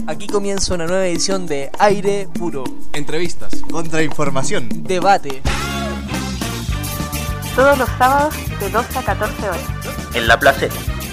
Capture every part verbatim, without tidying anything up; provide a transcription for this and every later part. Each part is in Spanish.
Aquí comienza una nueva edición de Aire Puro. Entrevistas, contrainformación, debate. Todos los sábados de doce a catorce horas. En La Placeta.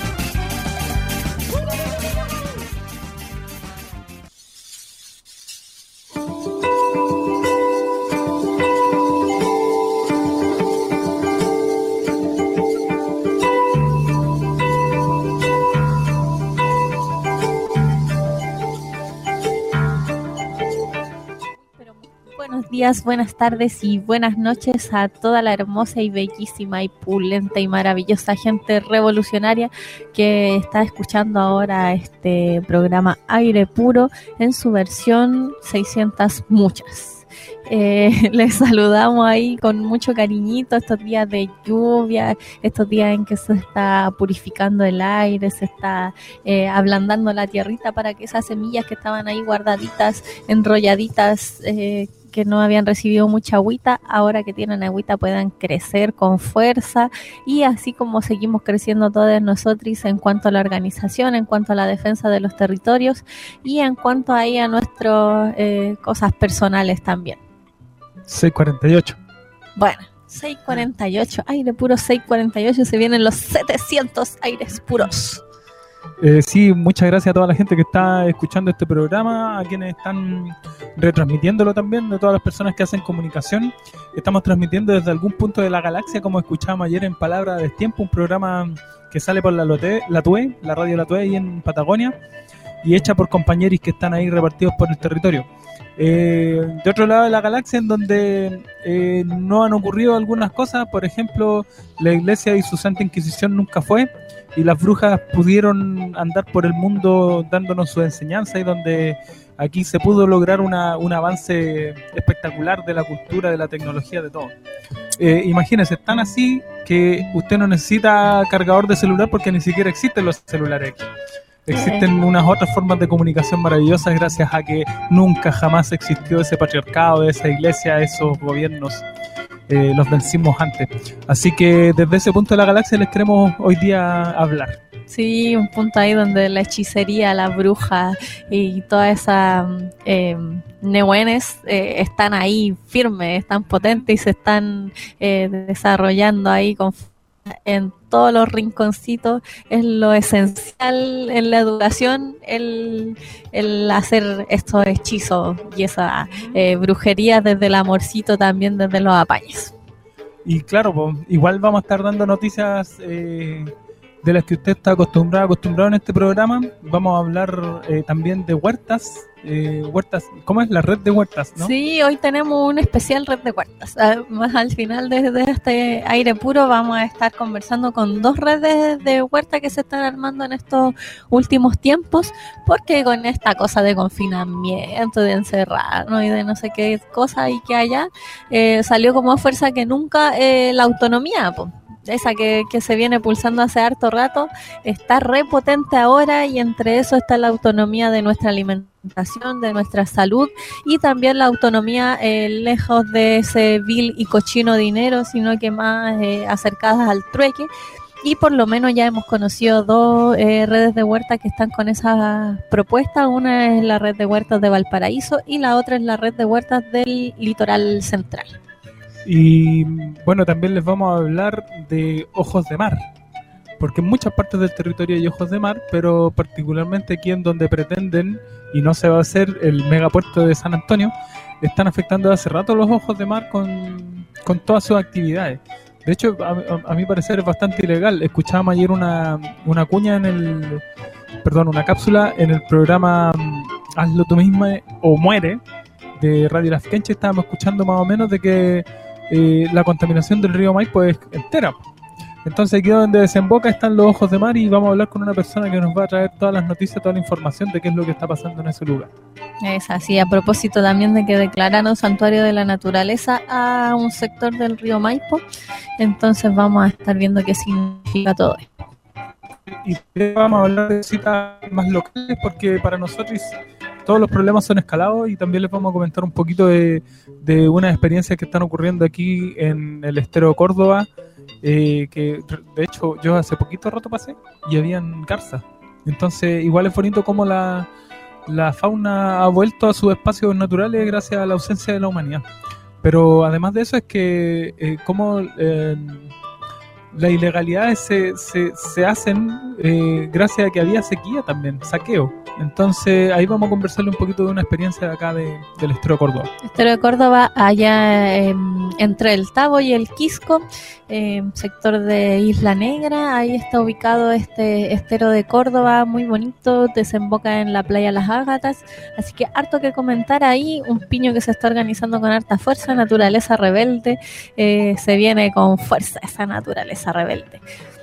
Buenos días, buenas tardes y buenas noches a toda la hermosa y bellísima y pulenta y maravillosa gente revolucionaria que está escuchando ahora este programa Aire Puro en su versión seiscientas muchas. Eh, les saludamos ahí con mucho cariñito estos días de lluvia, estos días en que se está purificando el aire, se está eh, ablandando la tierrita para que esas semillas que estaban ahí guardaditas, enrolladitas, eh, que no habían recibido mucha agüita, ahora que tienen agüita puedan crecer con fuerza, y así como seguimos creciendo todos nosotros en cuanto a la organización, en cuanto a la defensa de los territorios y en cuanto ahí a nuestras eh, cosas personales también. seis cuarenta y ocho. Bueno, seis cuarenta y ocho, aire puro seis cuarenta y ocho, se vienen los setecientos aires puros. Eh, sí, muchas gracias a toda la gente que está escuchando este programa, a quienes están retransmitiéndolo también, de todas las personas que hacen comunicación. Estamos transmitiendo desde algún punto de la galaxia, como escuchábamos ayer en Palabra de Tiempo, un programa que sale por la Lote, la Tue, la radio La Tue, ahí en Patagonia, y hecha por compañeros que están ahí repartidos por el territorio. Eh, de otro lado de la galaxia, en donde eh, no han ocurrido algunas cosas, por ejemplo, la Iglesia y su Santa Inquisición nunca fue, y las brujas pudieron andar por el mundo dándonos su enseñanza, y donde aquí se pudo lograr una, un avance espectacular de la cultura, de la tecnología, de todo. Eh, imagínense, es tan así que usted no necesita cargador de celular porque ni siquiera existen los celulares aquí. Existen unas otras formas de comunicación maravillosas gracias a que nunca jamás existió ese patriarcado, esa iglesia, esos gobiernos. Eh, los vencimos antes. Así que desde ese punto de la galaxia les queremos hoy día hablar. Sí, un punto ahí donde la hechicería, la bruja y todas esas eh, nehuenes eh, están ahí firmes, están potentes y se están eh, desarrollando ahí con en todos los rinconcitos. Es lo esencial en la educación, el, el hacer estos hechizos y esa eh, brujería desde el amorcito, también desde los apaños. Y claro, pues, igual vamos a estar dando noticias eh, de las que usted está acostumbrado, acostumbrado en este programa. Vamos a hablar eh, también de huertas, eh, huertas, ¿cómo es? La red de huertas, ¿no? Sí, hoy tenemos un especial red de huertas. Más al final de, de este aire puro vamos a estar conversando con dos redes de huerta que se están armando en estos últimos tiempos, porque con esta cosa de confinamiento, de encerrarnos y de no sé qué cosa y que allá, eh, salió como a fuerza que nunca eh, la autonomía, pues. Esa que, que se viene pulsando hace harto rato, está re potente ahora, y entre eso está la autonomía de nuestra alimentación, de nuestra salud, y también la autonomía eh, lejos de ese vil y cochino dinero, sino que más eh, acercadas al trueque. Y por lo menos ya hemos conocido dos eh, redes de huertas que están con esa propuesta. Una es la red de huertas de Valparaíso y la otra es la red de huertas del Litoral Central. Y bueno, también les vamos a hablar de ojos de mar, porque en muchas partes del territorio hay ojos de mar, pero particularmente aquí en donde pretenden, y no se va a hacer, el megapuerto de San Antonio, están afectando hace rato los ojos de mar con, con todas sus actividades. De hecho, a, a, a mi parecer es bastante ilegal. Escuchábamos ayer una, una cuña en el, perdón, una cápsula en el programa Hazlo tú misma o muere de Radio Las Quenches. Estábamos escuchando más o menos de que Eh, la contaminación del río Maipo es entera. Entonces aquí donde desemboca están los ojos de mar, y vamos a hablar con una persona que nos va a traer todas las noticias, toda la información de qué es lo que está pasando en ese lugar. Es así, a propósito también de que declararon santuario de la naturaleza a un sector del río Maipo, entonces vamos a estar viendo qué significa todo esto. Y vamos a hablar de citas más locales, porque para nosotros todos los problemas son escalados, y también les vamos a comentar un poquito de, de unas experiencias que están ocurriendo aquí en el Estero Córdoba, eh, que de hecho yo hace poquito rato pasé y habían garzas. Entonces igual es bonito como la la fauna ha vuelto a sus espacios naturales gracias a la ausencia de la humanidad. Pero además de eso es que eh, como eh, las ilegalidades se, se, se hacen eh, gracias a que había sequía también, saqueo. Entonces ahí vamos a conversarle un poquito de una experiencia de acá de, del Estero de Córdoba. Estero de Córdoba, allá eh, entre el Tabo y el Quisco, eh, sector de Isla Negra, ahí está ubicado este Estero de Córdoba, muy bonito, desemboca en la playa Las Ágatas, así que harto que comentar ahí, un piño que se está organizando con harta fuerza, naturaleza rebelde, eh, se viene con fuerza esa naturaleza rebelde.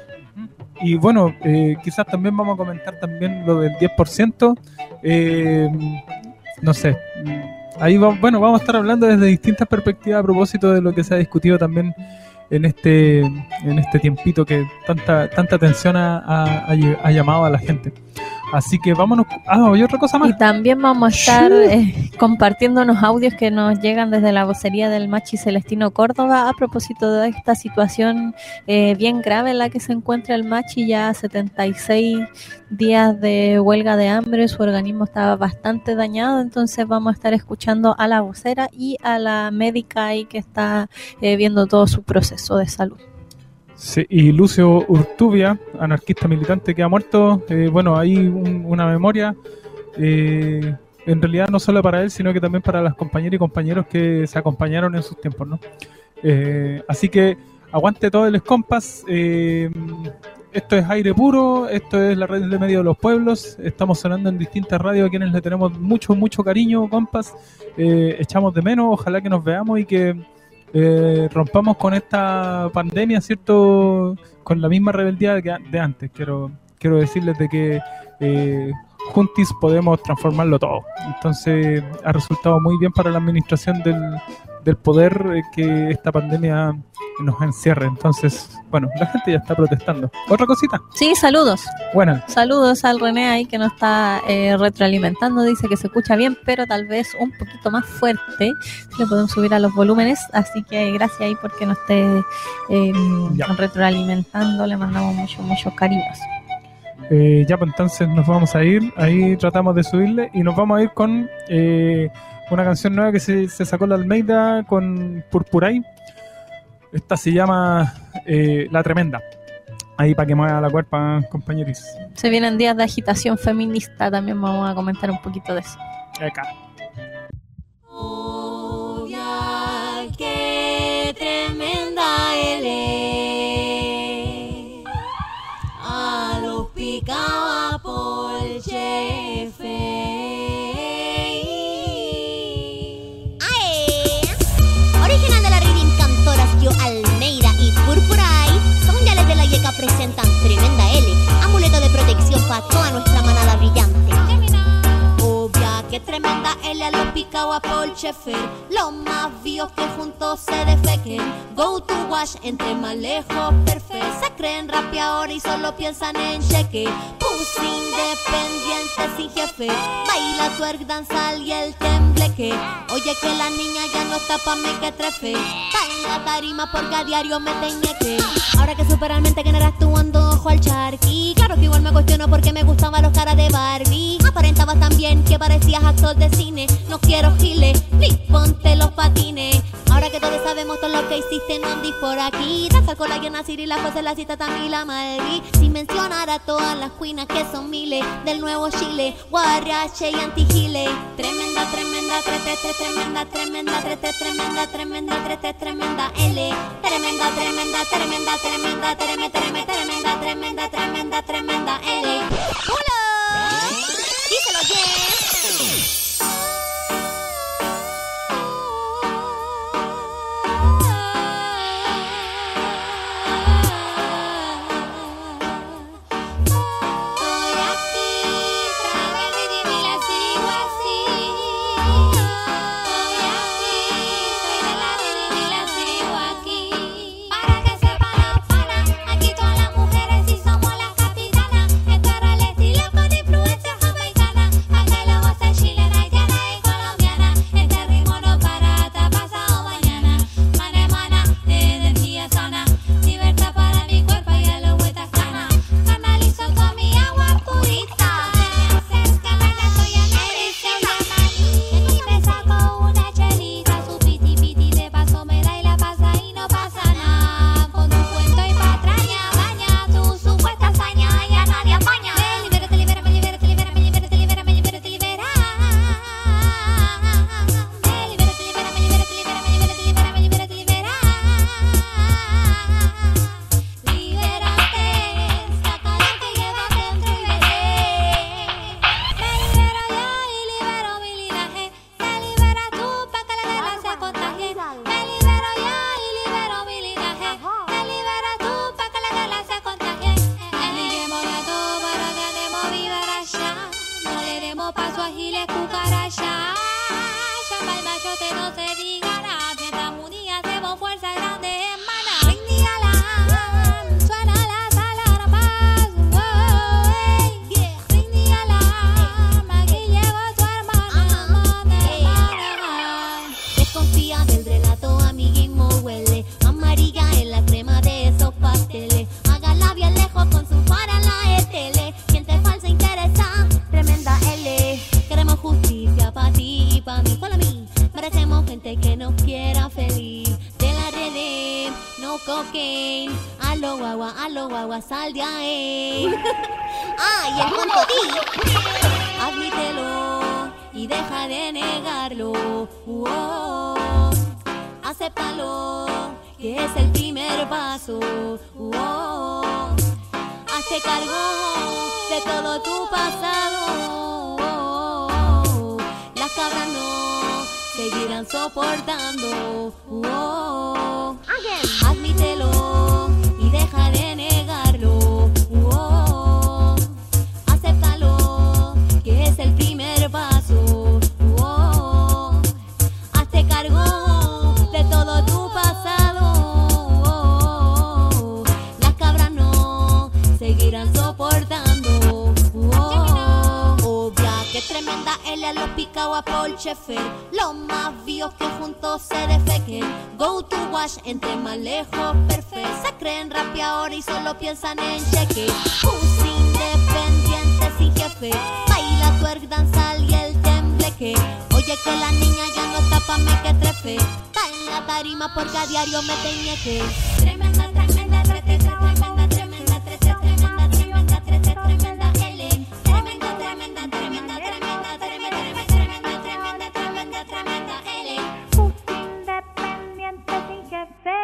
Y bueno, eh, quizás también vamos a comentar también lo del diez por ciento. Eh, no sé, ahí va, bueno, vamos a estar hablando desde distintas perspectivas a propósito de lo que se ha discutido también en este en este tiempito que tanta tanta atención ha, ha, ha llamado a la gente. Así que vámonos. Ah, ¿hay otra cosa más? Y también vamos a estar eh, compartiendo unos audios que nos llegan desde la vocería del Machi Celestino Córdoba a propósito de esta situación eh, bien grave en la que se encuentra el Machi, ya setenta y seis días de huelga de hambre, su organismo estaba bastante dañado, entonces vamos a estar escuchando a la vocera y a la médica ahí que está eh, viendo todo su proceso de salud. Sí, y Lucio Urtubia, anarquista militante que ha muerto, eh, bueno, hay un, una memoria, eh, en realidad no solo para él, sino que también para las compañeras y compañeros que se acompañaron en sus tiempos, ¿no? Eh, así que aguante todo el Escompas, eh, esto es Aire Puro, esto es la red de medios de los pueblos, estamos sonando en distintas radios a quienes le tenemos mucho, mucho cariño, compas, eh, echamos de menos, ojalá que nos veamos y que Eh, rompamos con esta pandemia, ¿cierto? Con la misma rebeldía de, de antes. Quiero, quiero decirles de que eh, juntis podemos transformarlo todo. Entonces ha resultado muy bien para la administración del, del poder eh, que esta pandemia nos encierre. Entonces, bueno, la gente ya está protestando. ¿Otra cosita? Sí, saludos. Buenas. Saludos al René ahí que nos está eh, retroalimentando. Dice que se escucha bien, pero tal vez un poquito más fuerte. Le podemos subir a los volúmenes. Así que gracias ahí porque nos esté eh, retroalimentando. Le mandamos muchos, muchos cariños. Eh, ya, pues entonces nos vamos a ir. Ahí tratamos de subirle y nos vamos a ir con eh, una canción nueva que se, se sacó la Almeida con Purpuray. Esta se llama eh, La Tremenda. Ahí para que mueva la cuerpa, compañeros. Se vienen días de agitación feminista, también vamos a comentar un poquito de eso. Acá. Oh, ya, qué tremenda él es. A los picaba por chefe. Almeida y Purpuray son yales de la yeca, presentan Tremenda L, amuleto de protección para toda nuestra manada brillante. Obvia que tremenda L a los picao a por chefer, los más vivos que juntos se defequen. Go to wash, entre más lejos perfecto. Se creen rapeadores y solo piensan en cheque. Pussy independiente sin jefe, baila twerk, danza y el tembleque. Oye que la niña ya no está pa' me que trefe, está en la tarima porque a diario me tenía que. Ahora que superalmente que no era actuando ojo al charqui. Claro que igual me cuestiono porque me gustaban los caras de Barbie. Aparentabas tan bien que parecías actor de cine. No quiero giles, please ponte los patines. Ahora que todos sabemos todo lo que hiciste, no andís por aquí. Rafa con la guiona Siri, la José, la cita también la Malvi. Sin mencionar a todas las cuinas que son miles del nuevo Chile, Guarriache y Antijile. Tremenda, tremenda, tre, tre, tre, tremenda, tremenda, tre, tre, tremenda, tremenda, tre, tre, tremenda L. Tremenda, tremenda, tremenda, tremenda, tremenda, tremenda, tremenda, tremenda, tremenda, tremenda L. ¡Hola! Díselo, Jess. Aquí todas las mujeres sí somos las capitanas. Esto era el estilo. paso ágiles, cucaracha. Chamba el machote, no se diga nada. Mientras munía hacemos fuerza grande en maná. Ring alarm, suena las alarmas. Oh, hey, yeah. Ring alarm, aquí llegó tu hermana. Desconfía del relato, amiguismo huele. Amarilla en la crema de esos pasteles. Hágala bien lejos con su fara en la E T L. Gente falsa interesa, tremenda L. Queremos justicia pa' ti y pa' mí, follow me. Merecemos gente que nos quiera feliz. De la red, no cocaine. A lo guagua, a lo guagua, sal de ahí. Ah, y el cuento di. Admítelo y deja de negarlo. Oh, acéptalo, que es el primer paso. Oh, hazte cargo de todo tu pasado. Oh, las cabras no seguirán soportando. Oh, admítelo y deja de negarlo. Oh, acéptalo, que es el primer paso. Oh, hazte cargo de todo tu pasado. Oh, las cabras no seguirán soportando. Oh, obvia que tremenda L a los picao a Paul Schaeffer. Los más vivos que juntos se defequen. Go to wash, entre más lejos, perfecto. Se creen rapeadores y solo piensan en cheque. Pussy independiente sin jefe. Baila, twerk, danza y el tembleque. Oye que la niña ya no está pa' me que trefe. Está en la tarima porque a diario me teñeque. Tremenda, tremenda, tremenda, tremenda, tremenda, tremenda, tremenda, tremenda, tremenda, tremenda L. Tremenda, tremenda, tremenda, tremenda, tremenda, tremenda, tremenda, tremenda, tremenda, tremenda L. Pussy independiente sin jefe.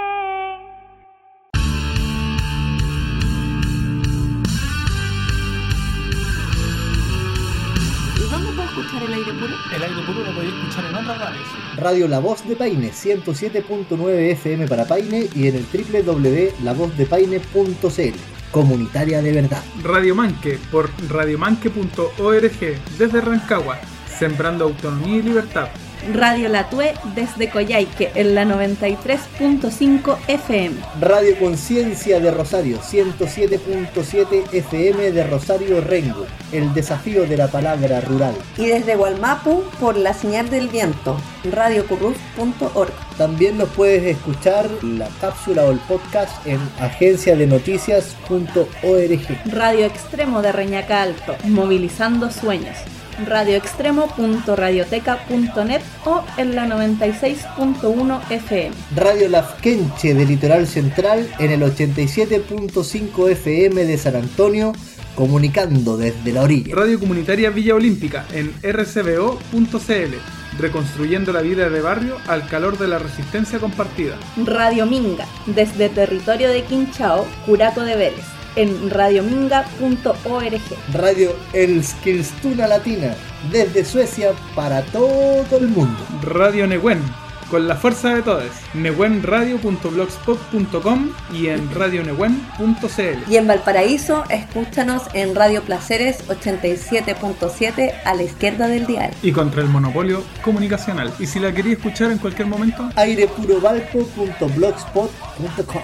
¿Y dónde puedo escuchar el aire puro? El aire puro lo podéis escuchar en otras radios. Radio La Voz de Paine, ciento siete punto nueve F M para Paine y en el doble u doble u doble u punto la voz de paine punto c l. Comunitaria de verdad. Radio Manque por radiomanque punto org desde Rancagua, sembrando autonomía y libertad. Radio La Tue desde Coyhaique en la noventa y tres punto cinco F M. Radio Conciencia de Rosario, ciento siete punto siete F M de Rosario Rengo, el desafío de la palabra rural. Y desde Gualmapu por la señal del viento, radio curruf punto org. También nos puedes escuchar la cápsula o el podcast en agencia de noticias punto org. Radio Extremo de Reñaca Alto, movilizando sueños. radio extremo punto radioteca punto net o en la noventa y seis punto uno F M. Radio Lafkenche de Litoral Central en el ochenta y siete punto cinco F M de San Antonio, comunicando desde la orilla. Radio Comunitaria Villa Olímpica en r c b o punto c l, reconstruyendo la vida de barrio al calor de la resistencia compartida. Radio Minga desde territorio de Quinchao, Curaco de Vélez, en radiominga punto org. Radio Eskilstuna Latina, desde Suecia para todo el mundo. Radio Nehuen, con la fuerza de todos, nehuenradio punto blogspot punto com y en radio nehuen punto c l. Y en Valparaíso, escúchanos en Radio Placeres ochenta y siete punto siete a la izquierda del dial. Y contra el monopolio comunicacional. Y si la quería escuchar en cualquier momento, airepurovalpo punto blogspot punto com.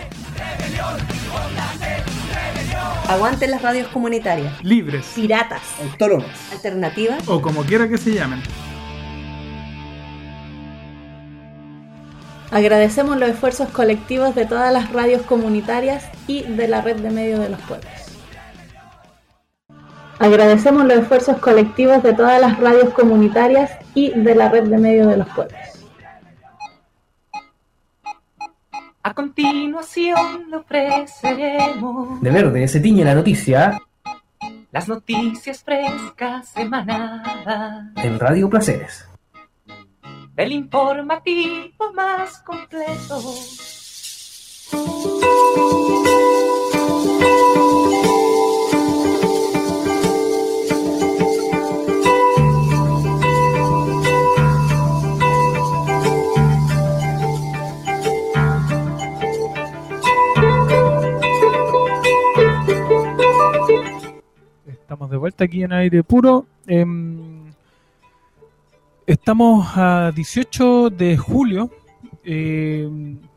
Aguanten las radios comunitarias, libres, Piratas, autónomas, alternativas o como quiera que se llamen. Agradecemos los esfuerzos colectivos de todas las radios comunitarias y de la red de medios de los pueblos. Agradecemos los esfuerzos colectivos de todas las radios comunitarias y de la red de medios de los pueblos. A continuación le ofreceremos de verde se tiñe la noticia las noticias frescas semanadas en Radio Placeres. El informativo más completo. Estamos de vuelta aquí en Aire Puro. Eh, Estamos a dieciocho de julio. Eh,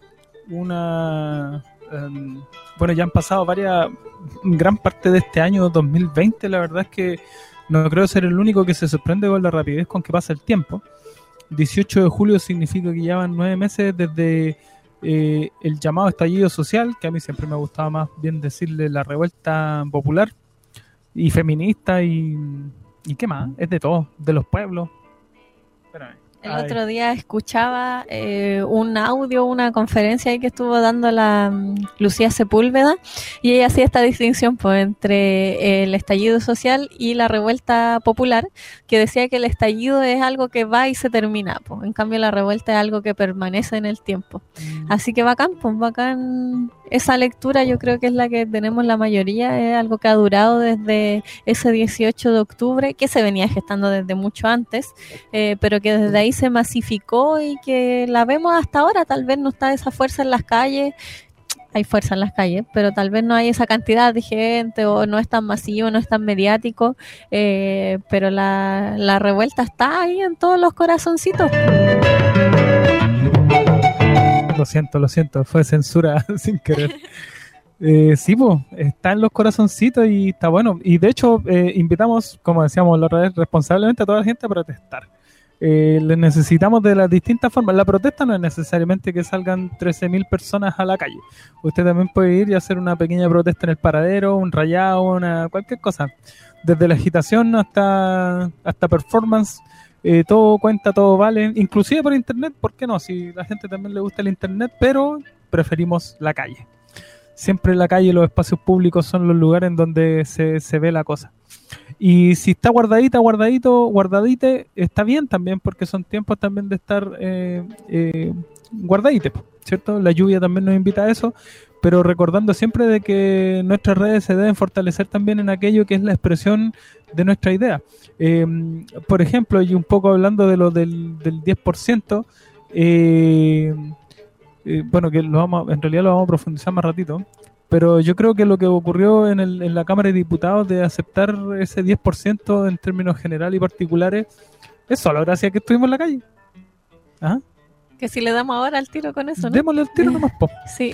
una um, bueno, ya han pasado varias, gran parte de este año dos mil veinte. La verdad es que no creo ser el único que se sorprende con la rapidez con que pasa el tiempo. dieciocho de julio significa que ya van nueve meses desde eh, el llamado estallido social, que a mí siempre me gustaba más bien decirle la revuelta popular y feminista y, y qué más, es de todo, de los pueblos. Espérame. El Ay. otro día escuchaba eh, un audio, una conferencia ahí que estuvo dando la um, Lucía Sepúlveda, y ella hacía esta distinción pues, entre el estallido social y la revuelta popular, que decía que el estallido es algo que va y se termina, pues. En cambio la revuelta es algo que permanece en el tiempo. Mm. Así que bacán, pues bacán. Esa lectura yo creo que es la que tenemos la mayoría, es algo que ha durado desde ese dieciocho de octubre, que se venía gestando desde mucho antes, eh, pero que desde ahí se masificó y que la vemos hasta ahora. Tal vez no está esa fuerza en las calles, hay fuerza en las calles, pero tal vez no hay esa cantidad de gente o no es tan masivo, no es tan mediático, eh, pero la, la revuelta está ahí en todos los corazoncitos. Lo siento, lo siento, fue censura sin querer. Eh, sí, pues, está en los corazoncitos y está bueno. Y de hecho, eh, invitamos, como decíamos la otra vez, responsablemente a toda la gente a protestar. Eh, les necesitamos de las distintas formas. La protesta no es necesariamente que salgan trece mil personas a la calle. Usted también puede ir y hacer una pequeña protesta en el paradero, un rayado, una, cualquier cosa. Desde la agitación hasta, hasta performance. Eh, todo cuenta, todo vale, inclusive por internet, ¿por qué no? Si la gente también le gusta el internet, pero preferimos la calle. Siempre la calle y los espacios públicos son los lugares en donde se, se ve la cosa. Y si está guardadita, guardadito, guardadite, está bien también, porque son tiempos también de estar eh, eh, guardadite, ¿cierto? La lluvia también nos invita a eso, pero recordando siempre de que nuestras redes se deben fortalecer también en aquello que es la expresión de nuestra idea. Eh, por ejemplo, y un poco hablando de lo del, del diez por ciento, eh, eh, bueno, que lo vamos, en realidad lo vamos a profundizar más ratito, pero yo creo que lo que ocurrió en, el, en la Cámara de Diputados de aceptar ese diez por ciento en términos generales y particulares es solo gracias a que estuvimos en la calle. ¿Ah? Que si le damos ahora al tiro con eso, ¿no? Démosle el tiro nomás, po. Sí,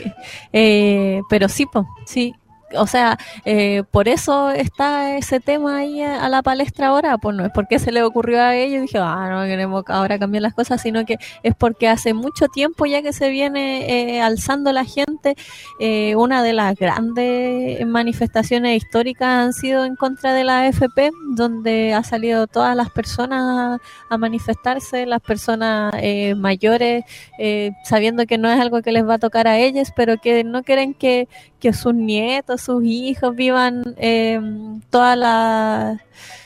eh, pero sí, po, sí. O sea, eh, por eso está ese tema ahí a, a la palestra ahora, pues no es porque se le ocurrió a ellos y dije, ah, no queremos ahora cambiar las cosas, sino que es porque hace mucho tiempo ya que se viene eh, alzando la gente. Eh, una de las grandes manifestaciones históricas han sido en contra de la A F P, donde ha salido todas las personas a manifestarse, las personas eh, mayores, eh, sabiendo que no es algo que les va a tocar a ellos, pero que no quieren que, que sus nietos, sus hijos vivan eh, todas las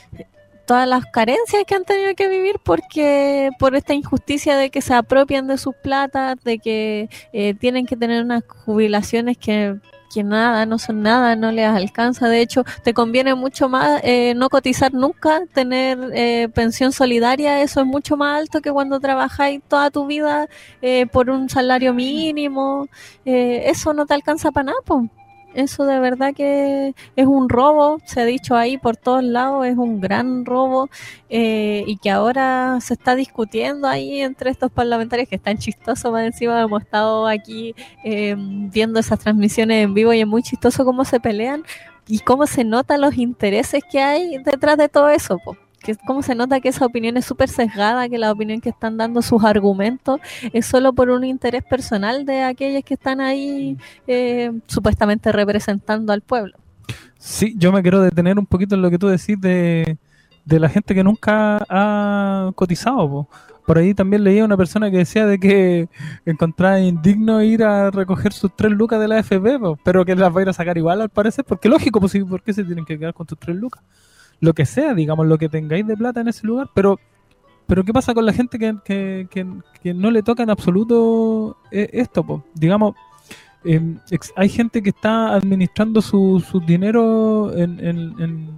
todas las carencias que han tenido que vivir porque por esta injusticia de que se apropian de sus platas, de que eh, tienen que tener unas jubilaciones que que nada, no son nada, no les alcanza. De hecho, te conviene mucho más eh, no cotizar nunca, tener eh, pensión solidaria, eso es mucho más alto que cuando trabajáis toda tu vida eh, por un salario mínimo. Eh, eso no te alcanza para nada, po. Eso de verdad que es un robo, se ha dicho ahí por todos lados, es un gran robo eh, y que ahora se está discutiendo ahí entre estos parlamentarios que están chistosos. Más encima hemos estado aquí eh, viendo esas transmisiones en vivo y es muy chistoso cómo se pelean y cómo se notan los intereses que hay detrás de todo eso, po. Que cómo se nota que esa opinión es súper sesgada, que la opinión que están dando sus argumentos es solo por un interés personal de aquellos que están ahí eh, supuestamente representando al pueblo. Sí, yo me quiero detener un poquito en lo que tú decís de, de la gente que nunca ha cotizado, po. Por ahí también leía una persona que decía de que encontraba indigno ir a recoger sus tres lucas de la A F P, po, pero que las va a ir a sacar igual al parecer, porque lógico, pues, ¿por qué se tienen que quedar con tus tres lucas? Lo que sea, digamos, lo que tengáis de plata en ese lugar, pero pero ¿qué pasa con la gente que, que, que, que no le toca en absoluto eh, esto? Po? Digamos, eh, ex, hay gente que está administrando su, su dinero en, en, en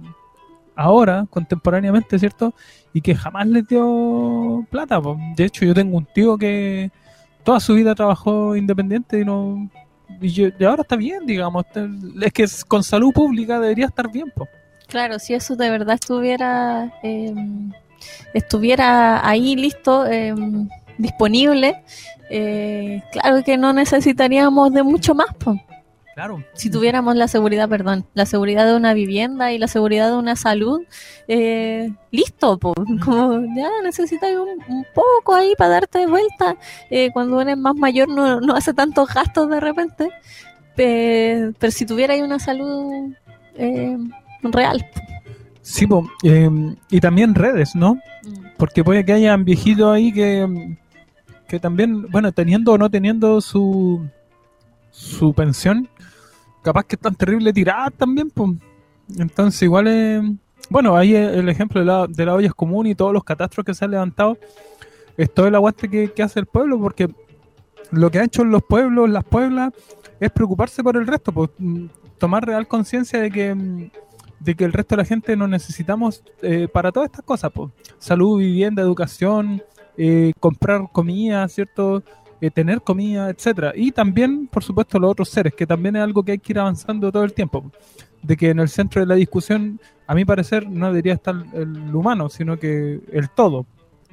ahora, contemporáneamente, ¿cierto? Y que jamás les dio plata, po. De hecho, yo tengo un tío que toda su vida trabajó independiente y no y, yo, y ahora está bien, digamos. Es que con salud pública debería estar bien, po. Claro, si eso de verdad estuviera eh, estuviera ahí listo, eh, disponible, eh, claro que no necesitaríamos de mucho más, pues. Claro. Si tuviéramos la seguridad, perdón, la seguridad de una vivienda y la seguridad de una salud, eh, listo, po. Como ya necesitas un, un poco ahí para darte vuelta. Eh, cuando eres más mayor no, no hace tantos gastos de repente, pero, pero si tuviera ahí una salud eh, real. Sí, po. Eh, y también redes, ¿no? Porque puede que hayan viejitos ahí que, que también, bueno, teniendo o no teniendo su su pensión, capaz que están terrible tiradas también, pues. Entonces igual es, bueno, ahí el ejemplo de la, de la olla es común y todos los catastros que se han levantado es todo el aguante que, que hace el pueblo, porque lo que han hecho los pueblos, las pueblas, es preocuparse por el resto, pues, tomar real conciencia de que de que el resto de la gente nos necesitamos eh, para todas estas cosas, pues, salud, vivienda, educación, eh, comprar comida, ¿cierto?, Eh, tener comida, etcétera. Y también, por supuesto, los otros seres, que también es algo que hay que ir avanzando todo el tiempo. De que en el centro de la discusión, a mi parecer, no debería estar el humano, sino que el todo.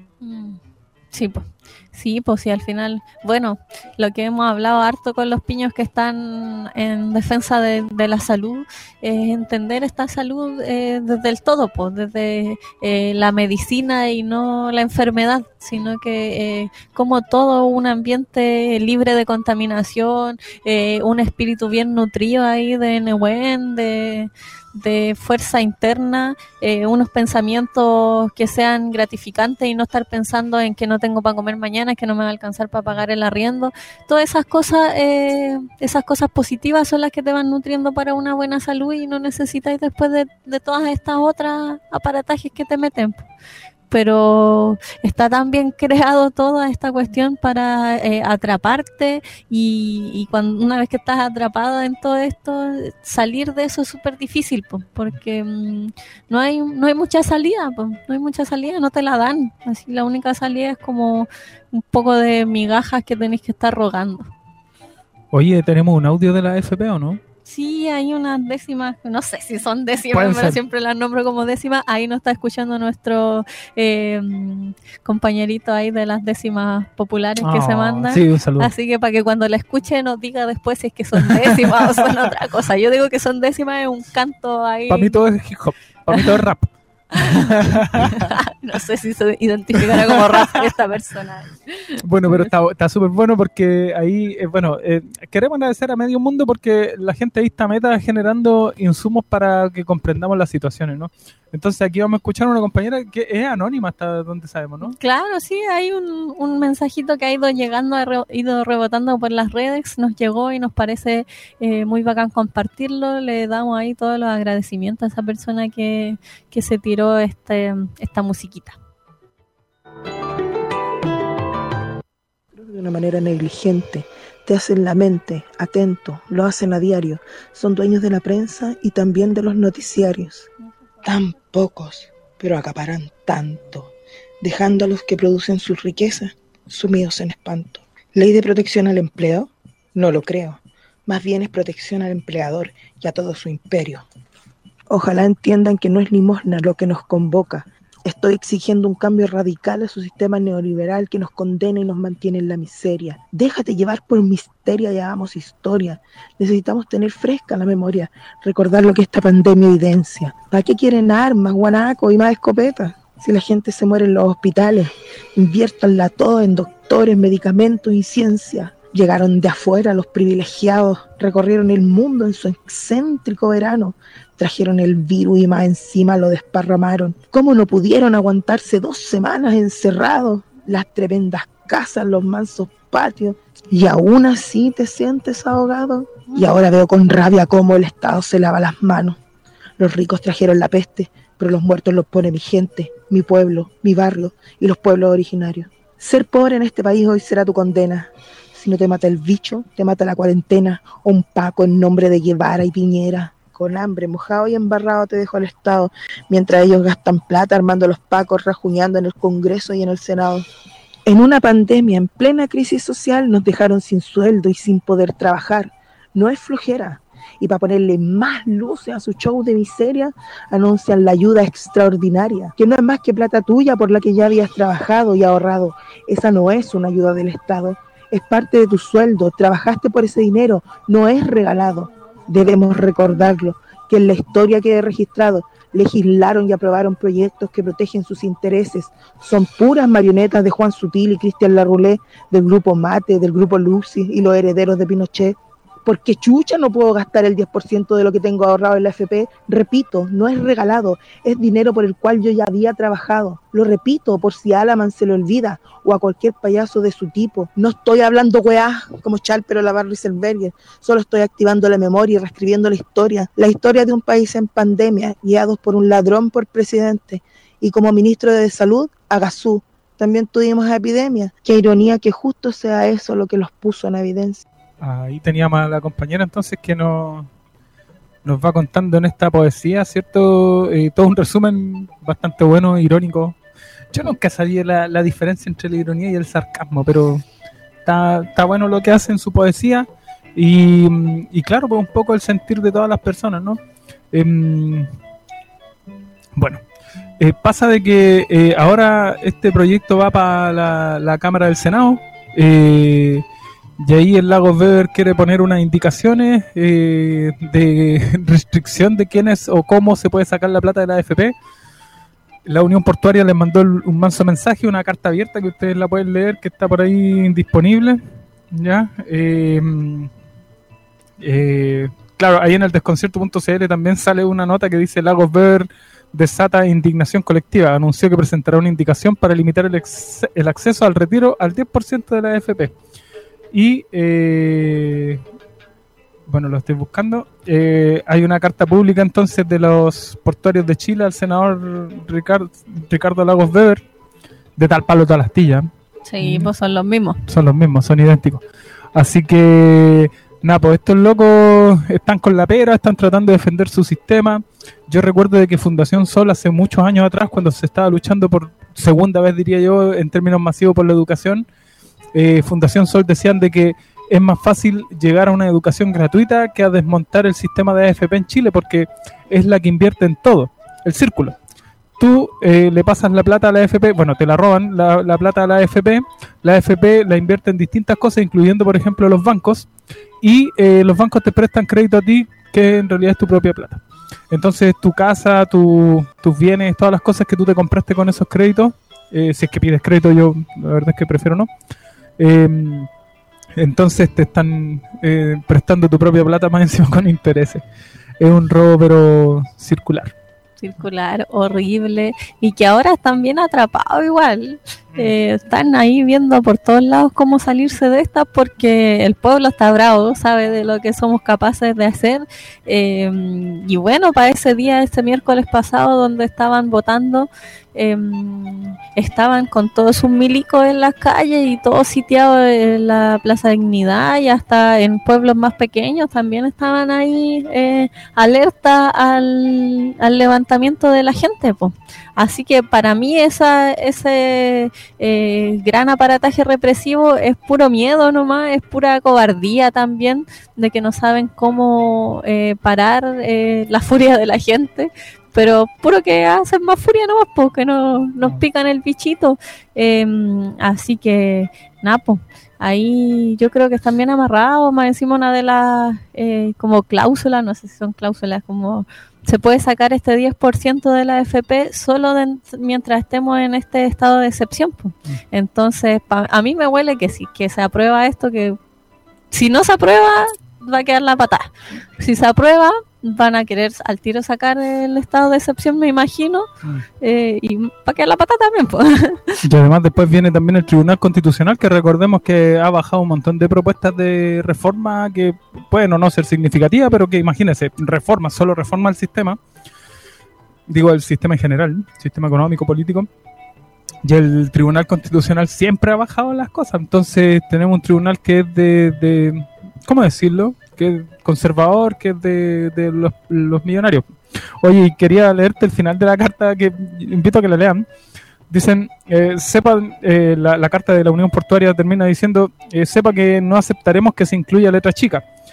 Sí, pues. Sí, pues sí, al final, bueno, lo que hemos hablado harto con los piños que están en defensa de, de la salud, es entender esta salud eh, desde el todo, pues, desde eh, la medicina y no la enfermedad, sino que eh, como todo un ambiente libre de contaminación, eh, un espíritu bien nutrido ahí de Nehuen, de... de fuerza interna, eh, unos pensamientos que sean gratificantes y no estar pensando en que no tengo para comer mañana, que no me va a alcanzar para pagar el arriendo. Todas esas cosas, eh, esas cosas positivas son las que te van nutriendo para una buena salud y no necesitáis después de, de todas estas otras aparatajes que te meten. Pero está tan bien creado toda esta cuestión para eh, atraparte y, y cuando una vez que estás atrapada en todo esto, salir de eso es súper difícil, po, porque mmm, no hay no hay mucha salida, po, no hay mucha salida, no te la dan. Así la única salida es como un poco de migajas que tenés que estar rogando. Oye, ¿tenemos un audio de la A F P o no? Sí, hay unas décimas, no sé si son décimas, pero ser. Siempre las nombro como décimas. Ahí nos está escuchando nuestro eh, compañerito ahí de las décimas populares oh, que se mandan. Sí, un saludo. Así que para que cuando la escuche nos diga después si es que son décimas o son otra cosa. Yo digo que son décimas, es un canto ahí. Para mí todo es hip hop, para mí todo es rap. No sé si se identificará como rap esta persona. Bueno, pero está súper bueno porque ahí, eh, bueno, eh, queremos agradecer a Medio Mundo porque la gente ahí está meta generando insumos para que comprendamos las situaciones, ¿no? Entonces aquí vamos a escuchar a una compañera que es anónima hasta donde sabemos, ¿no? Claro, sí, hay un, un mensajito que ha ido llegando, ha re, ido rebotando por las redes, nos llegó y nos parece eh, muy bacán compartirlo. Le damos ahí todos los agradecimientos a esa persona que, que se tiró este, esta musiquita. De una manera negligente, te hacen la mente, atento, lo hacen a diario, son dueños de la prensa y también de los noticiarios. Tan pocos, pero acaparan tanto, dejando a los que producen sus riquezas sumidos en espanto. ¿Ley de protección al empleo? No lo creo, más bien es protección al empleador y a todo su imperio. Ojalá entiendan que no es limosna lo que nos convoca. Estoy exigiendo un cambio radical a su sistema neoliberal que nos condena y nos mantiene en la miseria. Déjate llevar por misteria y hagamos historia. Necesitamos tener fresca la memoria, recordar lo que esta pandemia evidencia. ¿Para qué quieren armas, guanacos y más escopetas? Si la gente se muere en los hospitales, inviértanla todo en doctores, medicamentos y ciencia. Llegaron de afuera los privilegiados, recorrieron el mundo en su excéntrico verano, trajeron el virus y más encima lo desparramaron. ¿Cómo no pudieron aguantarse dos semanas encerrados? Las tremendas casas, los mansos patios, y aún así te sientes ahogado. Y ahora veo con rabia cómo el Estado se lava las manos. Los ricos trajeron la peste, pero los muertos los pone mi gente, mi pueblo, mi barrio y los pueblos originarios. Ser pobre en este país hoy será tu condena. Si no te mata el bicho, te mata la cuarentena o un Paco en nombre de Guevara y Piñera. Con hambre, mojado y embarrado te dejo al Estado, mientras ellos gastan plata armando los Pacos, rajuñando en el Congreso y en el Senado. En una pandemia, en plena crisis social, nos dejaron sin sueldo y sin poder trabajar. No es flojera, Y para ponerle más luces a su show de miseria, anuncian la ayuda extraordinaria, que no es más que plata tuya por la que ya habías trabajado y ahorrado. Esa no es una ayuda del Estado, es parte de tu sueldo, trabajaste por ese dinero, no es regalado. Debemos recordarlo, que en la historia quede registrado, legislaron y aprobaron proyectos que protegen sus intereses. Son puras marionetas de Juan Sutil y Cristian Larroulé, del grupo Mate, del grupo Lucy y los herederos de Pinochet. Porque chucha no puedo gastar el diez por ciento de lo que tengo ahorrado en la A F P. Repito, no es regalado, es dinero por el cual yo ya había trabajado. Lo repito por si a Alaman se le olvida o a cualquier payaso de su tipo. No estoy hablando weá como Chalper o la Barry Selberger, solo estoy activando la memoria y reescribiendo la historia. La historia de un país en pandemia, guiados por un ladrón por presidente. Y como ministro de Salud, Agasú. También tuvimos epidemia. Qué ironía que justo sea eso lo que los puso en evidencia. Ahí teníamos a la compañera entonces que nos, nos va contando en esta poesía, ¿cierto? Eh, todo un resumen bastante bueno, irónico. Yo nunca sabía la, la diferencia entre la ironía y el sarcasmo, pero está, está bueno lo que hace en su poesía y, y claro, pues un poco el sentir de todas las personas, ¿no? Eh, bueno, eh, pasa de que eh, ahora este proyecto va para la, la Cámara del Senado, eh, y ahí el Lagos Weber quiere poner unas indicaciones eh, de restricción de quiénes o cómo se puede sacar la plata de la A F P. La Unión Portuaria les mandó un manso mensaje, una carta abierta que ustedes la pueden leer, que está por ahí disponible. ¿Ya? Eh, eh, claro, ahí en el desconcierto punto c l también sale una nota que dice: Lagos Weber desata indignación colectiva. Anunció que presentará una indicación para limitar el, ex- el acceso al retiro al diez por ciento de la A F P. Y, eh, bueno, lo estoy buscando. Eh, hay una carta pública entonces de los portuarios de Chile al senador Ricardo, Ricardo Lagos Weber, de tal palo tal astilla. Sí, pues son los mismos. Son los mismos, son idénticos. Así que, nada, pues estos locos están con la pera, están tratando de defender su sistema. Yo recuerdo de que Fundación Sol hace muchos años atrás, cuando se estaba luchando por segunda vez, diría yo, en términos masivos por la educación, Eh, Fundación Sol decían de que es más fácil llegar a una educación gratuita que a desmontar el sistema de A F P en Chile, porque es la que invierte en todo, el círculo. Tú eh, le pasas la plata a la A F P, bueno, te la roban la, la plata a la A F P, la A F P la invierte en distintas cosas, incluyendo, por ejemplo, los bancos, y eh, los bancos te prestan crédito a ti, que en realidad es tu propia plata. Entonces, tu casa, tu, tus bienes, todas las cosas que tú te compraste con esos créditos, eh, si es que pides crédito, yo la verdad es que prefiero no, Eh, entonces te están eh, prestando tu propia plata más encima con intereses. Es un robo pero circular. Circular, horrible, y que ahora están bien atrapados igual. Eh, están ahí viendo por todos lados cómo salirse de esta, porque el pueblo está bravo, sabe de lo que somos capaces de hacer. Eh, y bueno, para ese día, ese miércoles pasado, donde estaban votando, eh, estaban con todos sus milicos en las calles y todos sitiados en la Plaza Dignidad, y hasta en pueblos más pequeños también estaban ahí eh, alerta al, al levantamiento de la gente, pues. Así que para mí esa, ese eh, gran aparataje represivo es puro miedo nomás, es pura cobardía también, de que no saben cómo eh, parar eh, la furia de la gente, pero puro que hacen más furia nomás, porque no, nos pican el bichito. Eh, así que, nada, pues, ahí yo creo que están bien amarrados. Más encima una de las eh, como cláusulas, no sé si son cláusulas, como se puede sacar este diez por ciento de la A F P solo de, mientras estemos en este estado de excepción, pues. Entonces, pa, a mí me huele que sí, que se aprueba esto, que si no se aprueba va a quedar la patada. Si se aprueba, van a querer al tiro sacar el estado de excepción, me imagino, eh, y va a quedar la patada también, pues. Y además después viene también el Tribunal Constitucional, que recordemos que ha bajado un montón de propuestas de reforma que pueden o no ser significativas, pero que imagínense, reforma, solo reforma el sistema, digo el sistema en general, sistema económico, político, y el Tribunal Constitucional siempre ha bajado las cosas. Entonces tenemos un tribunal que es de, de ¿cómo decirlo?, que es conservador, que es de, de los, los millonarios. Oye, y quería leerte el final de la carta, que invito a que la lean. Dicen, eh, sepa, eh, la, la carta de la Unión Portuaria termina diciendo, eh, sepa que no aceptaremos que se incluya letra chica.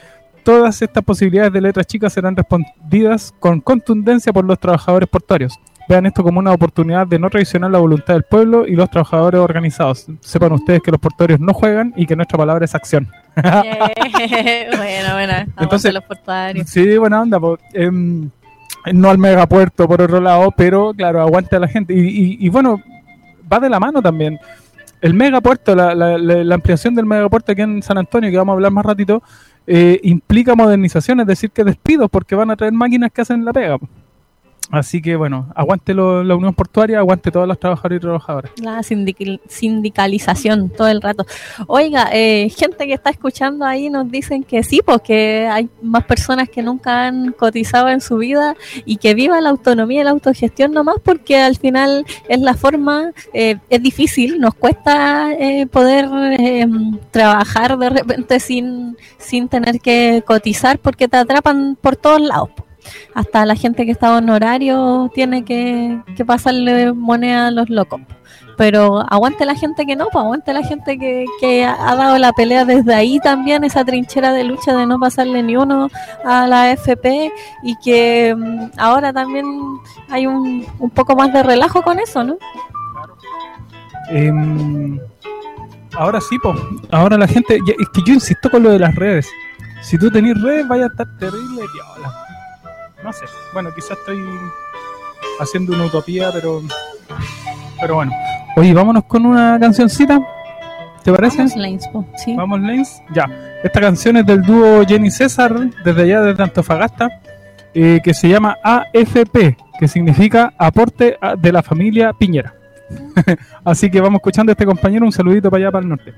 todas estas posibilidades de letras chicas serán respondidas con contundencia por los trabajadores portuarios. Vean esto como una oportunidad de no traicionar la voluntad del pueblo y los trabajadores organizados. Sepan ustedes que los portuarios no juegan y que nuestra palabra es acción. Yeah. Bueno, bueno. Entonces, los portuarios. Sí, buena onda. Po. Eh, no al megapuerto, por otro lado, pero claro, aguante a la gente. Y, y, y bueno, va de la mano también. El megapuerto, la, la, la, la ampliación del megapuerto aquí en San Antonio, que vamos a hablar más ratito, eh, implica modernización, es decir, que despidos, porque van a traer máquinas que hacen la pega. Po. Así que bueno, aguante lo, la Unión Portuaria, aguante todos los trabajadores y trabajadoras. La sindical, sindicalización todo el rato. Oiga, eh, gente que está escuchando ahí nos dicen que sí, porque hay más personas que nunca han cotizado en su vida y que viva la autonomía y la autogestión nomás, porque al final es la forma, eh, es difícil, nos cuesta eh, poder eh, trabajar de repente sin, sin tener que cotizar porque te atrapan por todos lados. Hasta la gente que está en horario tiene que, que pasarle moneda a los locos. Pero aguante la gente que no, pues aguante la gente que, que ha dado la pelea desde ahí también, esa trinchera de lucha de no pasarle ni uno a la A F P y que um, ahora también hay un, un poco más de relajo con eso, ¿no? Eh, ahora sí, pues, ahora la gente, es que yo insisto con lo de las redes. Si tú tenés redes, vaya a estar terrible, piola. No sé, bueno, quizás estoy haciendo una utopía, pero pero bueno. Oye, vámonos con una cancioncita, ¿te parece? Vamos, Lanes, po, sí. Vamos, Lanes, ya. Esta canción es del dúo Jenny César, desde allá, desde Antofagasta, eh, que se llama A F P, que significa Aporte de la Familia Piñera. Así que vamos escuchando a este compañero, un saludito para allá, para el norte.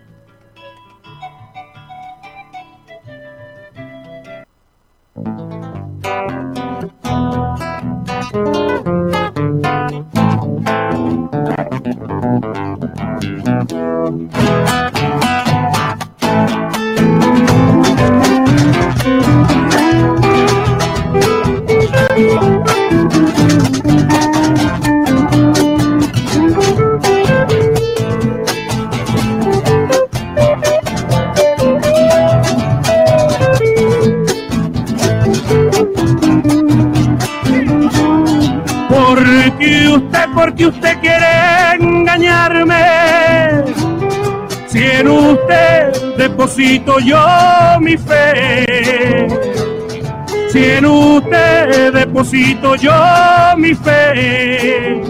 Porque usted, porque usted quiere engañarme. Si en usted deposito yo mi fe, si en usted deposito yo mi fe,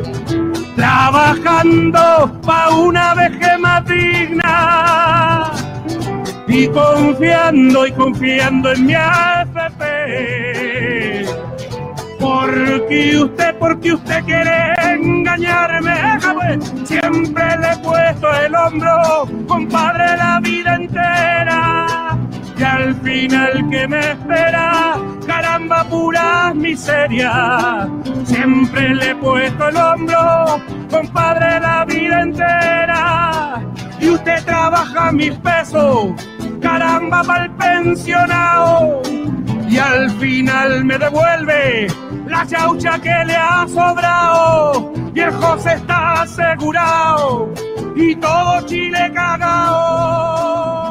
trabajando pa' una vejez más digna y confiando y confiando en mi A F P. Porque usted, porque usted quiere engañarme, pues, siempre le he puesto el hombro, compadre, la vida entera. Y al final que me espera, caramba, pura miseria. Siempre le he puesto el hombro, compadre, la vida entera. Y usted trabaja mis pesos, caramba, pa'l pensionado. Y al final me devuelve la chaucha que le ha sobrado. Y el José está asegurado y todo Chile cagao.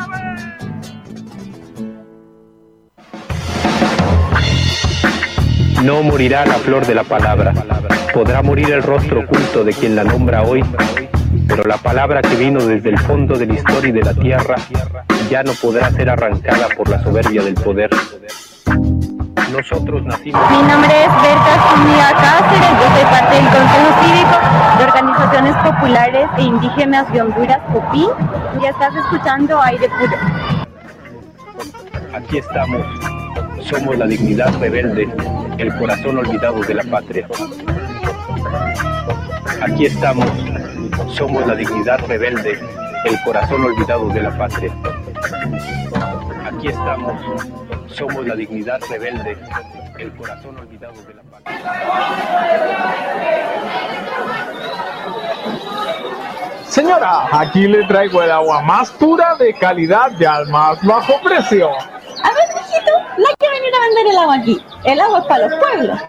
No morirá la flor de la palabra, podrá morir el rostro oculto de quien la nombra hoy, pero la palabra que vino desde el fondo de la historia y de la tierra ya no podrá ser arrancada por la soberbia del poder. Nosotros nacimos... Mi nombre es Berta Zúñiga Cáceres, yo soy parte del Consejo Cívico de Organizaciones Populares e Indígenas de Honduras, COPIN, y estás escuchando Aire Puro. Aquí estamos, somos la dignidad rebelde, el corazón olvidado de la patria. Aquí estamos, somos la dignidad rebelde, el corazón olvidado de la patria. Aquí estamos, somos la dignidad rebelde, el corazón olvidado de la patria. Señora, aquí le traigo el agua más pura, de calidad y al más bajo precio. A ver, mijito, no hay que venir a vender el agua aquí. El agua es para los pueblos.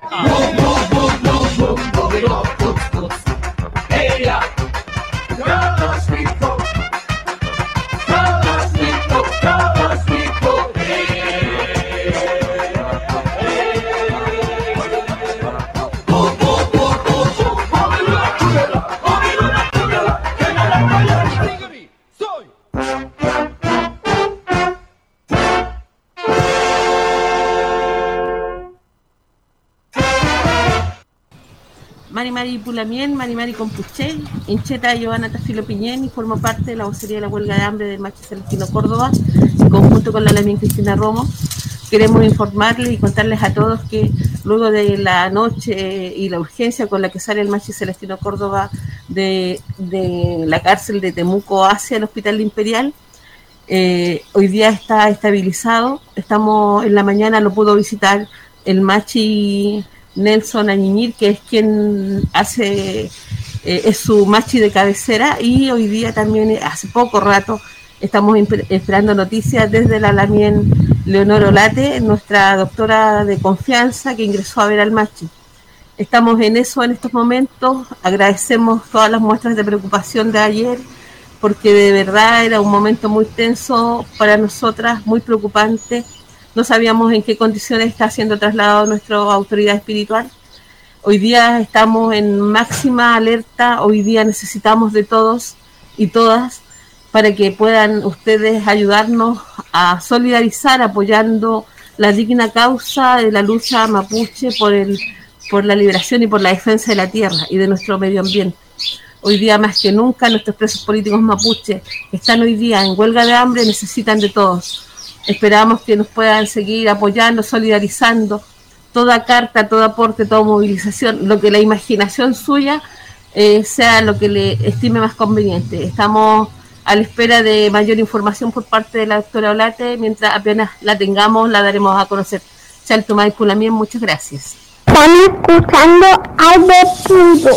Marimari Pulamien, Marimari Compuchel, Incheta Giovanna Tafilo Piñén, y formo parte de la vocería de la huelga de hambre del Machi Celestino Córdoba, en conjunto con la Lamien Cristina Romo. Queremos informarles y contarles a todos que luego de la noche y la urgencia con la que sale el Machi Celestino Córdoba de, de la cárcel de Temuco hacia el Hospital Imperial, eh, hoy día está estabilizado. Estamos en la mañana, lo pudo visitar el Machi Nelson Añiñir, que es quien hace, eh, es su Machi de cabecera, y hoy día también, hace poco rato, estamos esperando noticias desde la Lamien Leonor Olate, nuestra doctora de confianza que ingresó a ver al Machi. Estamos en eso en estos momentos. Agradecemos todas las muestras de preocupación de ayer, porque de verdad era un momento muy tenso para nosotras, muy preocupante. No sabíamos en qué condiciones está siendo trasladado nuestra autoridad espiritual. Hoy día estamos en máxima alerta. Hoy día necesitamos de todos y todas para que puedan ustedes ayudarnos a solidarizar apoyando la digna causa de la lucha mapuche por el por la liberación y por la defensa de la tierra y de nuestro medio ambiente. Hoy día más que nunca nuestros presos políticos mapuches que están hoy día en huelga de hambre necesitan de todos. Esperamos que nos puedan seguir apoyando, solidarizando, toda carta, todo aporte, toda movilización, lo que la imaginación suya eh, sea lo que le estime más conveniente. Estamos a la espera de mayor información por parte de la doctora Olate. Mientras apenas la tengamos, la daremos a conocer. Chaltumay Pulamien, muchas gracias. Están escuchando Aire Puro.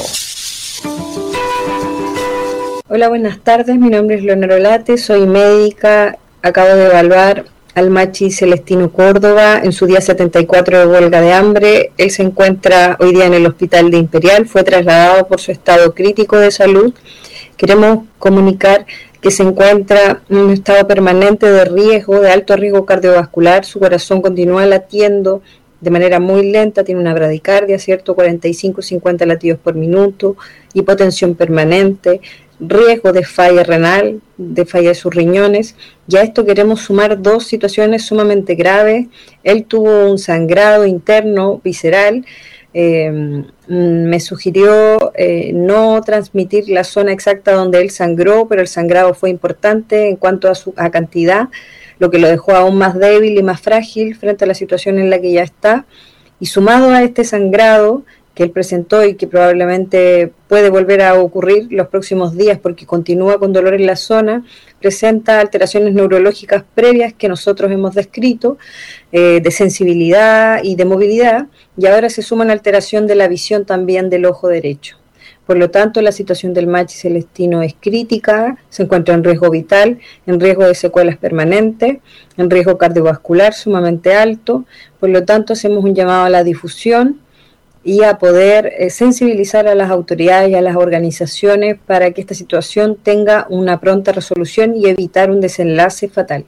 Hola, buenas tardes. Mi nombre es Leonor Olate, soy médica. Acabo de evaluar al Machi Celestino Córdoba en su día setenta y cuatro de huelga de hambre. Él se encuentra hoy día en el Hospital de Imperial. Fue trasladado por su estado crítico de salud. Queremos comunicar que se encuentra en un estado permanente de riesgo, de alto riesgo cardiovascular. Su corazón continúa latiendo de manera muy lenta, tiene una bradicardia, ¿cierto? cuarenta y cinco a cincuenta latidos por minuto, hipotensión permanente, riesgo de falla renal, de falla de sus riñones. Y a esto queremos sumar dos situaciones sumamente graves. Él tuvo un sangrado interno visceral. Eh, me sugirió eh, no transmitir la zona exacta donde él sangró, pero el sangrado fue importante en cuanto a su a cantidad, lo que lo dejó aún más débil y más frágil frente a la situación en la que ya está. Y sumado a este sangrado que él presentó y que probablemente puede volver a ocurrir los próximos días porque continúa con dolor en la zona, presenta alteraciones neurológicas previas que nosotros hemos descrito, eh, de sensibilidad y de movilidad, y ahora se suma una alteración de la visión también del ojo derecho. Por lo tanto, la situación del Machi Celestino es crítica, se encuentra en riesgo vital, en riesgo de secuelas permanentes, en riesgo cardiovascular sumamente alto. Por lo tanto, hacemos un llamado a la difusión y a poder eh, sensibilizar a las autoridades y a las organizaciones para que esta situación tenga una pronta resolución y evitar un desenlace fatal.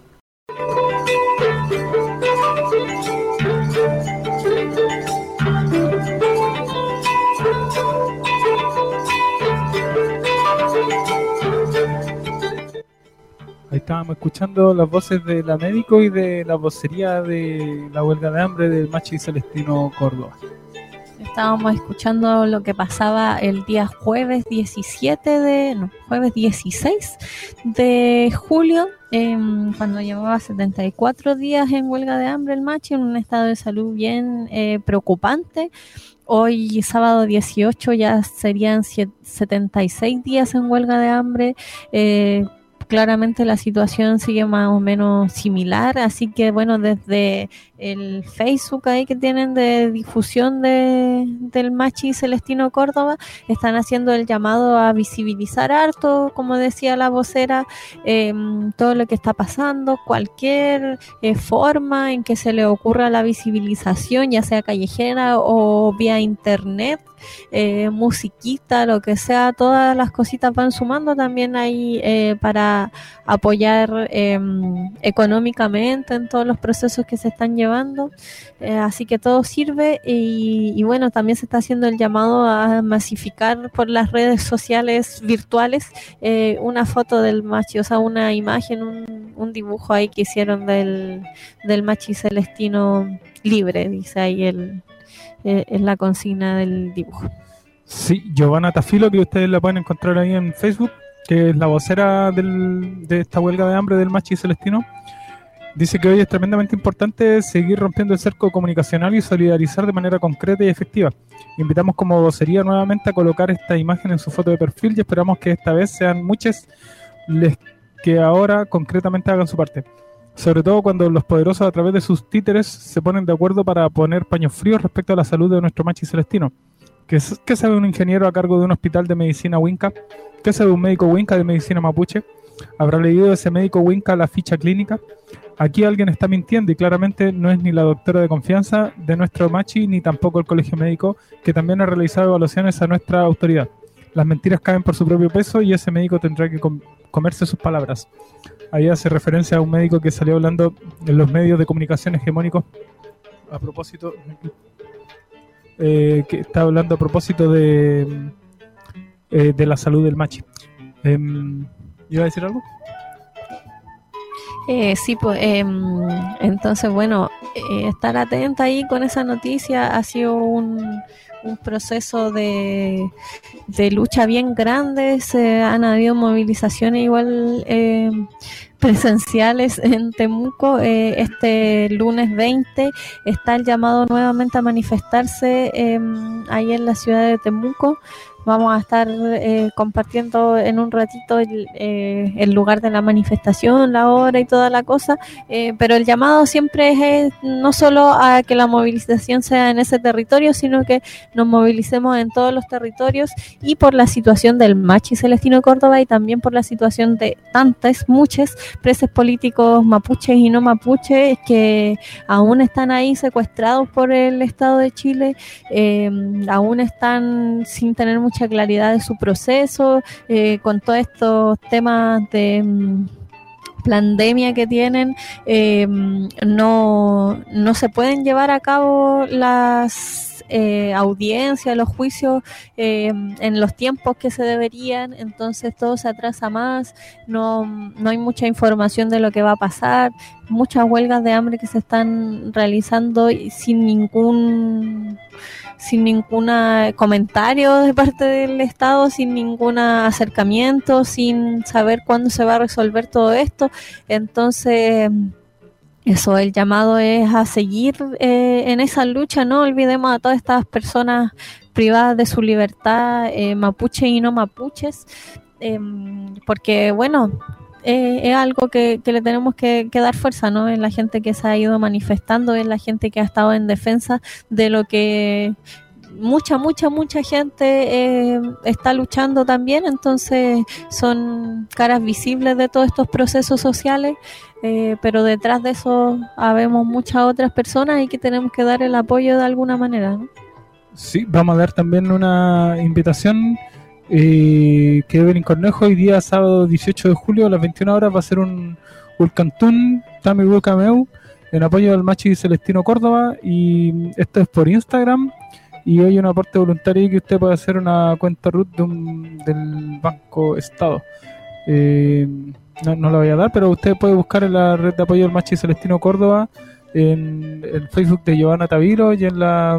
Ahí estábamos escuchando las voces de la médico y de la vocería de la huelga de hambre del Machi Celestino Córdoba. Estábamos escuchando lo que pasaba el día jueves diecisiete de, no, jueves dieciséis de julio, eh, cuando llevaba setenta y cuatro días en huelga de hambre el Machi, en un estado de salud bien eh, preocupante. Hoy, sábado dieciocho, ya serían setenta y seis días en huelga de hambre. Eh, claramente la situación sigue más o menos similar, así que bueno, desde el Facebook ahí que tienen de difusión de, del Machi Celestino Córdoba, están haciendo el llamado a visibilizar harto, como decía la vocera, eh, todo lo que está pasando, cualquier eh, forma en que se le ocurra la visibilización, ya sea callejera o vía internet, eh, musiquita, lo que sea, todas las cositas van sumando también ahí eh, para apoyar eh, económicamente en todos los procesos que se están llevando, eh, así que todo sirve y, y bueno, también se está haciendo el llamado a masificar por las redes sociales virtuales eh, una foto del Machi, o sea, una imagen, un, un dibujo ahí que hicieron del, del Machi Celestino libre, dice ahí el, eh, es la consigna del dibujo. Sí, Giovanna Tafilo, que ustedes la pueden encontrar ahí en Facebook, que es la vocera del, de esta huelga de hambre del Machi Celestino, dice que hoy es tremendamente importante seguir rompiendo el cerco comunicacional y solidarizar de manera concreta y efectiva. Invitamos como vocería nuevamente a colocar esta imagen en su foto de perfil y esperamos que esta vez sean muchas les que ahora concretamente hagan su parte. Sobre todo cuando los poderosos a través de sus títeres se ponen de acuerdo para poner paños fríos respecto a la salud de nuestro Machi Celestino. ¿Qué, qué sabe un ingeniero a cargo de un hospital de medicina Winca? ¿Qué sabe un médico Winca de medicina mapuche? ¿Habrá leído ese médico Winca la ficha clínica? Aquí alguien está mintiendo y claramente no es ni la doctora de confianza de nuestro Machi ni tampoco el colegio médico, que también ha realizado evaluaciones a nuestra autoridad. Las mentiras caen por su propio peso y ese médico tendrá que com- comerse sus palabras. Ahí hace referencia a un médico que salió hablando en los medios de comunicación hegemónicos a propósito eh, que está hablando a propósito de eh, de la salud del Machi. Eh, ¿Iba a decir algo? Eh, sí, pues eh, entonces, bueno, eh, estar atenta ahí con esa noticia. Ha sido un, un proceso de, de lucha bien grande. Se han habido movilizaciones igual eh, presenciales en Temuco. Eh, este lunes veinte está el llamado nuevamente a manifestarse eh, ahí en la ciudad de Temuco. Vamos a estar eh, compartiendo en un ratito el, eh, el lugar de la manifestación, la hora y toda la cosa, eh, pero el llamado siempre es eh, no solo a que la movilización sea en ese territorio, sino que nos movilicemos en todos los territorios, y por la situación del Machi Celestino Córdoba y también por la situación de tantas, muchos presos políticos mapuches y no mapuches que aún están ahí secuestrados por el Estado de Chile, eh, aún están sin tener mucha mucha claridad de su proceso, eh, con todos estos temas de um, pandemia que tienen, eh, no, no se pueden llevar a cabo las eh, audiencias, los juicios eh, en los tiempos que se deberían, entonces todo se atrasa más, no, no hay mucha información de lo que va a pasar, muchas huelgas de hambre que se están realizando sin ningún sin ningún comentario de parte del Estado, sin ningún acercamiento, sin saber cuándo se va a resolver todo esto. Entonces, eso, el llamado es a seguir eh, en esa lucha. No olvidemos a todas estas personas privadas de su libertad, eh, mapuches y no mapuches, eh, porque, bueno, Eh, es algo que, que le tenemos que, que dar fuerza, ¿no? Es la gente que se ha ido manifestando, es la gente que ha estado en defensa de lo que mucha, mucha, mucha gente eh, está luchando también. Entonces son caras visibles de todos estos procesos sociales, eh, pero detrás de eso habemos muchas otras personas y que tenemos que dar el apoyo de alguna manera, ¿no? Sí, vamos a dar también una invitación. Eh, que Evelyn Cornejo hoy día sábado dieciocho de julio a las veintiuna horas va a ser un Ulcantún Tami Cameu en apoyo del Machi Celestino Córdoba, y esto es por Instagram, y hoy un aporte voluntario que usted puede hacer una cuenta root de un, del Banco Estado. Eh, no, no la voy a dar, pero usted puede buscar en la red de apoyo del Machi Celestino Córdoba, en el Facebook de Giovanna Taviro y en la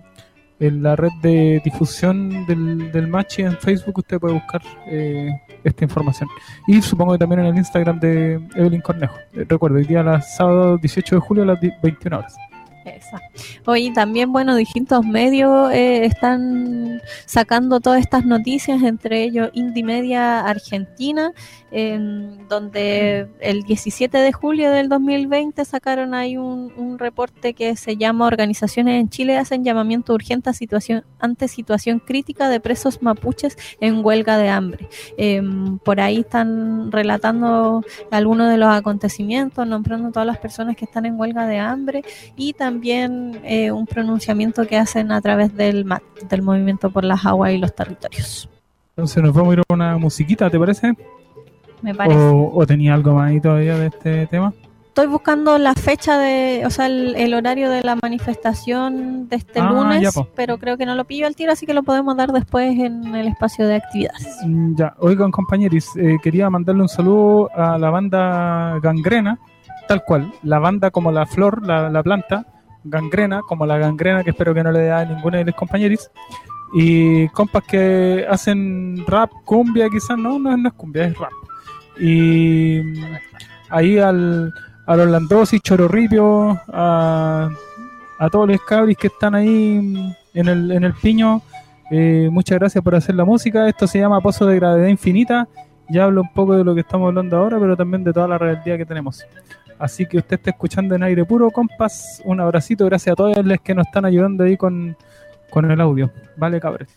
en la red de difusión del, del Machi en Facebook. Usted puede buscar eh, esta información, y supongo que también en el Instagram de Evelyn Cornejo. Eh, recuerdo, hoy día la sábado dieciocho de julio a las veintiuna horas. Exacto. Hoy también, bueno, distintos medios eh, están sacando todas estas noticias, entre ellos Indymedia Argentina, eh, donde el diecisiete de julio del dos mil veinte sacaron ahí un, un reporte que se llama Organizaciones en Chile hacen llamamiento urgente a situación, ante situación crítica de presos mapuches en huelga de hambre. Eh, por ahí están relatando algunos de los acontecimientos, nombrando a todas las personas que están en huelga de hambre, y también También eh, un pronunciamiento que hacen a través del M A T, del Movimiento por las Aguas y los Territorios. Entonces nos vamos a ir a una musiquita, ¿te parece? Me parece. ¿O, o tenía algo más ahí todavía de este tema? Estoy buscando la fecha de, o sea, el, el horario de la manifestación de este ah, lunes, ya, pero creo que no lo pillo al tiro, así que lo podemos dar después en el espacio de actividades. Ya, oigan compañeros, eh, quería mandarle un saludo a la banda Gangrena, tal cual, la banda como la flor, la, la planta, Gangrena, como la gangrena, que espero que no le dé a ninguno de los compañeros. y compas que hacen rap, cumbia, quizás no, no, no es cumbia, es rap. Y ahí al, al Orlandosi, Chororripio, a, a todos los cabris que están ahí en el, en el piño, eh, muchas gracias por hacer la música. Esto se llama Pozo de Gravedad Infinita. Ya hablo un poco de lo que estamos hablando ahora, pero también de toda la rebeldía que tenemos. Así que usted está escuchando en Aire Puro, compas. Un abracito, gracias a todos los que nos están ayudando ahí con, con el audio. Vale, cabres.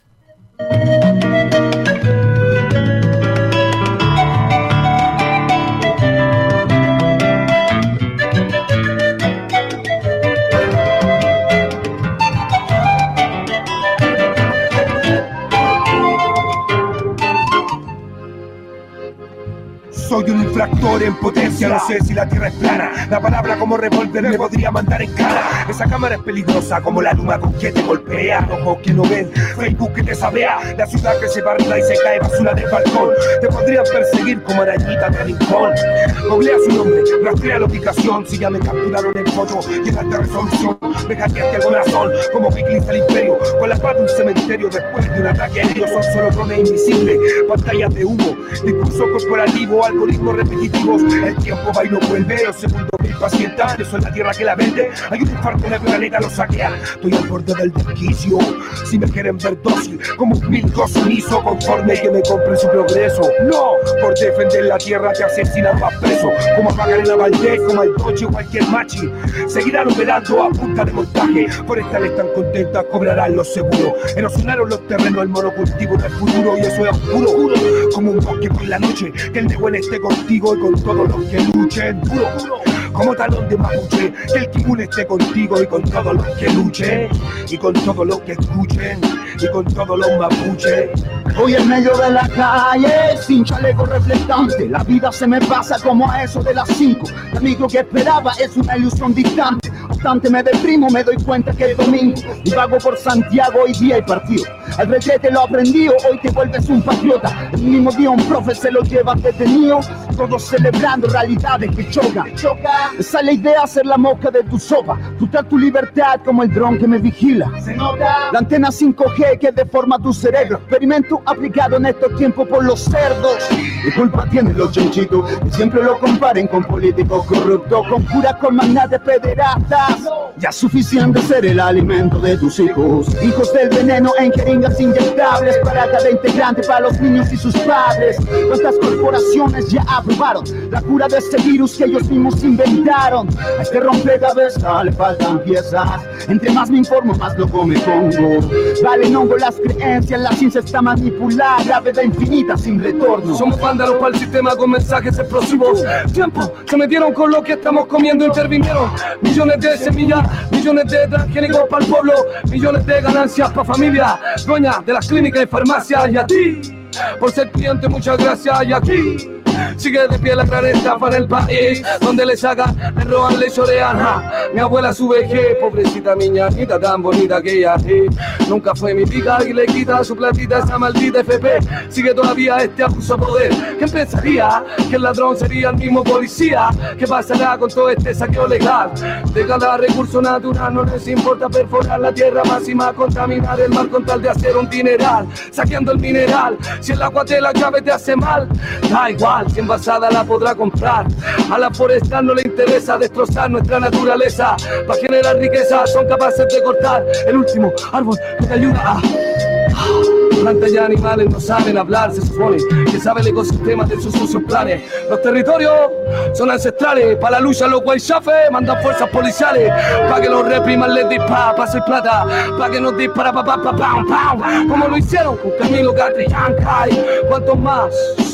Soy un infractor en potencia, no sé si la tierra es plana. La palabra como revólver me podría mandar en cara. Esa cámara es peligrosa como la luma con que te golpea. Ojos que no ven, Facebook que te sabea. La ciudad que se barrila y se cae basura del balcón. Te podrían perseguir como arañita de rincón. Googlea su nombre, rastrea la ubicación. Si ya me capturaron en foto y en alta resolución, me hackeaste el corazón como Wikileaks al imperio. Con la paz de un cementerio después de un ataque aéreo. Son solo drones invisibles, pantallas de humo, discurso corporativo, algoritmos repetitivos. El tiempo va y no vuelve, los segundos mil pacientes años son la tierra que la vende. Hay un infarto en el planeta, lo saquea. Estoy al borde del desquicio. Si me quieren ver dócil, como un milico sumiso, conforme que me compre su progreso. No, por defender la tierra te asesinan más preso. Como a Macarena Valdés, como al Doche o cualquier machi. Seguirán operando a punta de montaje. Forestales tan contentas cobrarán los seguros. Erosionaron los terrenos, el monocultivo no es futuro. Y eso es oscuro, juro, como un bosque por la noche. Que el de buen esté contigo y con todos los que luchen. Duro, duro, como talón de mapuche. Que el Kibun esté contigo y con todos los que luchen. Y con todos los que escuchen. Y con todos los mapuches. Voy en medio de la calle, sin chaleco reflectante. La vida se me pasa como a eso de las cinco. La micro que esperaba es una ilusión distante. Obstante me deprimo, me doy cuenta que es domingo. Y vago por Santiago, hoy día hay partido. Al retrete lo aprendido, hoy te vuelves un patriota. El mismo día un profe se lo lleva detenido. Todos celebrando realidades que chocan. Choca. Esa es la idea, hacer la mosca de tu sopa. Frutar tu libertad como el dron que me vigila. Se nota. La antena cinco G que deforma tu cerebro. Experimento aplicado en estos tiempos por los cerdos. ¿Qué culpa tienen los chanchitos? Que siempre lo comparen con políticos corruptos, con curas, con magnates pederastas. Ya es suficiente ser el alimento de tus hijos. Hijos del veneno en jeringas inyectables para cada integrante, para los niños y sus padres. Nuestras corporaciones ya aprobaron la cura de este virus que ellos mismos inventaron. A este rompecabezas le faltan piezas. Entre más me informo, más loco me pongo. Valen hongo las creencias, la ciencia está manipulada. Gravedad infinita sin retorno. Somos vándalos para el sistema con mensajes explosivos. Tiempo, se metieron con lo que estamos comiendo. Intervinieron millones de semillas, millones de transgénicos para el pueblo, millones de ganancias para familia, dueña de las clínicas y farmacias. Y a ti, por ser cliente, muchas gracias. Y aquí sigue de pie la gran estafa en el país, donde le sacan, le roban, le chorean. Ja. Mi abuela su vejez, pobrecita niña, tan bonita que ella sí. Nunca fue mi pica y le quita su platita esa maldita F P. Sigue todavía este abuso de poder. ¿Quién pensaría que el ladrón sería el mismo policía? ¿Qué pasará con todo este saqueo legal? De cada recurso natural no les importa perforar la tierra más y más, contaminar el mar con tal de hacer un dineral. Saqueando el mineral, si el agua de la llave te hace mal, da igual. Si envasada la podrá comprar. A la forestal no le interesa destrozar nuestra naturaleza. Para generar riqueza son capaces de cortar el último árbol que te ayuda a... Plantas y animales no saben hablar, se supone que sabe el ecosistema de sus sucios planes. Los territorios son ancestrales, para la lucha los guaychafes mandan fuerzas policiales, para que los repriman les dispara, para hacer plata, para que nos dispara, pa, pa, pa, pam, pam, como lo hicieron con Camilo Catrillanca. ¿Cuántos más?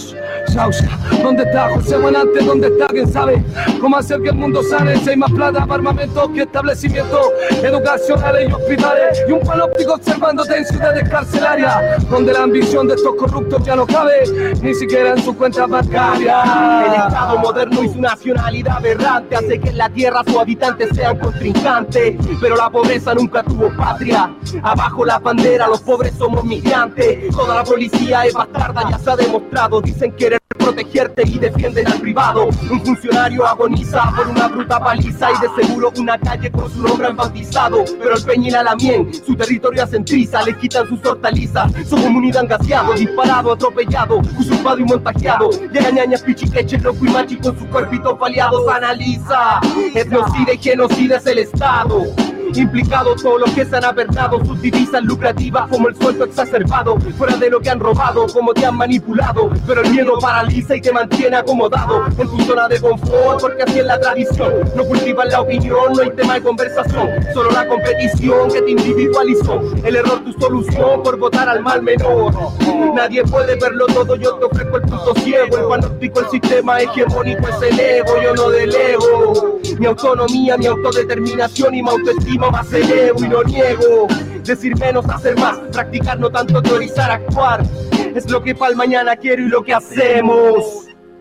Sausa, ¿dónde está José Buenante? ¿Dónde está? ¿Quién sabe cómo hacer que el mundo sane? Si hay más plata para armamentos que establecimientos educacionales y hospitales, y un panóptico observándote en ciudades carcelarias, donde la ambición de estos corruptos ya no cabe, ni siquiera en sus cuentas bancarias. El Estado moderno y su nacionalidad aberrante hace que en la tierra sus habitantes sean contrincantes, pero la pobreza nunca tuvo patria. Abajo la bandera, los pobres somos migrantes. Toda la policía es bastarda, ya se ha demostrado. Dicen que eres protegerte y defienden al privado. Un funcionario agoniza por una bruta paliza y de seguro una calle con su nombre han bautizado. Pero el Peña y la Lamien, su territorio acentriza, les quitan sus hortalizas. Su comunidad engaseado, disparado, atropellado, usurpado y montajeado. Llegan ñañas, pichiqueches, loco y machi con sus cuerpitos baleados. Analiza, etnocida y genocida es el Estado. Implicados todos los que se han apernado, sus divisas lucrativas como el sueldo exacerbado, fuera de lo que han robado, como te han manipulado. Pero el miedo paraliza y te mantiene acomodado en tu zona de confort, porque así es la tradición. No cultivan la opinión, no hay tema de conversación, solo la competición que te individualizó. El error tu solución por votar al mal menor. Nadie puede verlo todo, yo te ofrezco el punto ciego. El panóptico, el sistema hegemónico es el ego, yo no delego. Mi autonomía, mi autodeterminación y mi autoestima más elevo y no niego. Decir menos, hacer más, practicar no tanto teorizar, actuar. Es lo que para el mañana quiero y lo que hacemos.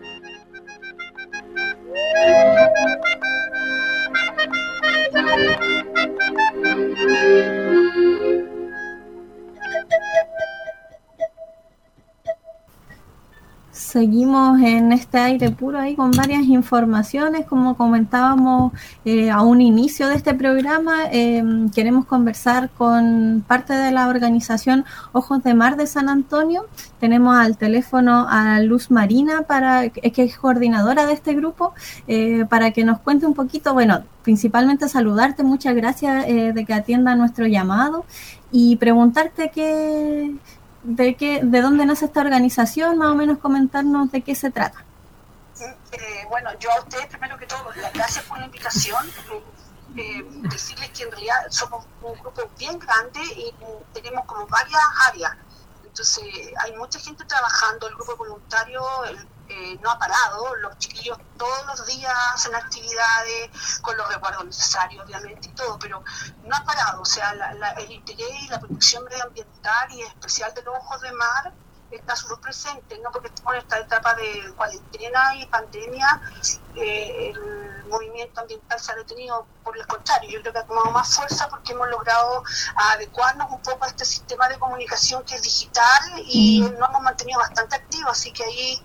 Seguimos en este aire puro ahí con varias informaciones, como comentábamos eh, a un inicio de este programa. Eh, queremos conversar con parte de la organización Ojos de Mar de San Antonio. Tenemos al teléfono a Luz Marina, para, que es coordinadora de este grupo, eh, para que nos cuente un poquito, bueno, principalmente saludarte, muchas gracias eh, de que atienda nuestro llamado, y preguntarte qué... De, qué, de dónde nace esta organización, más o menos comentarnos de qué se trata. Eh, bueno, yo a ustedes primero que todo, las gracias por la invitación. Eh, decirles que en realidad somos un grupo bien grande y tenemos como varias áreas. Entonces hay mucha gente trabajando, el grupo voluntario eh, no ha parado, los chiquillos todos los días hacen actividades con los resguardos necesarios, obviamente, y todo, pero no ha parado. O sea, la, la, el interés y la protección medioambiental y especial de los Ojos de Mar está súper presente, ¿no? Porque estamos en esta etapa de cuarentena y pandemia, eh, el movimiento ambiental se ha detenido. Por el contrario, yo creo que ha tomado más fuerza porque hemos logrado adecuarnos un poco a este sistema de comunicación que es digital y mm. nos hemos mantenido bastante activos, así que ahí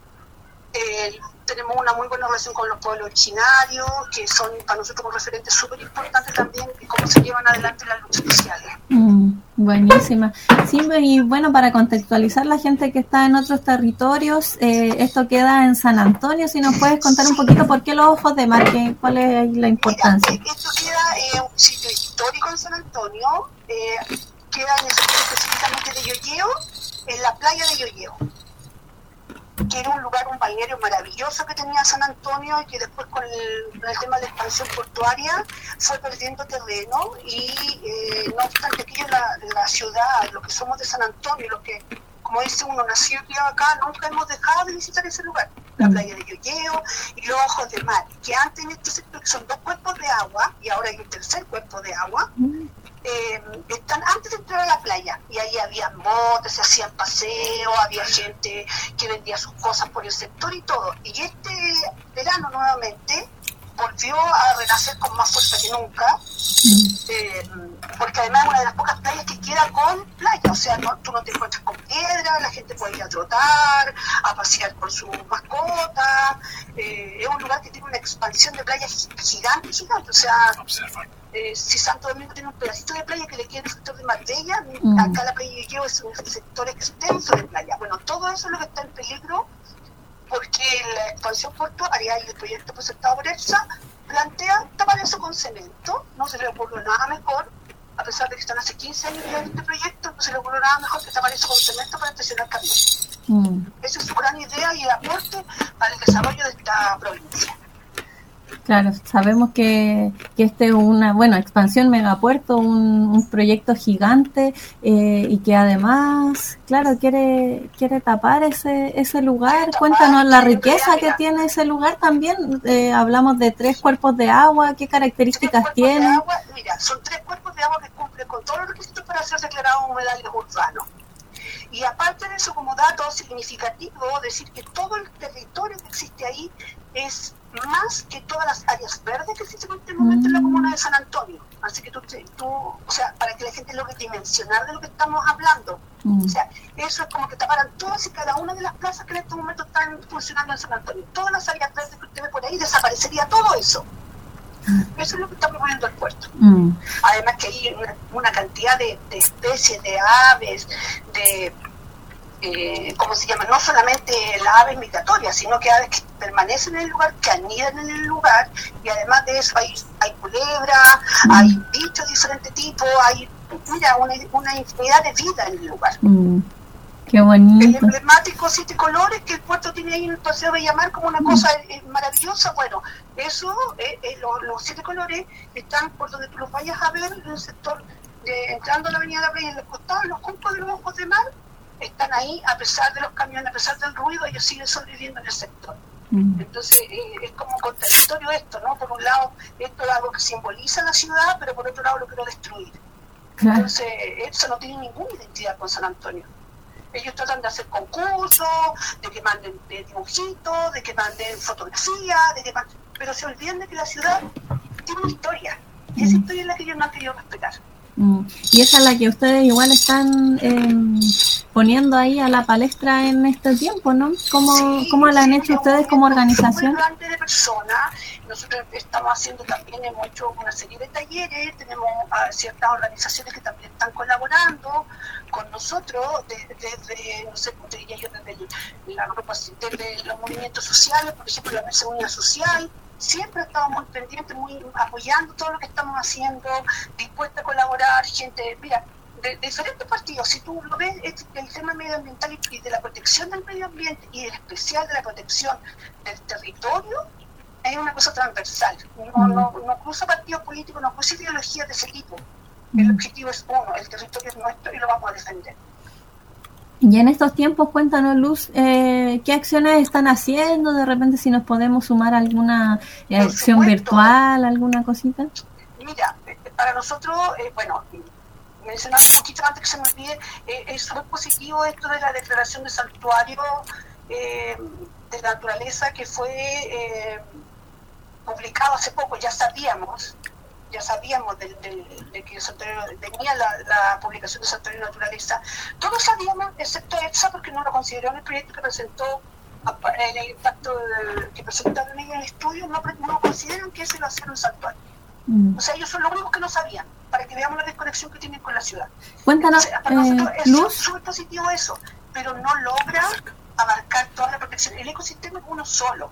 eh, tenemos una muy buena relación con los pueblos originarios, que son para nosotros un referente súper importante también, y cómo se llevan adelante las luchas sociales. Mm, buenísima. Sí, y bueno, para contextualizar la gente que está en otros territorios, eh, esto queda en San Antonio. Si nos puedes contar un poquito por qué los Ojos de Mar, ¿qué, cuál es la importancia? Mira, esto queda en eh, un sitio histórico en San Antonio, eh, queda en el sitio específicamente de Yoyeo, en la playa de Yoyeo, que era un lugar, un balneario maravilloso que tenía San Antonio y que después con el, con el tema de la expansión portuaria fue perdiendo terreno y eh, no obstante aquello la, la ciudad, lo que somos de San Antonio, lo que, como dice uno, nació y criado acá, nunca hemos dejado de visitar ese lugar, la playa de Yoyeo y los Ojos de Mar, que antes en este sector, que son dos cuerpos de agua y ahora hay un tercer cuerpo de agua, Eh, están antes de entrar a la playa, y ahí había botes, se hacían paseos, había gente que vendía sus cosas por el sector y todo, y este verano nuevamente volvió a renacer con más fuerza que nunca, eh, porque además es una de las pocas playas que queda con playa, o sea, no, tú no te encuentras con piedra, la gente puede ir a trotar, a pasear con su mascota, eh, es un lugar que tiene una expansión de playa gigante, gigante, o sea, eh, si Santo Domingo tiene un pedacito de playa que le queda el sector de Marbella, mm. acá la playa de Yoyeo es un sector extenso de playa. Bueno, todo eso es lo que está en peligro, porque la expansión portuaria y el proyecto presentado por EPSA plantea tapar eso con cemento. No se le ocurrió nada mejor, a pesar de que están hace quince años ya en este proyecto, no se le ocurrió nada mejor que tapar eso con cemento para estacionar camiones. Mm. Esa es su gran idea y aporte para el desarrollo de esta provincia. Claro, sabemos que, que este es una, bueno, expansión megapuerto, un, un proyecto gigante, eh, y que además, claro, quiere quiere tapar ese ese lugar. Cuéntanos la riqueza que tiene ese lugar también. Eh, hablamos de tres cuerpos de agua, ¿qué características tiene? De agua, mira, son tres cuerpos de agua que cumplen con todos los requisitos para ser declarados humedales urbanos. Y aparte de eso, como dato significativo, decir que todo el territorio que existe ahí es más que todas las áreas verdes que existen en este momento en la comuna de San Antonio. Así que tú, tú, o sea, para que la gente logre dimensionar de lo que estamos hablando, Mm. O sea, eso es como que taparan todas y cada una de las plazas que en este momento están funcionando en San Antonio. Todas las áreas verdes que usted ve por ahí, desaparecería todo eso. Eso es lo que está proponiendo el puerto. Mm. Además que hay una, una cantidad de, de especies, de aves, de, eh, ¿cómo se llama? No solamente las aves migratorias, sino que aves que permanecen en el lugar, que anidan en el lugar, y además de eso hay, hay culebras, mm. hay bichos de diferente tipo, hay, mira, una, una infinidad de vida en el lugar. Mm. Qué bonito. El emblemático Siete Colores que el puerto tiene ahí en el Paseo Bellamar como una cosa eh, maravillosa. Bueno, eso, eh, eh, lo, los Siete Colores están por donde tú los vayas a ver en el sector, de, entrando a la Avenida de la Playa, en los costados, los juncos de los ojos de mar, están ahí a pesar de los camiones, a pesar del ruido, ellos siguen sobreviviendo en el sector. Mm. Entonces eh, es como contradictorio esto, ¿no? Por un lado, esto es algo que simboliza la ciudad, pero por otro lado lo quiero destruir. Claro. Entonces, eso no tiene ninguna identidad con San Antonio. Ellos tratan de hacer concursos, de que manden de dibujitos, de que manden fotografías, de que manden... pero se olvidan de que la ciudad tiene una historia. Y esa historia es la que ellos no han querido respetar. Mm. Y esa es la que ustedes igual están eh, poniendo ahí a la palestra en este tiempo, ¿no? ¿Cómo, sí, ¿cómo la han sí, hecho ustedes como organización? Grande de personas. Nosotros estamos haciendo también, hemos hecho una serie de talleres, tenemos a ciertas organizaciones que también están colaborando con nosotros, desde, de, no sé, como te diría yo, desde, la agrupación, desde los movimientos sociales, por ejemplo, la Mesa Unidad Social. Siempre estamos muy pendientes, muy apoyando todo lo que estamos haciendo, dispuesta a colaborar, gente, mira, de, de diferentes partidos. Si tú lo ves, es el tema medioambiental y de la protección del medio ambiente y en especial de la protección del territorio, es una cosa transversal. No, no, no cruza partidos políticos, no cruza ideologías de ese tipo. El objetivo es uno, el territorio es nuestro y lo vamos a defender. Y en estos tiempos, cuéntanos, Luz, eh, ¿qué acciones están haciendo? De repente, si nos podemos sumar a alguna eh, acción virtual, alguna cosita. Mira, para nosotros, eh, bueno, mencionando un poquito antes que se me olvide, eh, es muy positivo esto de la declaración de santuario eh, de la naturaleza que fue eh, publicado hace poco. Ya sabíamos, ya sabíamos de, de, de que el santuario tenía la, la publicación de santuario de naturaleza. Todos sabíamos, excepto EPSA, porque no lo consideró en el proyecto que presentó, en el impacto de, que presentaron en el estudio, no, no consideran que ese va a ser un santuario. Mm. O sea, ellos son los únicos que no sabían, para que veamos la desconexión que tienen con la ciudad. Cuéntanos, Entonces, para nosotros eh, es Luz. súper positivo eso, pero no logra abarcar toda la protección. El ecosistema es uno solo.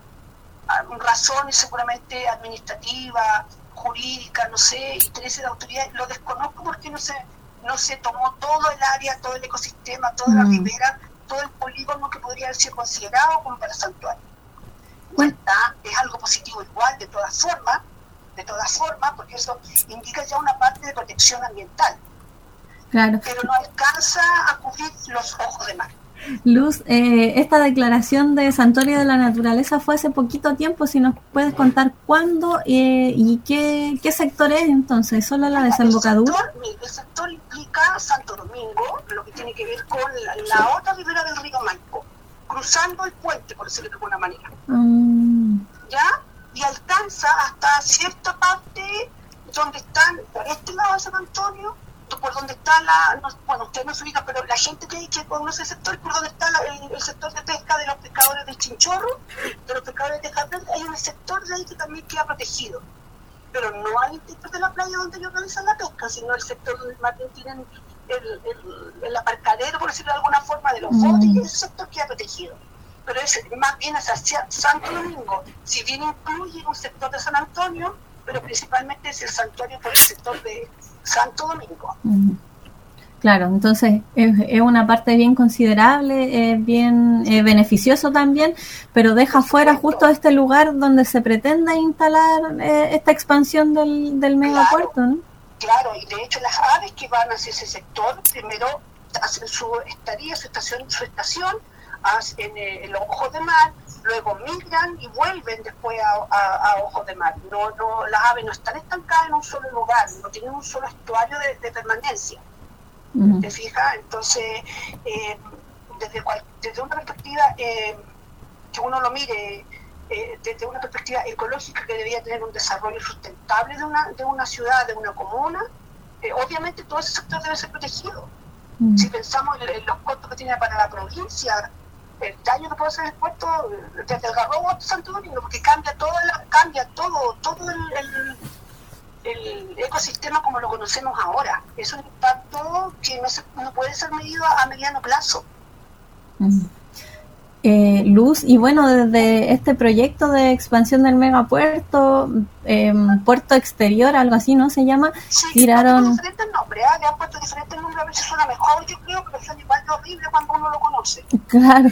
Razones seguramente administrativas, jurídica, no sé, intereses de autoridad, lo desconozco porque no se, no se tomó todo el área, todo el ecosistema, toda mm. la ribera, todo el polígono que podría haber sido considerado como para santuario. Bueno. Está, es algo positivo igual, de todas formas, de todas formas, porque eso indica ya una parte de protección ambiental. Claro. Pero no alcanza a cubrir los ojos de mar. Luz, eh, esta declaración de Santuario de la Naturaleza fue hace poquito tiempo, si nos puedes contar cuándo eh, y qué, qué sector es entonces, ¿solo la desembocadura? El sector, el sector implica Santo Domingo, lo que tiene que ver con la, la otra ribera del río Maipo, cruzando el puente, por decirlo de alguna manera. Mm. ¿Ya? Y alcanza hasta cierta parte donde están, por este lado de San Antonio, por donde está la, no, bueno, usted no se ubica, pero la gente que, que conoce el sector, por donde está la, el, el sector de pesca de los pescadores del Chinchorro, de los pescadores de Jardín, hay un sector de ahí que también queda protegido. Pero no hay el sector de la playa donde ellos realizan la pesca, sino el sector donde más bien tienen el, el, el aparcadero, por decirlo de alguna forma, de los mm. botes, y ese sector queda protegido. Pero es más bien hacia Santo Domingo, si bien incluye un sector de San Antonio, pero principalmente es el santuario por el sector de Santo Domingo. Claro, entonces es, es una parte bien considerable, es bien eh, beneficioso también, pero deja fuera justo este lugar donde se pretende instalar eh, esta expansión del, del megapuerto, claro, ¿no? Claro, y de hecho las aves que van hacia ese sector, primero hacen su estadía, su estación, su estación en, en los ojos de mar, luego migran y vuelven después a, a, a ojos de mar. No, no, las aves no están estancadas en un solo lugar, no tienen un solo estuario de, de permanencia. Uh-huh. ¿Te fijas? Entonces, eh, desde, cual, desde una perspectiva eh, que uno lo mire, eh, desde una perspectiva ecológica que debía tener un desarrollo sustentable de una, de una ciudad, de una comuna, eh, obviamente todo ese sector debe ser protegido. Mm. Si pensamos en, en los costos que tiene para la provincia, el daño que puede hacer el puerto desde el Garrobo hasta Santo Domingo, porque cambia todo, la, cambia todo, todo el, el, el ecosistema como lo conocemos ahora. Es un impacto que no, se, no puede ser medido a, a mediano plazo. Mm. Eh, Luz, y bueno, desde este proyecto de expansión del megapuerto, eh, puerto exterior, algo así, ¿no? Se llama, sí, tiraron... diferentes nombres, ¿eh? Le han puesto diferentes nombres, a veces suena mejor, yo creo, pero suena igual de horrible cuando uno lo conoce. Claro.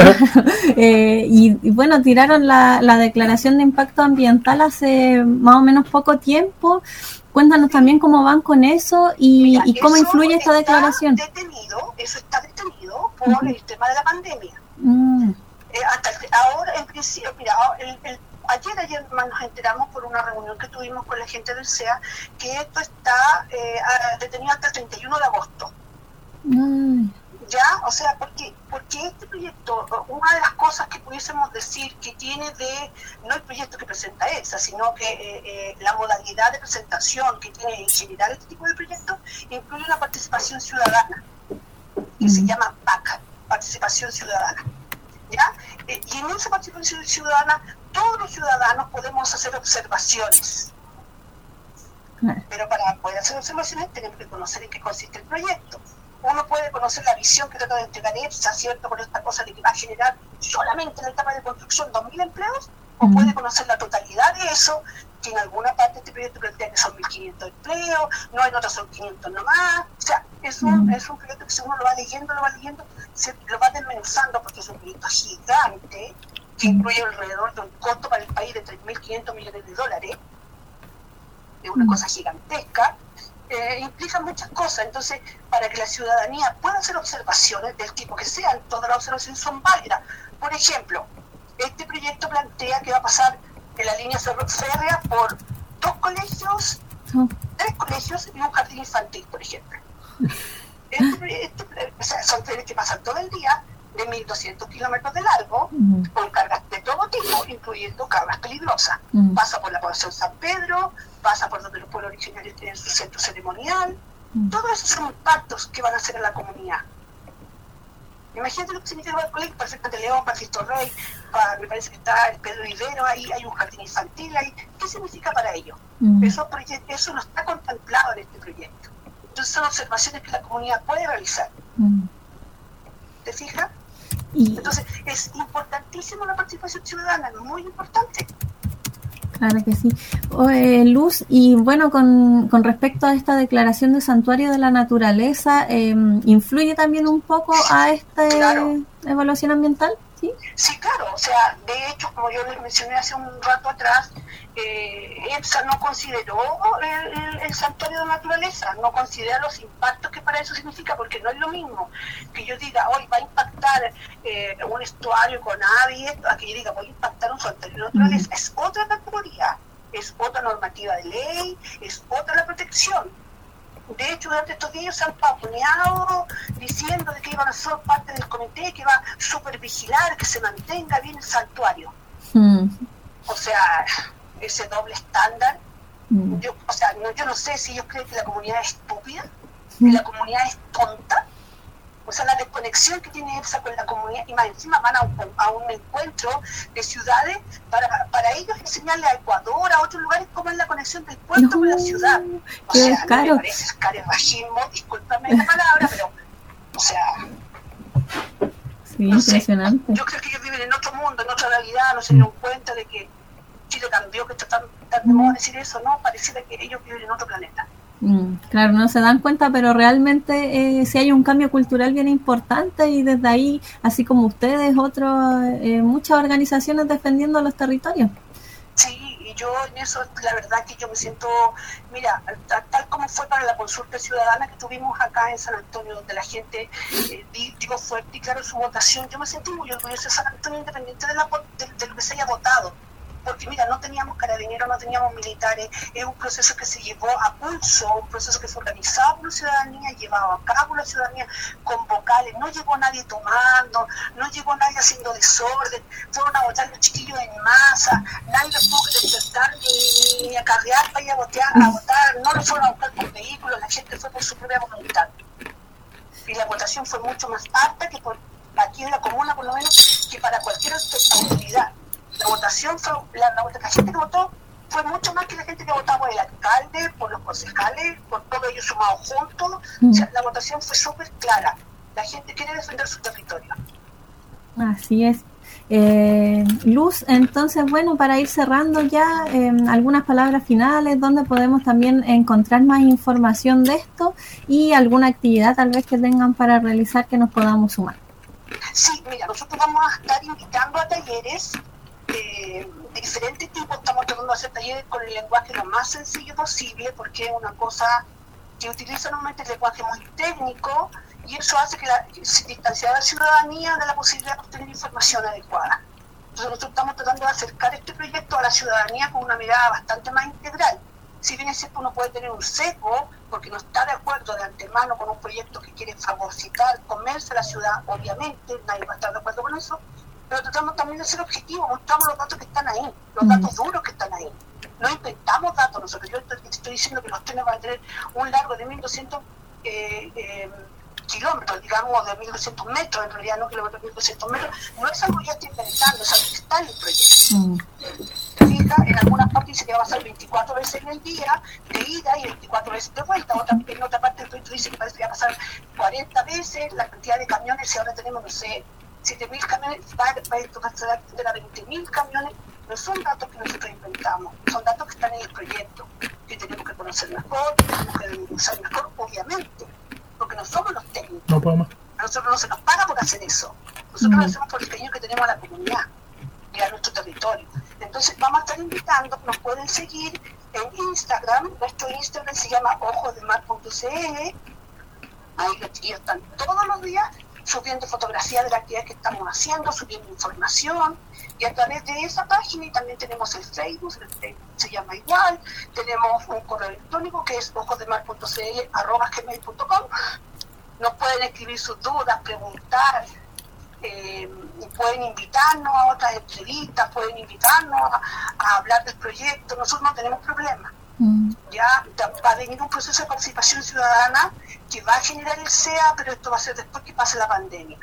eh, y, y bueno, tiraron la, la declaración de impacto ambiental hace más o menos poco tiempo. Cuéntanos también cómo van con eso y, Mira, y cómo influye esta declaración. Detenido, eso está detenido por uh-huh. el tema de la pandemia. Mm. Eh, hasta el, ahora, en principio, mira, el, el, ayer, ayer nos enteramos por una reunión que tuvimos con la gente del C E A que esto está eh, detenido hasta el treinta y uno de agosto. Mm. Ya, o sea, porque, porque este proyecto, una de las cosas que pudiésemos decir que tiene de, no el proyecto que presenta EPSA, sino que eh, eh, la modalidad de presentación que tiene en general este tipo de proyectos, incluye una participación ciudadana, que mm. se llama P A C, Participación Ciudadana. ¿Ya? Eh, y en esa participación ciudadana, todos los ciudadanos podemos hacer observaciones. Claro. Pero para poder hacer observaciones tenemos que conocer en qué consiste el proyecto. Uno puede conocer la visión que trata de entregar EPSA, ¿cierto? Con esta cosa de que va a generar solamente en la etapa de construcción dos mil empleos, o mm. puede conocer la totalidad de eso, que en alguna parte de este proyecto plantea que son mil quinientos empleos, no en otras son quinientos nomás. O sea, es un, mm. es un proyecto que si uno lo va leyendo, lo va leyendo, se lo va desmenuzando porque es un proyecto gigante que incluye alrededor de un costo para el país de tres mil quinientos millones de dólares. Es una mm. cosa gigantesca. Eh, implica muchas cosas, entonces para que la ciudadanía pueda hacer observaciones del tipo que sean, todas las observaciones son válidas. Por ejemplo, este proyecto plantea que va a pasar en la línea férrea por dos colegios, oh. tres colegios y un jardín infantil, por ejemplo. Este, este, o sea, son trenes que pasan todo el día de mil doscientos kilómetros de largo, mm. con cargas de todo tipo, incluyendo cargas peligrosas. Mm. Pasa por la población San Pedro, pasa por donde los pueblos originarios tienen su centro ceremonial. Mm. Todos esos son impactos que van a hacer en la comunidad. Imagínate lo que significa el colegio, para Cerca de León, para Cristo Rey, para, me parece que está el Pedro Ibero, ahí hay un jardín infantil, ahí. ¿Qué significa para ellos? Mm. Eso, eso no está contemplado en este proyecto. Entonces son observaciones que la comunidad puede realizar. Mm. ¿Te fijas? Y... Entonces es importantísimo la participación ciudadana, es muy importante. Claro que sí. Oh, eh, Luz, y bueno, con, con respecto a esta declaración de santuario de la naturaleza, eh, ¿influye también un poco a esta claro. evaluación ambiental? ¿Sí? Sí, claro. O sea, de hecho, como yo les mencioné hace un rato atrás, eh, EPSA no consideró el, el, el santuario de la naturaleza, no considera los impactos que para eso significa, porque no es lo mismo que yo diga, hoy va a impactar eh, un estuario con aves, a que yo diga, voy a impactar un santuario de la naturaleza. Mm. Es otra categoría, es otra normativa de ley, es otra la protección. De hecho, durante estos días se han paponeado diciendo de que iban a ser parte del comité que va a supervigilar que se mantenga bien el santuario. Mm. O sea, ese doble estándar. Mm. Yo, o sea, no, yo no sé si ellos creen que la comunidad es estúpida, mm. que la comunidad es tonta. O sea, la desconexión que tiene EPSA con la comunidad, y más encima van a un, a un encuentro de ciudades para, para ellos enseñarle a Ecuador, a otros lugares, cómo es la conexión del puerto no, con la ciudad. O sea, no me parece escarabajismo, discúlpame la palabra, pero, o sea... Sí, no impresionante. Sé, yo creo que ellos viven en otro mundo, en otra realidad, no se dieron cuenta de que Chile cambió, que está tan, tan de moda decir eso, ¿no? Pareciera que ellos viven en otro planeta. Mm, claro, no se dan cuenta, pero realmente eh, sí hay un cambio cultural bien importante y desde ahí, así como ustedes, otros, eh, muchas organizaciones defendiendo los territorios. Sí, y yo en eso, la verdad que yo me siento, mira, tal, tal como fue para la consulta ciudadana que tuvimos acá en San Antonio, donde la gente, eh, digo fuerte y claro su votación, yo me sentí muy orgullosa de San Antonio, independiente de, la, de, de lo que se haya votado. Porque mira, no teníamos carabineros, no teníamos militares, es un proceso que se llevó a pulso, un proceso que fue organizado por la ciudadanía, llevado a cabo la ciudadanía con vocales, no llegó nadie tomando, no llegó nadie haciendo desorden, fueron a votar los chiquillos en masa, nadie los tuvo que despertar ni, ni acarrear para ir a votar, a votar, no lo fueron a votar por vehículos, la gente fue por su propia voluntad. y la votación fue mucho más alta que por aquí en la comuna, por lo menos, que para cualquier autoridad. La votación fue, la, la, la gente que votó fue mucho más que la gente que votaba por el alcalde, por los concejales, por todos ellos sumados juntos. Mm. O sea, la votación fue súper clara. La gente quiere defender su territorio. Así es. Eh, Luz, entonces, bueno, para ir cerrando ya, eh, algunas palabras finales, donde podemos también encontrar más información de esto y alguna actividad tal vez que tengan para realizar que nos podamos sumar. Sí, mira, nosotros vamos a estar invitando a talleres eh, de diferentes tipos. Estamos tratando de hacer talleres con el lenguaje lo más sencillo posible, porque es una cosa que utiliza normalmente el lenguaje muy técnico, y eso hace que, la, que se distancie a la ciudadanía de la posibilidad de obtener información adecuada. Entonces nosotros estamos tratando de acercar este proyecto a la ciudadanía con una mirada bastante más integral. Si bien es cierto, uno puede tener un sesgo porque no está de acuerdo de antemano con un proyecto que quiere fagocitar, comerse a la ciudad, obviamente, nadie va a estar de acuerdo con eso, pero tratamos también de ser objetivos, mostramos los datos que están ahí, los datos duros que están ahí. No inventamos datos nosotros. Yo estoy, estoy diciendo que los trenes van a tener un largo de mil doscientos eh, eh, kilómetros, digamos, de mil doscientos metros, en realidad no kilómetros, mil doscientos metros. No es algo que ya estoy inventando, es algo que está en el proyecto. Mm. En algunas partes dice que va a pasar veinticuatro veces en el día de ida y veinticuatro veces de vuelta. Otra, en otra parte del proyecto dice que parece que va a pasar cuarenta veces la cantidad de camiones. Si ahora tenemos, no sé, siete mil camiones, va a tener a veinte mil camiones. No son datos que nosotros inventamos, son datos que están en el proyecto, que tenemos que conocer mejor, que tenemos que usar mejor, obviamente, porque no somos los técnicos. No podemos. A nosotros no se nos paga por hacer eso. Nosotros lo hacemos por el cariño que tenemos a la comunidad y a nuestro territorio. Entonces vamos a estar invitando, nos pueden seguir en Instagram. Nuestro Instagram se llama ojos de mar punto c l. Ahí los chicos están todos los días subiendo fotografías de la actividad que estamos haciendo, subiendo información, y a través de esa página, y también tenemos el Facebook, el Facebook se llama igual, tenemos un correo electrónico que es ojos de mar punto c l arroba gmail punto com. Nos pueden escribir sus dudas, preguntar, eh, pueden invitarnos a otras entrevistas, pueden invitarnos a, a hablar del proyecto. Nosotros no tenemos problemas. Mm. Ya va a venir un proceso de participación ciudadana que va a generar el C E A, pero esto va a ser después que pase la pandemia.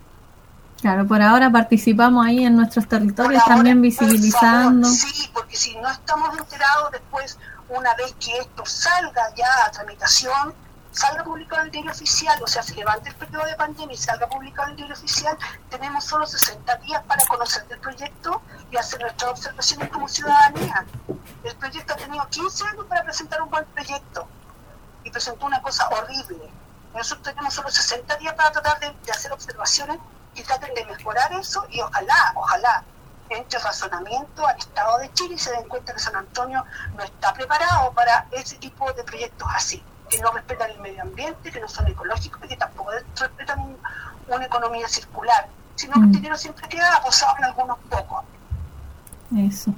Claro, por ahora participamos ahí en nuestros territorios, ahora, también visibilizando. Por favor, sí, porque si no estamos enterados después, una vez que esto salga ya a tramitación, salga publicado en el diario oficial, o sea, se levante el periodo de pandemia y salga publicado en el diario oficial, tenemos solo sesenta días para conocer del proyecto y hacer nuestras observaciones como ciudadanía. El proyecto ha tenido quince años para presentar un buen proyecto y presentó una cosa horrible. Nosotros tenemos solo sesenta días para tratar de, de hacer observaciones que traten de mejorar eso, y ojalá, ojalá entre razonamiento al Estado de Chile y se den cuenta que San Antonio no está preparado para ese tipo de proyectos así, que no respetan el medio ambiente, que no son ecológicos y que tampoco respetan un, una economía circular, sino que el dinero siempre queda aposado en algunos pocos. Eso.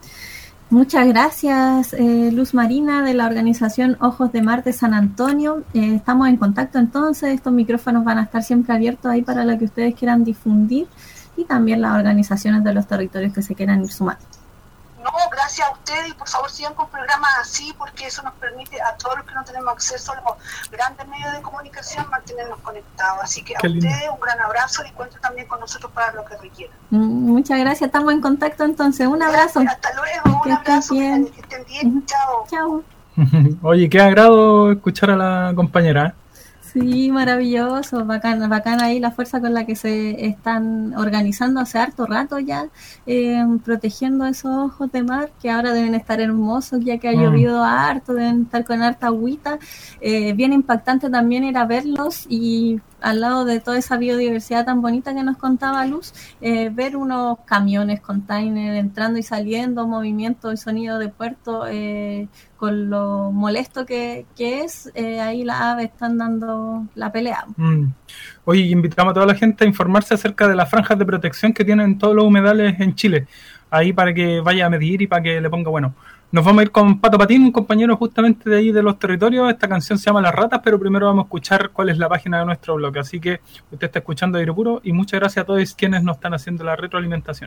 Muchas gracias, eh, Luz Marina, de la organización Ojos de Mar de San Antonio. Eh, estamos en contacto entonces, estos micrófonos van a estar siempre abiertos ahí para lo que ustedes quieran difundir, y también las organizaciones de los territorios que se quieran ir sumando. No, gracias a ustedes, y por favor sigan con programas así, porque eso nos permite a todos los que no tenemos acceso a los grandes medios de comunicación mantenernos conectados. Así que a ustedes un gran abrazo y cuenten también con nosotros para lo que requieran. Muchas gracias, estamos en contacto entonces. Un abrazo. Gracias, hasta luego, un que abrazo, bien. Que estén bien, uh-huh. Chao. Chao. Oye, qué agrado escuchar a la compañera. Sí, maravilloso, bacán, bacán ahí la fuerza con la que se están organizando hace harto rato ya, eh, protegiendo esos ojos de mar, que ahora deben estar hermosos ya que ha llovido harto, deben estar con harta agüita. Eh, bien impactante también ir a verlos, y al lado de toda esa biodiversidad tan bonita que nos contaba Luz, eh, ver unos camiones container entrando y saliendo, movimiento y sonido de puerto, eh, con lo molesto que, que es, eh, ahí las aves están dando la pelea. Mm. Oye, invitamos a toda la gente a informarse acerca de las franjas de protección que tienen todos los humedales en Chile, ahí para que vaya a medir y para que le ponga bueno. Nos vamos a ir con Pato Patín, un compañero justamente de ahí de los territorios. Esta canción se llama Las Ratas, pero primero vamos a escuchar cuál es la página de nuestro blog. Así que usted está escuchando Aire Puro, y muchas gracias a todos quienes nos están haciendo la retroalimentación.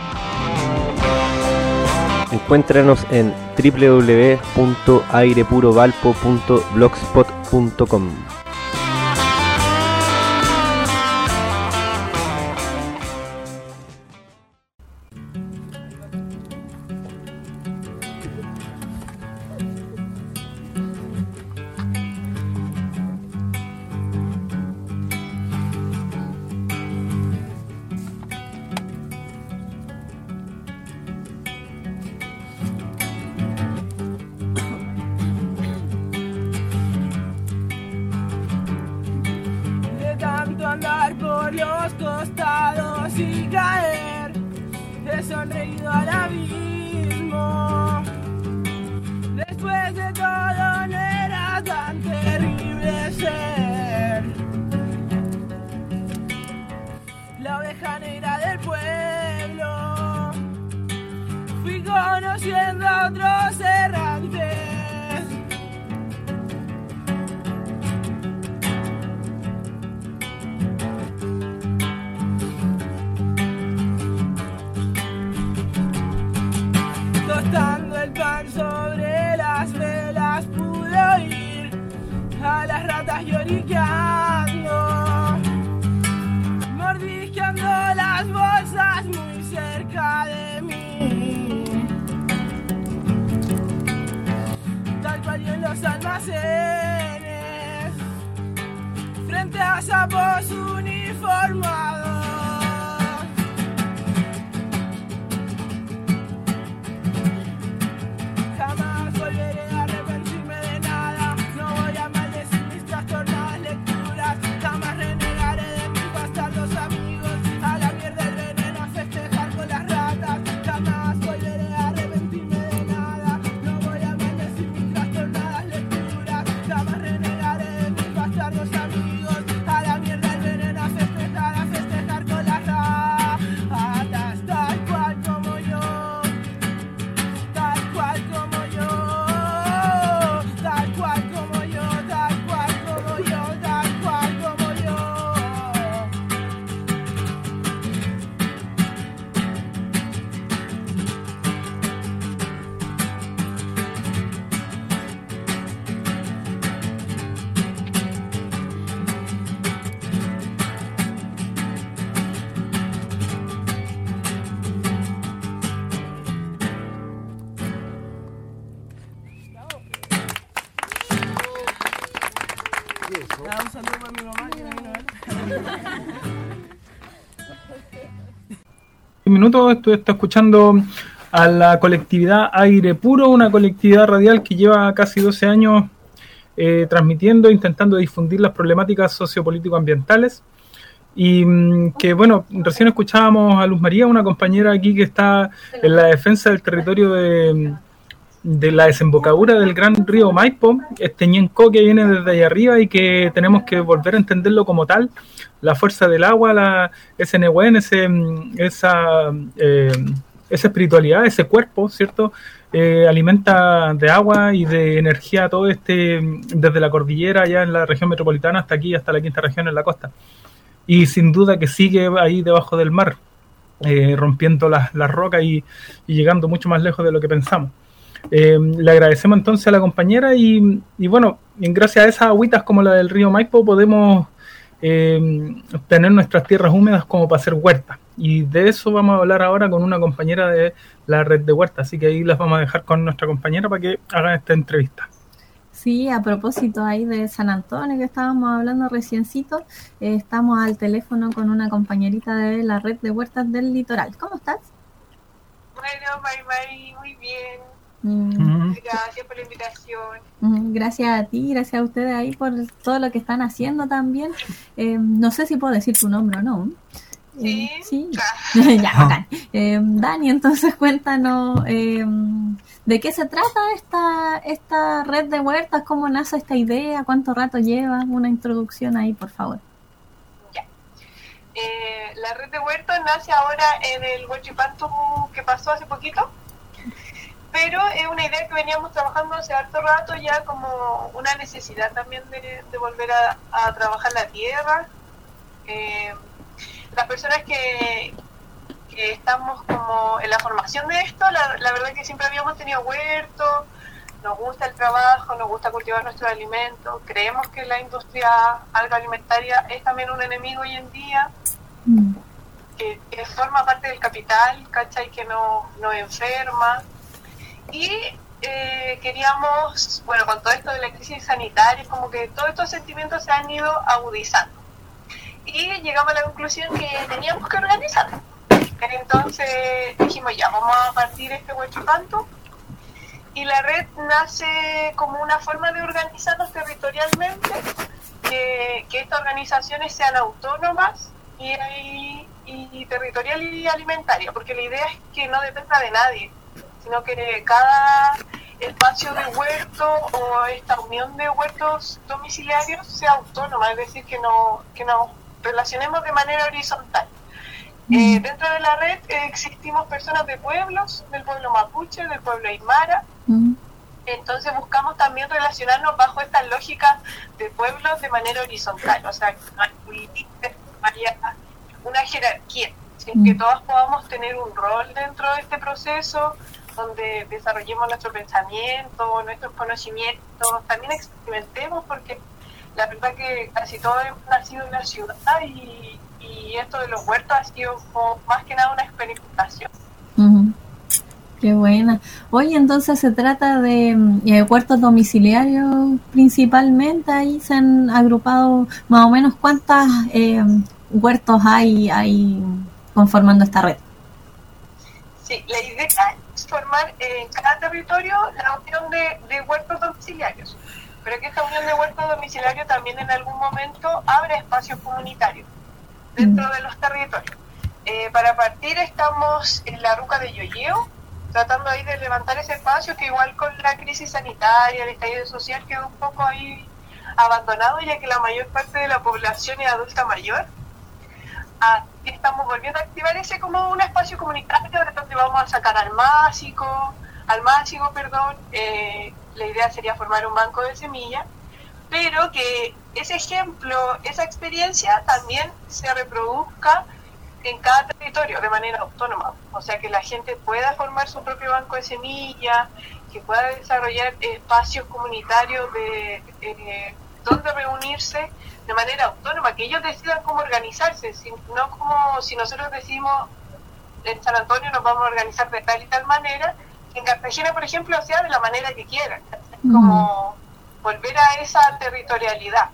Encuéntranos en doble u doble u doble u punto aire puro valpo punto blogspot punto com. sin caer, he sonreído al abismo. Después de todo no era tan terrible ser la oveja negra del pueblo. Fui conociendo a otros errantes. Tostando el pan sobre las velas pude oír a las ratas lloriqueando, mordisqueando las bolsas muy cerca de mí, tal cual y en los almacenes, frente a sapos uniformados. Jamás volveré a arrepentirme de nada, no voy a maldecir mis trastornadas lecturas, jamás renegaré de mis bastardos amigos, a la mierda el veneno a festejar con las ratas, jamás volveré a arrepentirme de nada, no voy a maldecir mis trastornadas lecturas, jamás renegaré de mis bastardos amigos, a la mierda el veneno a festejar, a festejar con las ratas, tal cual como yo, tal cual como yo, tal cual como yo, tal cual como yo, tal cual como yo. Ah, un saludo para mi mamá que me vino a ver. Un minuto, estoy está escuchando a la colectividad Aire Puro, una colectividad radial que lleva casi doce años eh, transmitiendo, intentando difundir las problemáticas sociopolítico-ambientales. Y mm, que, bueno, recién escuchábamos a Luz María, una compañera aquí que está en la defensa del territorio de, de la desembocadura del gran río Maipo, este Ñenco que viene desde allá arriba y que tenemos que volver a entenderlo como tal, la fuerza del agua, la, ese Nehuen, ese, esa, eh, esa espiritualidad, ese cuerpo, ¿cierto? Eh, alimenta de agua y de energía todo este, desde la cordillera allá en la región metropolitana hasta aquí, hasta la quinta región en la costa. Y sin duda que sigue ahí debajo del mar, eh, rompiendo las, las rocas y, y llegando mucho más lejos de lo que pensamos. Eh, le agradecemos entonces a la compañera y, y bueno, gracias a esas agüitas como la del río Maipo podemos eh, tener nuestras tierras húmedas como para hacer huertas. Y de eso vamos a hablar ahora con una compañera de la red de huertas, así que ahí las vamos a dejar con nuestra compañera para que hagan esta entrevista. Sí, a propósito ahí de San Antonio que estábamos hablando reciencito, eh, estamos al teléfono con una compañerita de la red de huertas del litoral. ¿Cómo estás? Bueno, Mari Mari, muy bien. Mm. Gracias por la invitación. Mm, Gracias a ti, gracias a ustedes ahí por todo lo que están haciendo también. Eh, no sé si puedo decir tu nombre o no. Eh, sí. Ya, bacán. Eh, Dani, entonces cuéntanos eh, de qué se trata esta esta red de huertas, cómo nace esta idea, cuánto rato lleva, una introducción ahí, por favor. Ya. Eh, la red de huertas nace ahora en el Huachipantu que pasó hace poquito, pero es una idea que veníamos trabajando hace harto rato ya, como una necesidad también de, de volver a, a trabajar la tierra. Eh, las personas que, que estamos como en la formación de esto, la, la verdad que siempre habíamos tenido huertos, nos gusta el trabajo, nos gusta cultivar nuestros alimentos, creemos que la industria agroalimentaria es también un enemigo hoy en día, mm. que, que forma parte del capital, ¿cachai? Que nos, nos enferma. Y eh, queríamos, bueno, con todo esto de la crisis sanitaria, como que todos estos sentimientos se han ido agudizando. Y llegamos a la conclusión que teníamos que organizar. Entonces dijimos, ya, vamos a partir este Huachipantu. Y la red nace como una forma de organizarnos territorialmente, que, que estas organizaciones sean autónomas y, y, y territorial y alimentaria, porque la idea es que no dependa de nadie, sino que cada espacio de huerto o esta unión de huertos domiciliarios sea autónoma, es decir, que no que nos relacionemos de manera horizontal. Eh, dentro de la red eh, existimos personas de pueblos, del pueblo mapuche, del pueblo aymara. Mm. Entonces buscamos también relacionarnos bajo esta lógica de pueblos de manera horizontal, o sea, que no haya una jerarquía, sino que todos podamos tener un rol dentro de este proceso, donde desarrollemos nuestro pensamiento, nuestros conocimientos, también experimentemos, porque la verdad que casi todo hemos nacido en la ciudad y, y esto de los huertos ha sido como más que nada una experimentación. Uh-huh. Qué buena. Oye, entonces se trata de eh, huertos domiciliarios principalmente, ahí se han agrupado más o menos cuántas eh, huertos hay, hay conformando esta red. Sí, la idea es formar en cada territorio la unión de, de huertos domiciliarios, pero que esta unión de huertos domiciliarios también en algún momento abra espacios comunitarios dentro mm. de los territorios. Eh, para partir estamos en la Ruca de Yoyeo, tratando ahí de levantar ese espacio que igual con la crisis sanitaria, el estallido social quedó un poco ahí abandonado, ya que la mayor parte de la población es adulta mayor. Ah, estamos volviendo a activar ese como un espacio comunitario de donde vamos a sacar al másico, al másico, perdón, eh, la idea sería formar un banco de semillas, pero que ese ejemplo, esa experiencia también se reproduzca en cada territorio de manera autónoma, o sea que la gente pueda formar su propio banco de semillas, que pueda desarrollar espacios comunitarios de eh, donde reunirse de manera autónoma, que ellos decidan cómo organizarse, si, no como si nosotros decidimos en San Antonio nos vamos a organizar de tal y tal manera, que en Cartagena, por ejemplo, sea de la manera que quieran, como mm. volver a esa territorialidad.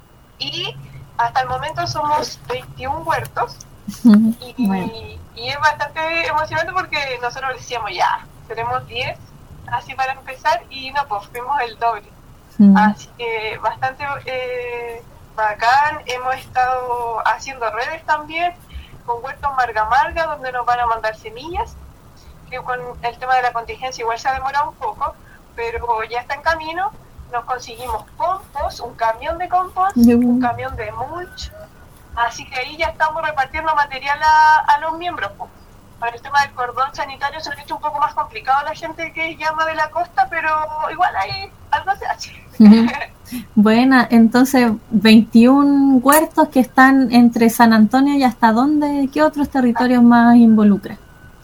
Y hasta el momento somos veintiún huertos, y, bueno. y, y es bastante emocionante porque nosotros decíamos ya, tenemos diez, así para empezar, y no, pues fuimos el doble. Mm. Así que bastante eh, bacán. Hemos estado haciendo redes también con huertos Marga Marga, donde nos van a mandar semillas, que con el tema de la contingencia igual se ha demorado un poco, pero ya está en camino. Nos conseguimos compost, un camión de compost, mm. un camión de mulch, así que ahí ya estamos repartiendo material a, a los miembros. Pues. Para el tema del cordón sanitario se lo ha hecho un poco más complicado a la gente que llama de la costa, pero igual ahí algo se hace. Uh-huh. Buena, entonces veintiún huertos que están entre San Antonio y hasta dónde, ¿qué otros territorios más involucra?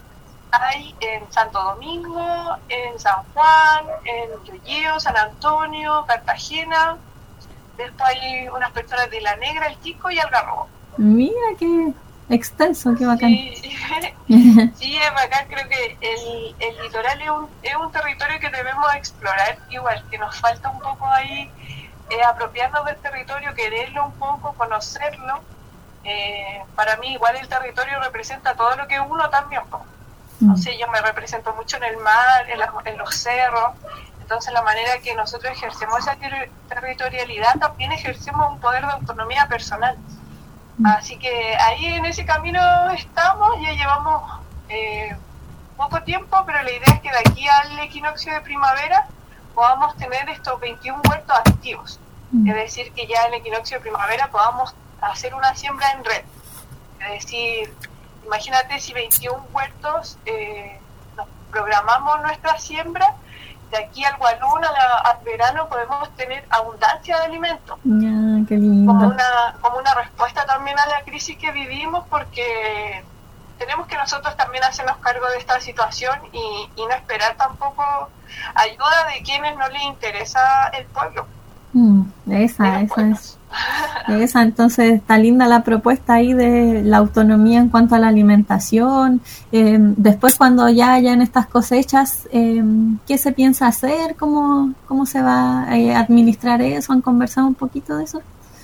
Hay en Santo Domingo, en San Juan, en Yoyeo, San Antonio, Cartagena, después hay unas personas de La Negra, El Chico y Algarrobo. Mira qué extenso, qué bacán. Sí, sí, es bacán. Creo que el, el litoral es un, es un territorio que debemos explorar, igual que nos falta un poco ahí eh, apropiarnos del territorio, quererlo un poco, conocerlo. Eh, para mí igual el territorio representa todo lo que uno también, pues. No sé, yo me represento mucho en el mar, en, la, en los cerros, entonces la manera que nosotros ejercemos esa ter- territorialidad también ejercemos un poder de autonomía personal. Así que ahí en ese camino estamos, ya llevamos eh, poco tiempo, pero la idea es que de aquí al equinoccio de primavera podamos tener estos veintiún huertos activos. Mm. Es decir, que ya en el equinoccio de primavera podamos hacer una siembra en red. Es decir, imagínate si veintiún huertos eh, nos programamos nuestra siembra, de aquí al Gualún, al verano, podemos tener abundancia de alimentos. Ya, qué lindo. Como una, como una respuesta también a la crisis que vivimos, porque tenemos que nosotros también hacernos cargo de esta situación y, y no esperar tampoco ayuda de quienes no les interesa el pueblo. Mm, esa, esa es. Esa, entonces está linda la propuesta ahí de la autonomía en cuanto a la alimentación. Eh, después, cuando ya hayan estas cosechas, eh, ¿qué se piensa hacer? ¿Cómo, cómo se va a eh, administrar eso? ¿Han conversado un poquito de eso?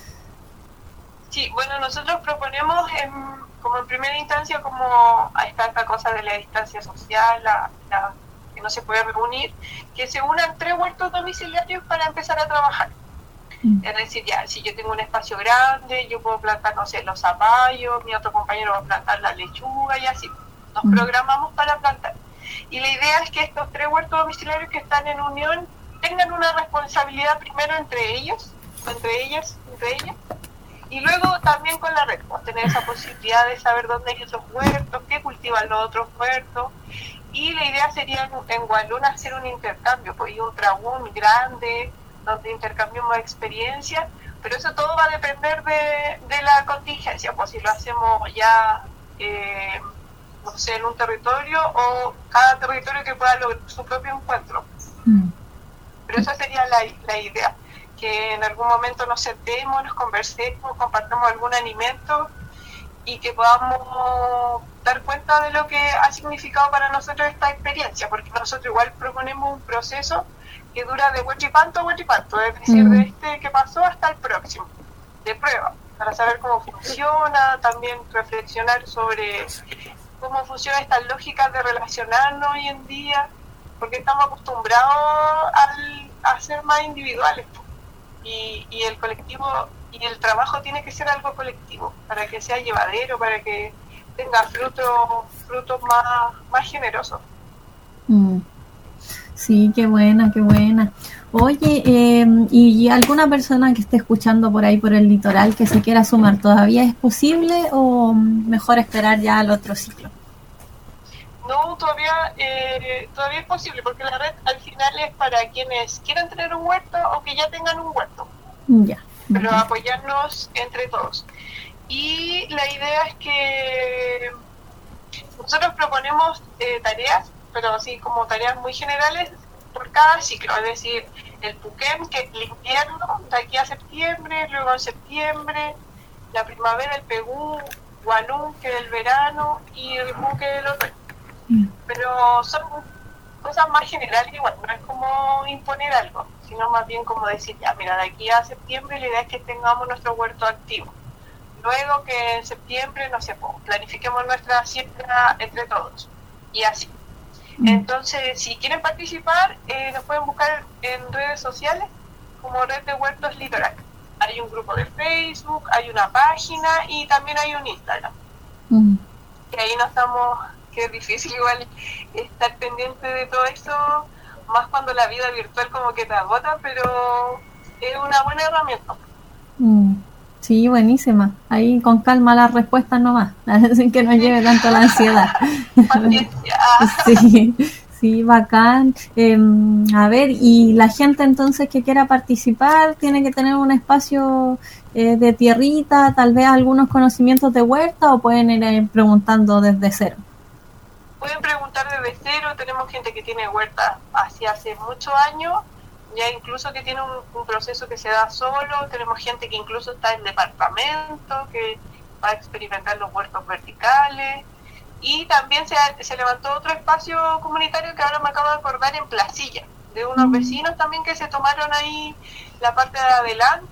Sí, bueno, nosotros proponemos en, como en primera instancia, como está esta cosa de la distancia social, la, la, que no se puede reunir, que se unan tres huertos domiciliarios para empezar a trabajar. Es decir, ya, si yo tengo un espacio grande, yo puedo plantar, no sé, los zapallos, mi otro compañero va a plantar la lechuga y así. Nos Mm. programamos para plantar. Y la idea es que estos tres huertos domiciliarios que están en unión tengan una responsabilidad primero entre ellos, entre ellas, entre ellas, y luego también con la red, pues, tener esa posibilidad de saber dónde hay esos huertos, qué cultivan los otros huertos. Y la idea sería en, en Gualuna hacer un intercambio, pues, y un trabún grande, donde intercambiamos experiencias, pero eso todo va a depender de, de la contingencia, pues si lo hacemos ya, eh, no sé, en un territorio o cada territorio que pueda lograr su propio encuentro. Mm. Pero esa sería la, la idea, que en algún momento nos sentemos, nos conversemos, compartamos algún alimento y que podamos dar cuenta de lo que ha significado para nosotros esta experiencia, porque nosotros igual proponemos un proceso que dura de huechipanto a huechipanto, es decir, Mm. de este que pasó hasta el próximo, de prueba, para saber cómo funciona, también reflexionar sobre cómo funcionan estas lógicas de relacionarnos hoy en día, porque estamos acostumbrados al, a ser más individuales, y, y el colectivo y el trabajo tiene que ser algo colectivo, para que sea llevadero, para que tenga frutos frutos más, más generosos. Mm. Sí, qué buena, qué buena. Oye, eh, ¿y, y alguna persona que esté escuchando por ahí por el litoral que se quiera sumar, todavía es posible o mejor esperar ya al otro ciclo? No, todavía eh, todavía es posible, porque la red al final es para quienes quieran tener un huerto o que ya tengan un huerto, Ya. pero apoyarnos entre todos. Y la idea es que nosotros proponemos eh, tareas, pero así como tareas muy generales por cada ciclo, es decir, el Puquem, que es el invierno, de aquí a septiembre, luego en septiembre, la primavera, el Pegú, Gualún, que es el verano, y el Rimú, que es el otoño. Pero son cosas más generales, igual, no es como imponer algo, sino más bien como decir, ya, mira, de aquí a septiembre la idea es que tengamos nuestro huerto activo. Luego que en septiembre, no sé, pues, planifiquemos nuestra siembra entre todos, y así. Entonces, si quieren participar, eh, nos pueden buscar en redes sociales como Red de Huertos Litoral. Hay un grupo de Facebook, hay una página y también hay un Instagram. Mm. Y ahí no estamos, que es difícil igual estar pendiente de todo esto, más cuando la vida virtual como que te agota, pero es una buena herramienta. Mm. Sí, buenísima. Ahí con calma las respuestas nomás, sin que nos lleve tanto la ansiedad. Sí, sí, bacán. Eh, a ver, y la gente entonces que quiera participar tiene que tener un espacio eh, de tierrita, tal vez algunos conocimientos de huerta, o pueden ir eh, preguntando desde cero. Pueden preguntar desde cero, tenemos gente que tiene huerta hacia hace muchos años, ya incluso que tiene un, un proceso que se da solo, tenemos gente que incluso está en departamento, que va a experimentar los huertos verticales, y también se, se levantó otro espacio comunitario que ahora me acabo de acordar en Placilla, de unos vecinos también que se tomaron ahí la parte de adelante,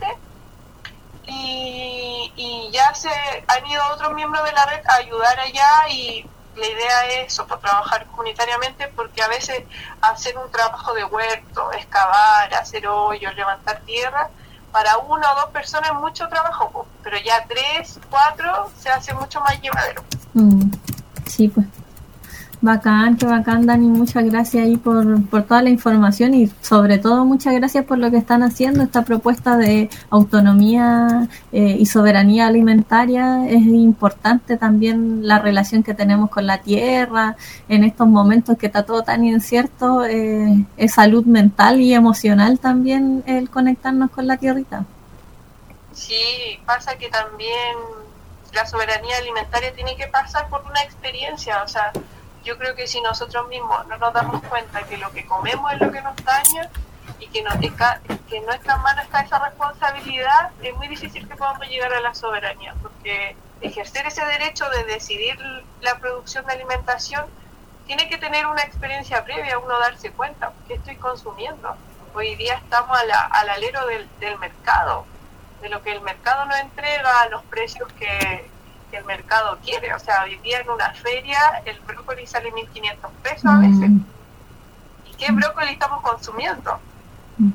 y, y ya se han ido otros miembros de la red a ayudar allá, y la idea es eso, pues, trabajar comunitariamente, porque a veces hacer un trabajo de huerto, excavar, hacer hoyos, levantar tierra, para una o dos personas es mucho trabajo, pues, pero ya tres, cuatro se hace mucho más llevadero. Mm. Sí, pues. Bacán, qué bacán, Dani. Muchas gracias ahí por, por toda la información y sobre todo muchas gracias por lo que están haciendo. Esta propuesta de autonomía eh, y soberanía alimentaria es importante, también la relación que tenemos con la tierra en estos momentos que está todo tan incierto. Eh, es salud mental y emocional también el conectarnos con la tierrita. Sí, pasa que también la soberanía alimentaria tiene que pasar por una experiencia, o sea, yo creo que si nosotros mismos no nos damos cuenta que lo que comemos es lo que nos daña y que, nos, que en nuestras manos está esa responsabilidad, es muy difícil que podamos llegar a la soberanía, porque ejercer ese derecho de decidir la producción de alimentación tiene que tener una experiencia previa, uno darse cuenta, ¿qué estoy consumiendo? Hoy día estamos a la, al alero del, del mercado, de lo que el mercado nos entrega, a los precios que que el mercado quiere, o sea, hoy día en una feria el brócoli sale mil quinientos pesos a veces. ¿Y qué brócoli estamos consumiendo?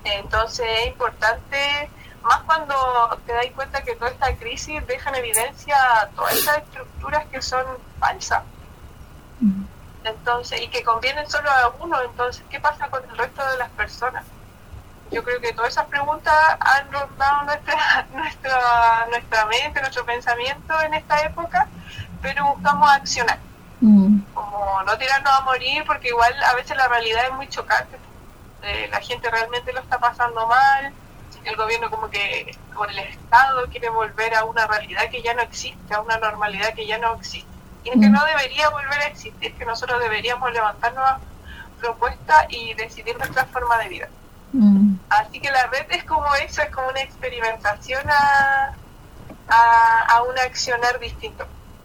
Entonces es importante, más cuando te das cuenta que toda esta crisis deja en evidencia todas estas estructuras que son falsas. Entonces, y que convienen solo a uno. Entonces, ¿qué pasa con el resto de las personas? Yo creo que todas esas preguntas han rondado nuestra nuestra nuestra mente, nuestro pensamiento en esta época, pero buscamos accionar. Mm. Como no tirarnos a morir, porque igual a veces la realidad es muy chocante. Eh, la gente realmente lo está pasando mal, el gobierno como que, con el Estado, quiere volver a una realidad que ya no existe, a una normalidad que ya no existe, y que no debería volver a existir, que nosotros deberíamos levantar nuevas propuestas y decidir nuestra forma de vida. Mm. Así que la red es como eso, es como una experimentación a, a, a un accionar distinto.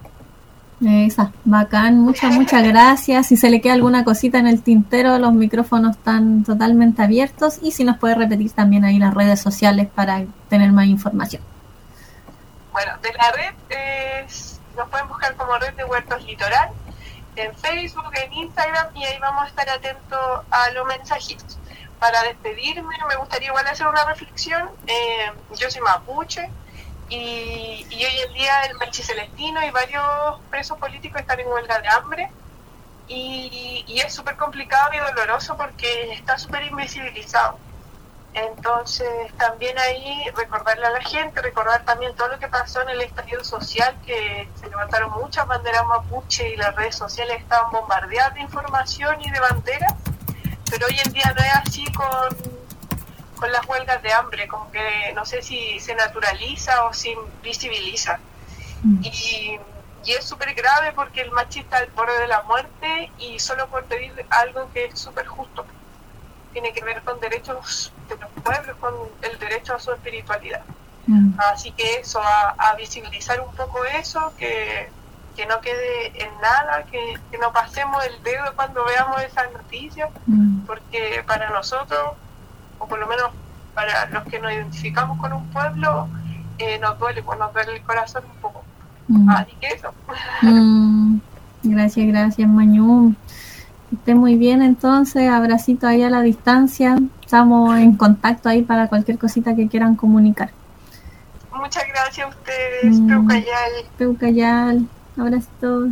Esa, bacán, muchas, muchas gracias. Si se le queda alguna cosita en el tintero, los micrófonos están totalmente abiertos, y si nos puede repetir también ahí las redes sociales para tener más información. Bueno, de la red es, nos pueden buscar como Red de Huertos Litoral en Facebook, en Instagram, y ahí vamos a estar atentos a los mensajitos. Para despedirme, me gustaría igual hacer una reflexión. Eh, yo soy mapuche, Y, y hoy en día el Machi Celestino y varios presos políticos están en huelga de hambre, y, y es súper complicado y doloroso porque está súper invisibilizado. Entonces también ahí recordarle a la gente, recordar también todo lo que pasó en el estallido social, que se levantaron muchas banderas mapuche y las redes sociales estaban bombardeadas de información y de banderas, pero hoy en día no es así con... con las huelgas de hambre, como que no sé si se naturaliza o se visibiliza. Mm. Y, y es súper grave porque el Machi está al borde de la muerte, y solo por pedir algo que es súper justo. Tiene que ver con derechos de los pueblos, con el derecho a su espiritualidad. Mm. Así que eso, a, a visibilizar un poco eso, que, que no quede en nada, que, que no pasemos el dedo cuando veamos esas noticias, mm. porque para nosotros, o por lo menos para los que nos identificamos con un pueblo, eh, nos duele, pues nos duele el corazón un poco. Mm. Así que eso. Mm. Gracias, gracias, Mañú. Que esté muy bien, entonces, abracito ahí a la distancia. Estamos en contacto ahí para cualquier cosita que quieran comunicar. Muchas gracias a ustedes, mm. Peucayal. Peucayal, abracitos.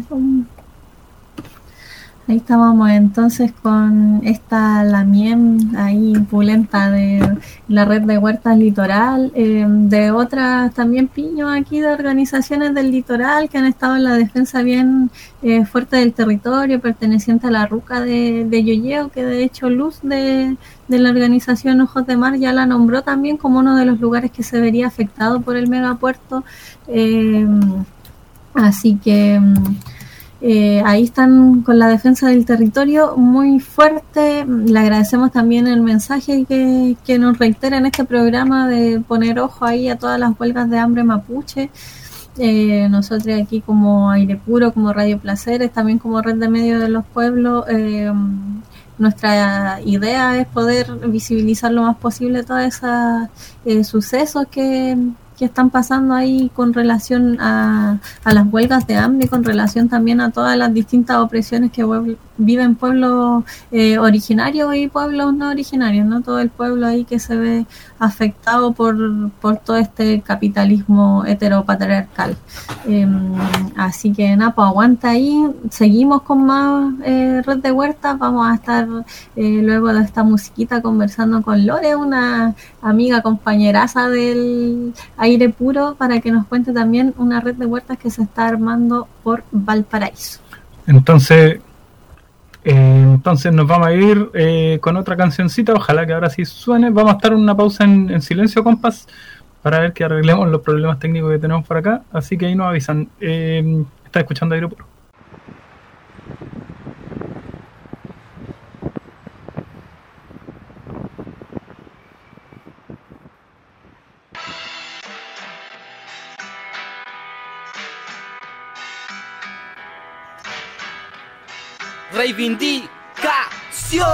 Ahí estábamos entonces con esta Lamien ahí pulenta de la red de huertas litoral, eh, de otras también piños aquí de organizaciones del litoral que han estado en la defensa bien eh, fuerte del territorio, perteneciente a la ruca de, de Yoyeo, que de hecho Luz de, de la organización Ojos de Mar ya la nombró también como uno de los lugares que se vería afectado por el megapuerto. Eh, así que... Eh, ahí están con la defensa del territorio muy fuerte. Le agradecemos también el mensaje que, que nos reitera en este programa de poner ojo ahí a todas las huelgas de hambre mapuche. Eh, nosotros aquí como Aire Puro, como Radio Placeres, también como Red de Medios de los Pueblos, eh, nuestra idea es poder visibilizar lo más posible todos esos eh, sucesos que... que están pasando ahí con relación a, a las huelgas de hambre, con relación también a todas las distintas opresiones que viven pueblos eh, originarios y pueblos no originarios, ¿no? Todo el pueblo ahí que se ve afectado por, por todo este capitalismo heteropatriarcal. Eh, así que nada, pues aguanta ahí, seguimos con más eh, Red de Huertas, vamos a estar eh, luego de esta musiquita conversando con Lore, una amiga compañeraza del Aire Puro, para que nos cuente también una red de huertas que se está armando por Valparaíso. Entonces, eh, entonces nos vamos a ir eh, con otra cancioncita, ojalá que ahora sí suene. Vamos a estar en una pausa en, en silencio, compas, para ver que arreglemos los problemas técnicos que tenemos por acá, así que ahí nos avisan. Eh, está escuchando Aire Puro. Reivindicación.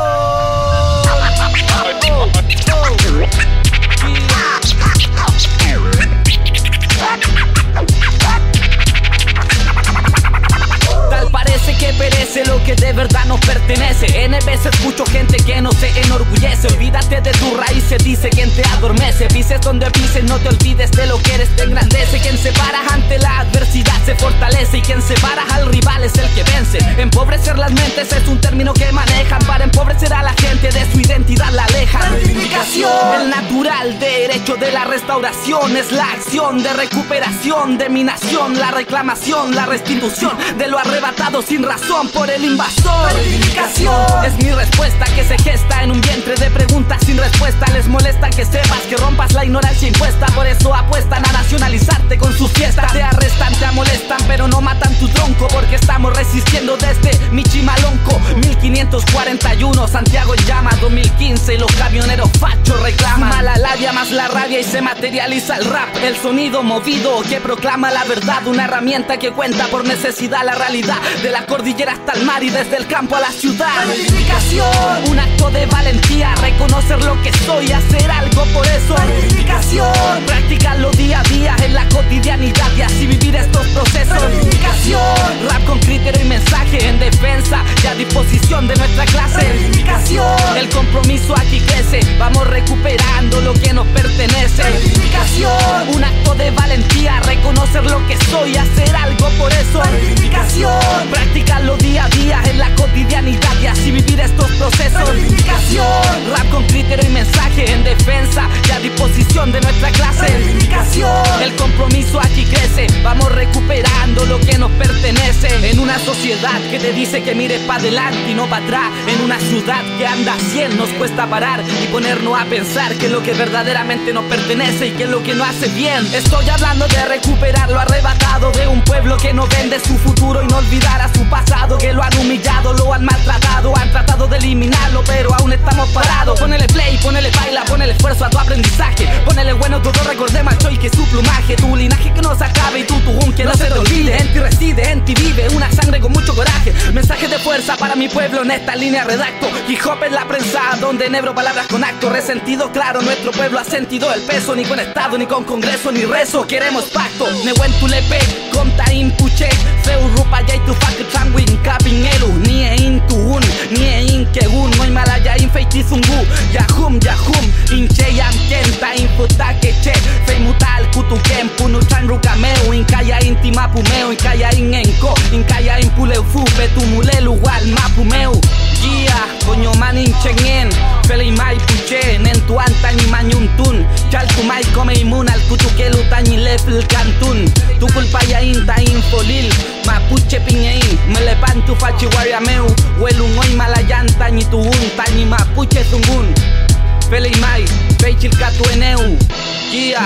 parece que perece lo que de verdad nos pertenece. N veces escucho gente que no se enorgullece. Olvídate de tu raíces, dice quien te adormece. Pises donde pises, no te olvides de lo que eres, te engrandece. Quien se para ante la adversidad se fortalece, y quien se para al rival es el que vence. Empobrecer las mentes es un término que manejan para empobrecer a la gente, de su identidad la alejan. Reivindicación, el natural derecho de la restauración es la acción de recuperación de mi nación, la reclamación, la restitución de lo arrebatado sin razón por el invasor. Reivindicación es mi respuesta que se gesta en un vientre de preguntas sin respuesta. Les molesta que sepas que rompas la ignorancia impuesta, por eso apuestan a nacionalizarte con sus fiestas. Te arrestan, te molestan, pero no matan tu tronco, porque estamos resistiendo desde Michimalonco. mil quinientos cuarenta y uno, Santiago en llama, dos mil quince, y los camioneros fachos reclaman. Suma la labia más la rabia y se materializa el rap, el sonido movido que proclama la verdad, una herramienta que cuenta por necesidad la realidad, de la cordillera hasta el mar y desde el campo a la ciudad. Reivindicación, un acto de valentía, reconocer lo que soy, hacer algo por eso. Reivindicación, practicarlo día a día en la cotidianidad y así vivir estos procesos. Reivindicación, rap con criterio y mensaje en defensa y a disposición de nuestra clase. Reivindicación, el compromiso aquí crece, vamos recuperando lo que nos pertenece. Reivindicación, un acto de valentía, reconocer lo que soy, hacer algo por eso. Reivindicación, practicarlo día a día en la cotidianidad y así vivir estos procesos. Reivindicación, rap con criterio y mensaje en defensa y a disposición de nuestra clase. Reivindicación, el compromiso aquí crece, vamos recuperando lo que nos pertenece. En una sociedad que te dice que mires para adelante y no para atrás, en una ciudad que anda a cien, nos cuesta parar y ponernos a pensar qué es lo que verdaderamente nos pertenece y qué es lo que no hace bien. Estoy hablando de recuperar lo arrebatado de un pueblo que no vende su futuro y no olvidar a su pasado, que lo han humillado, lo han maltratado, han tratado de eliminarlo, pero aún estamos parados. Ponele play, ponele baila, ponele esfuerzo a tu aprendizaje, ponele bueno todo, recordemos al Choy que su plumaje, tu linaje que no se acabe y tu tujún que no se te olvide. En ti reside, en ti vive, una sangre con mucho coraje, mensaje de fuerza para mi pueblo en esta línea redacto. Hip hop en la prensa, donde enhebro palabras con acto, resentido claro, nuestro pueblo ha sentido el peso, ni con estado, ni con congreso, ni rezo, queremos pacto. Newen tulepe, conta impuche, feu rupa ya y tu fuck changuin kapinelu, ni e in tuhun, ni e in kegun, no malaya in feitizungu, yahum yahum, inche yam kenta infuta keche, feimutal kutukem punu chanrukameu, inkaya intima pumeu, inkaya in enko, inkaya in puleufu, petumulelu wal mapumeu. Gia, coño manin chengen, felei mai puchen, en tu antani mañuntun, chalku mai come imun al kutukelu tani lefel cantun, tu culpa ya inta infolil, mapuche piñein, me levanto fachi guariameu, huelun hoy malayanta ni tu un tani mapuche zungun, felei mai, feichil catueneu, Gia.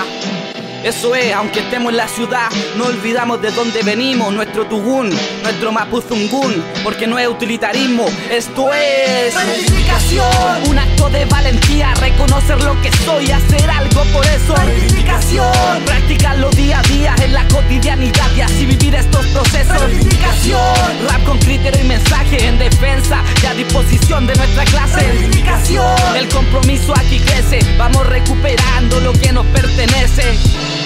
Eso es, aunque estemos en la ciudad, no olvidamos de dónde venimos, nuestro tugún, nuestro mapuzungún, porque no es utilitarismo, esto es reivindicación, un acto de valentía, reconocer lo que soy, hacer algo por eso. Reivindicación, practicarlo día a día en la cotidianidad y así vivir estos procesos. Reivindicación, rap con criterio y mensaje en defensa y a disposición de nuestra clase. Reivindicación, el compromiso aquí crece, vamos recuperando lo que nos pertenece.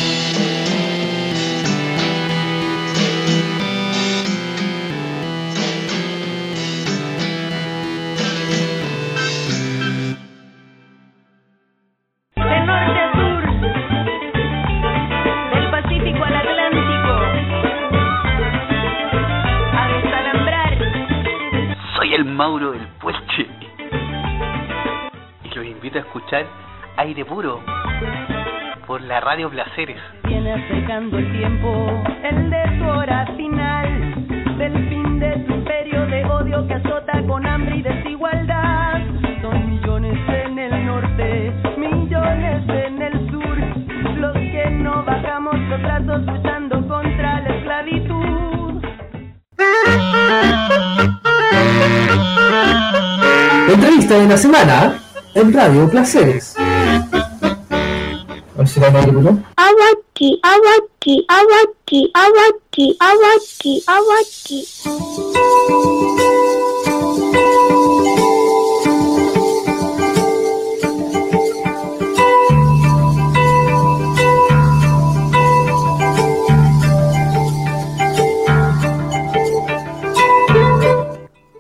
Mauro del Puelche y los invito a escuchar Aire Puro por la Radio Placeres. Viene acercando el tiempo, el de tu hora final, del fin de tu imperio de odio que azota con hambre y desigualdad. Son millones en el norte, millones en el sur, los que no bajamos los brazos luchando contra la esclavitud. Entrevista de la semana en Radio Placeres. Awaki, awaki, awaki, awaki, awaki, awaki.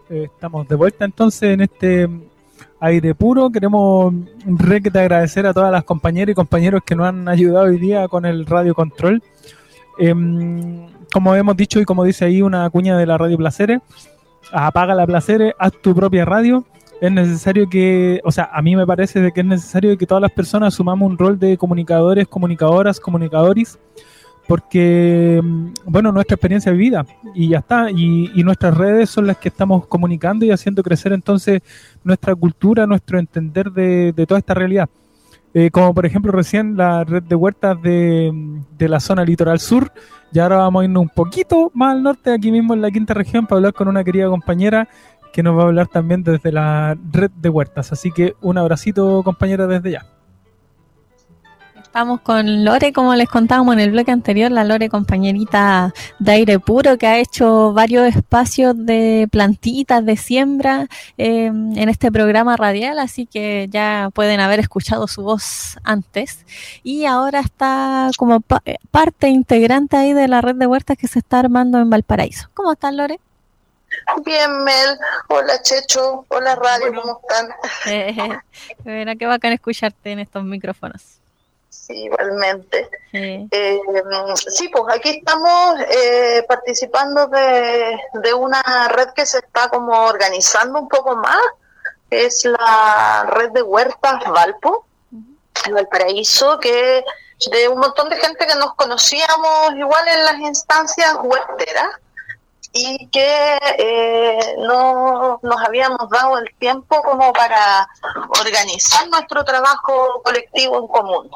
Eh, estamos de vuelta entonces en este aire puro. Queremos re que te agradecer a todas las compañeras y compañeros que nos han ayudado hoy día con el Radio Control. Eh, como hemos dicho y como dice ahí una cuña de la Radio Placeres, apaga la Placeres, haz tu propia radio. Es necesario que, o sea, a mí me parece de que es necesario que todas las personas asumamos un rol de comunicadores, comunicadoras, comunicadores, porque, bueno, nuestra experiencia vivida y ya está, y, y nuestras redes son las que estamos comunicando y haciendo crecer entonces nuestra cultura, nuestro entender de, de toda esta realidad. Eh, como por ejemplo recién la red de huertas de, de la zona litoral sur, y ahora vamos a irnos un poquito más al norte, aquí mismo en la quinta región, para hablar con una querida compañera que nos va a hablar también desde la red de huertas. Así que un abracito, compañera, desde ya. Estamos con Lore, como les contábamos en el bloque anterior, la Lore, compañerita de Aire Puro, que ha hecho varios espacios de plantitas, de siembra eh, en este programa radial, así que ya pueden haber escuchado su voz antes. Y ahora está como pa- parte integrante ahí de la red de huertas que se está armando en Valparaíso. ¿Cómo estás, Lore? Bien, Mel. Hola, Checho. Hola, Radio. Bueno. ¿Cómo están? Eh, bueno, qué bacán escucharte en estos micrófonos. Sí, igualmente. Sí, eh, sí pues aquí estamos eh, participando de, de una red que se está como organizando un poco más, que es la red de huertas Valpo, en Valparaíso, que de un montón de gente que nos conocíamos igual en las instancias huerteras y que eh, no nos habíamos dado el tiempo como para organizar nuestro trabajo colectivo en común.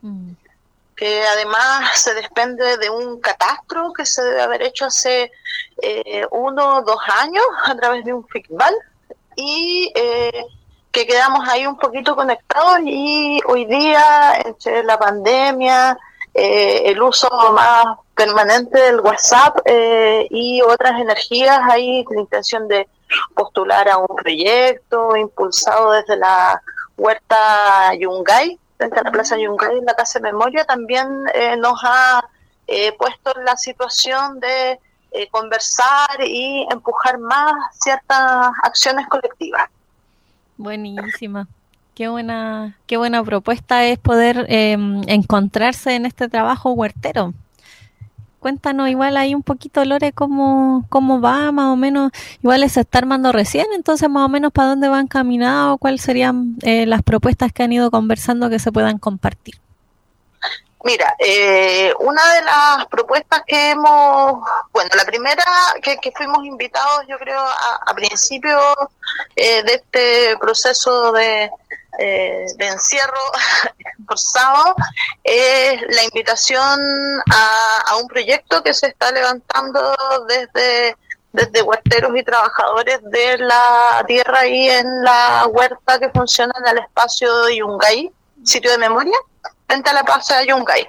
Que además se desprende de un catastro que se debe haber hecho hace eh, uno o dos años a través de un F I C B A L y eh, que quedamos ahí un poquito conectados, y hoy día, entre la pandemia, eh, el uso más permanente del WhatsApp eh, y otras energías, hay la intención de postular a un proyecto impulsado desde la Huerta Yungay, frente a la Plaza Yungay, en la Casa de Memoria, también eh, nos ha eh, puesto en la situación de eh, conversar y empujar más ciertas acciones colectivas. Buenísima. Qué buena, qué buena propuesta es poder eh, encontrarse en este trabajo huertero. Cuéntanos igual ahí un poquito, Lore, cómo, cómo va más o menos. Igual se está armando recién, entonces más o menos para dónde van caminados, cuáles serían eh, las propuestas que han ido conversando que se puedan compartir. Mira, eh, una de las propuestas que hemos, bueno, la primera que, que fuimos invitados, yo creo, a, a principio eh, de este proceso de, eh, de encierro forzado, es la invitación a, a un proyecto que se está levantando desde, desde huerteros y trabajadores de la tierra ahí en la huerta que funciona en el espacio de Yungay, sitio de memoria, frente a la plaza de Yungay.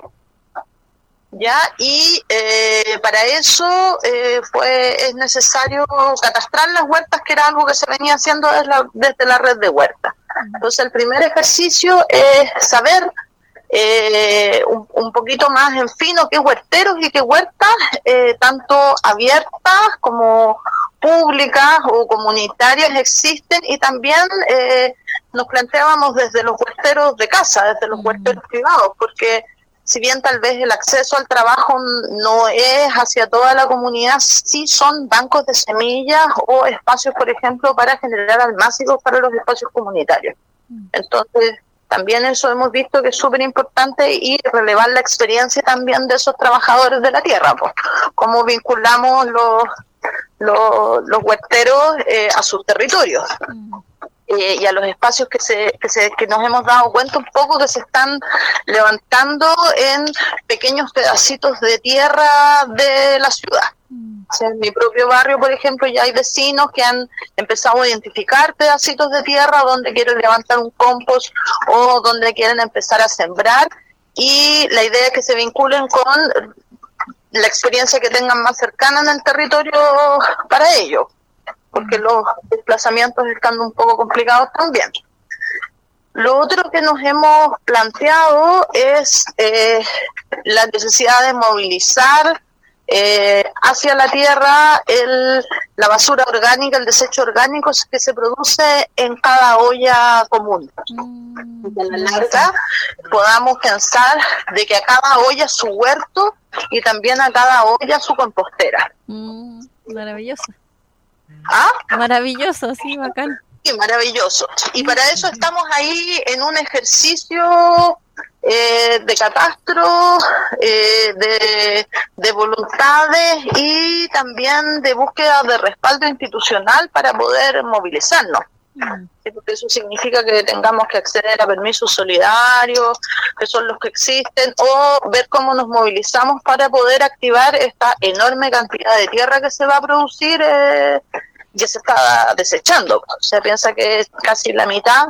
Ya, y eh, para eso eh, fue es necesario catastrar las huertas, que era algo que se venía haciendo desde la, desde la red de huertas. Entonces el primer ejercicio es saber eh, un, un poquito más en fino qué huerteros y qué huertas, eh, tanto abiertas como públicas o comunitarias existen, y también eh, nos planteábamos desde los huerteros de casa, desde los huerteros privados, porque si bien tal vez el acceso al trabajo no es hacia toda la comunidad, sí son bancos de semillas o espacios, por ejemplo, para generar almácigos para los espacios comunitarios. Entonces, también eso hemos visto que es súper importante, y relevar la experiencia también de esos trabajadores de la tierra, pues, cómo vinculamos los, los, los huerteros eh, a sus territorios. Eh, y a los espacios que se, que se que nos hemos dado cuenta un poco que se están levantando en pequeños pedacitos de tierra de la ciudad. O sea, en mi propio barrio, por ejemplo, ya hay vecinos que han empezado a identificar pedacitos de tierra donde quieren levantar un compost o donde quieren empezar a sembrar, y la idea es que se vinculen con la experiencia que tengan más cercana en el territorio para ello, porque los desplazamientos están un poco complicados también. Lo otro que nos hemos planteado es eh, la necesidad de movilizar eh, hacia la tierra el, la basura orgánica, el desecho orgánico que se produce en cada olla común. Mm, y a la larga podamos pensar de que a cada olla su huerto y también a cada olla su compostera. Mm, maravilloso. ¿Ah? Maravilloso, sí, bacán. Sí, maravilloso. Y para eso estamos ahí en un ejercicio eh, de catastro, eh, de, de voluntades y también de búsqueda de respaldo institucional para poder movilizarnos. Sí, porque eso significa que tengamos que acceder a permisos solidarios, que son los que existen, o ver cómo nos movilizamos para poder activar esta enorme cantidad de tierra que se va a producir, eh, que se está desechando. O sea, piensa que casi la mitad,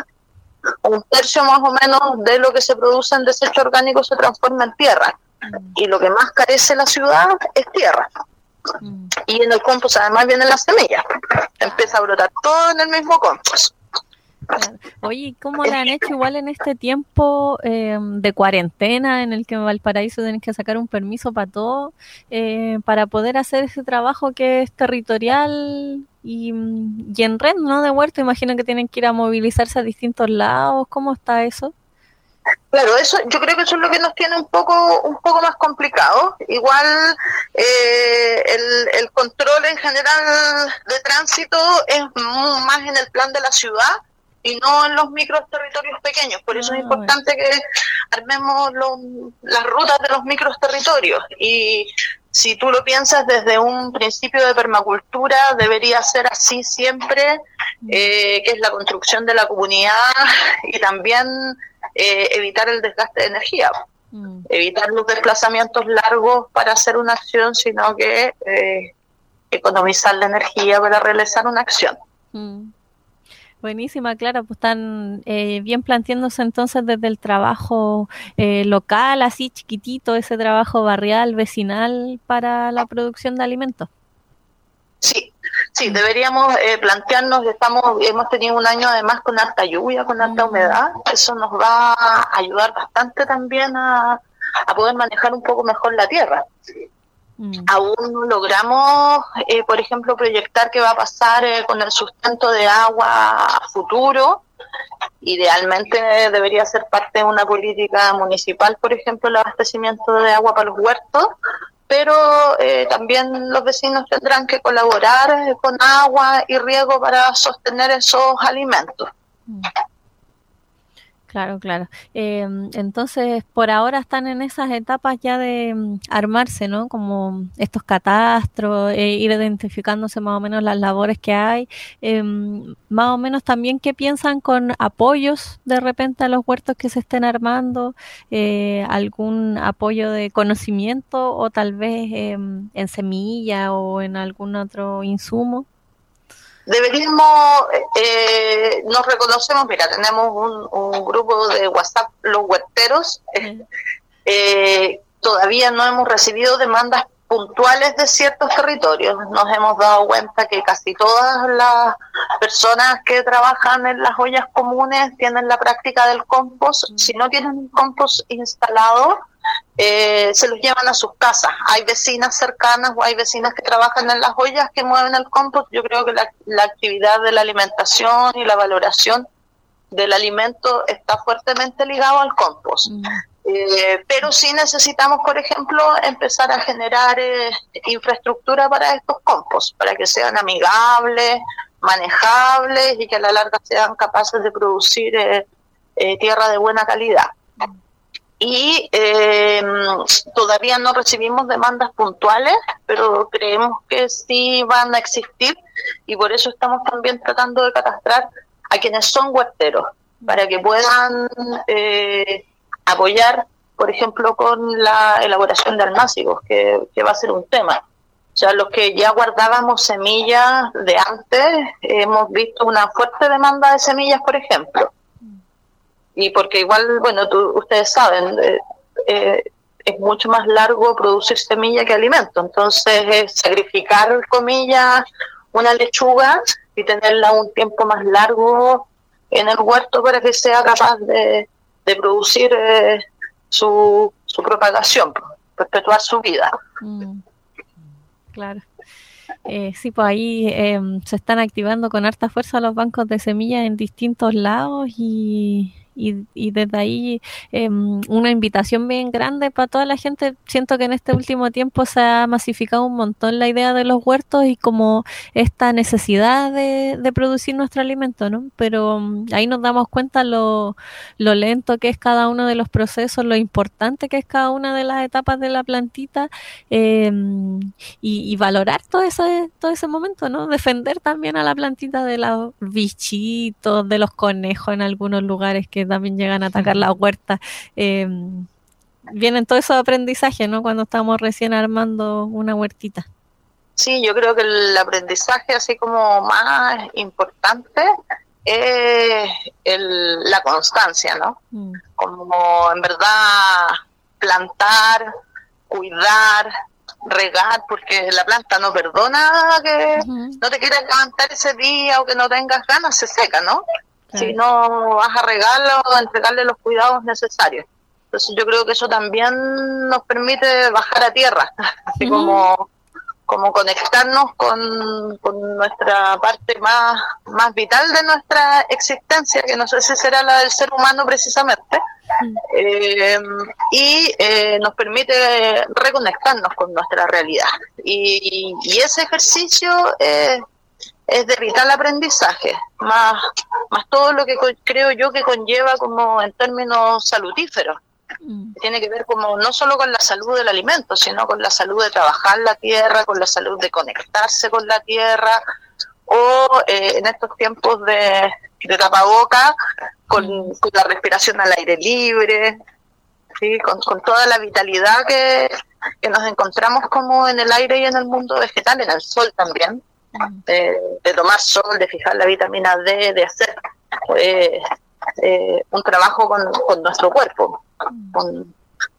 un tercio más o menos de lo que se produce en desecho orgánico se transforma en tierra. Y lo que más carece la ciudad es tierra. Mm. Y en el compost además vienen las semillas, empieza a brotar todo en el mismo compost. Claro. Oye, ¿cómo le han hecho igual en este tiempo eh, de cuarentena en el que en Valparaíso tienen que sacar un permiso para todo, eh, para poder hacer ese trabajo que es territorial y, y en red, ¿no? De huerto, imagino que tienen que ir a movilizarse a distintos lados. ¿Cómo está eso? Claro, eso, yo creo que eso es lo que nos tiene un poco un poco más complicado. Igual eh, el, el control en general de tránsito es más en el plan de la ciudad y no en los micro territorios pequeños. Por eso ah, es importante bueno. que armemos los, las rutas de los micro territorios. Y si tú lo piensas desde un principio de permacultura, debería ser así siempre, eh, que es la construcción de la comunidad y también Eh, evitar el desgaste de energía, mm. evitar los desplazamientos largos para hacer una acción, sino que eh, economizar la energía para realizar una acción. Mm. Buenísima, claro, pues están eh, bien planteándose entonces desde el trabajo eh, local, así chiquitito, ese trabajo barrial, vecinal para la producción de alimentos. Sí, sí, deberíamos eh, plantearnos, estamos, hemos tenido un año además con harta lluvia, con harta humedad, eso nos va a ayudar bastante también a, a poder manejar un poco mejor la tierra. Mm. Aún no logramos, eh, por ejemplo, proyectar qué va a pasar eh, con el sustento de agua a futuro. Idealmente debería ser parte de una política municipal, por ejemplo, el abastecimiento de agua para los huertos, pero eh, también los vecinos tendrán que colaborar eh, con agua y riego para sostener esos alimentos. Claro, claro. Eh, entonces, por ahora están en esas etapas ya de um, armarse, ¿no? Como estos catastros, eh, ir identificándose más o menos las labores que hay. Eh, más o menos también qué piensan con apoyos de repente a los huertos que se estén armando, eh, algún apoyo de conocimiento o tal vez eh, en semilla o en algún otro insumo. Deberíamos, eh, nos reconocemos, mira, tenemos un, un grupo de WhatsApp, los huerteros, eh, eh, todavía no hemos recibido demandas puntuales de ciertos territorios. Nos hemos dado cuenta que casi todas las personas que trabajan en las ollas comunes tienen la práctica del compost. Si no tienen un compost instalado, Eh, se los llevan a sus casas. Hay vecinas cercanas o hay vecinas que trabajan en las ollas que mueven el compost. Yo creo que la, la actividad de la alimentación y la valoración del alimento está fuertemente ligado al compost. Mm. Eh, pero sí necesitamos, por ejemplo, empezar a generar eh, infraestructura para estos compost, para que sean amigables, manejables y que a la larga sean capaces de producir eh, eh, tierra de buena calidad. Y eh, todavía no recibimos demandas puntuales, pero creemos que sí van a existir y por eso estamos también tratando de catastrar a quienes son huerteros, para que puedan eh, apoyar, por ejemplo, con la elaboración de almácigos, que, que va a ser un tema. O sea, los que ya guardábamos semillas de antes, hemos visto una fuerte demanda de semillas, por ejemplo. Y porque igual, bueno, tú, ustedes saben, eh, eh, es mucho más largo producir semilla que alimento. Entonces, es sacrificar, comillas, una lechuga y tenerla un tiempo más largo en el huerto para que sea capaz de, de producir eh, su, su propagación, perpetuar su vida. Mm. Claro. Eh, sí, pues ahí eh, se están activando con harta fuerza los bancos de semillas en distintos lados y, y, y desde ahí eh, una invitación bien grande para toda la gente. Siento que en este último tiempo se ha masificado un montón la idea de los huertos y como esta necesidad de, de producir nuestro alimento, ¿no? Pero um, ahí nos damos cuenta lo, lo lento que es cada uno de los procesos, lo importante que es cada una de las etapas de la plantita eh, y, y valorar todo ese, todo ese momento, ¿no? Defender también a la plantita de los bichitos, de los conejos en algunos lugares que también llegan a atacar la huerta. Eh, vienen todos esos aprendizajes, ¿no? Cuando estamos recién armando una huertita. Sí, yo creo que el aprendizaje así como más importante es el, la constancia, ¿no? Mm. Como en verdad plantar, cuidar, regar, porque la planta no perdona que uh-huh. no te quieras levantar ese día o que no tengas ganas, se seca, ¿no? Si no vas a regarlo, a entregarle los cuidados necesarios. Entonces yo creo que eso también nos permite bajar a tierra, así uh-huh. como, como conectarnos con, con nuestra parte más, más vital de nuestra existencia, que no sé si será la del ser humano precisamente, uh-huh. eh, y eh, nos permite reconectarnos con nuestra realidad. Y, y ese ejercicio es... Eh, es de vital aprendizaje, más más todo lo que co- creo yo que conlleva como en términos salutíferos. Mm. Tiene que ver como no solo con la salud del alimento, sino con la salud de trabajar la tierra, con la salud de conectarse con la tierra, o eh, en estos tiempos de, de tapaboca, con, mm. con la respiración al aire libre, ¿sí? con, con toda la vitalidad que, que nos encontramos como en el aire y en el mundo vegetal, en el sol también. De, de tomar sol, de fijar la vitamina D, de hacer eh, eh, un trabajo con, con nuestro cuerpo. Con,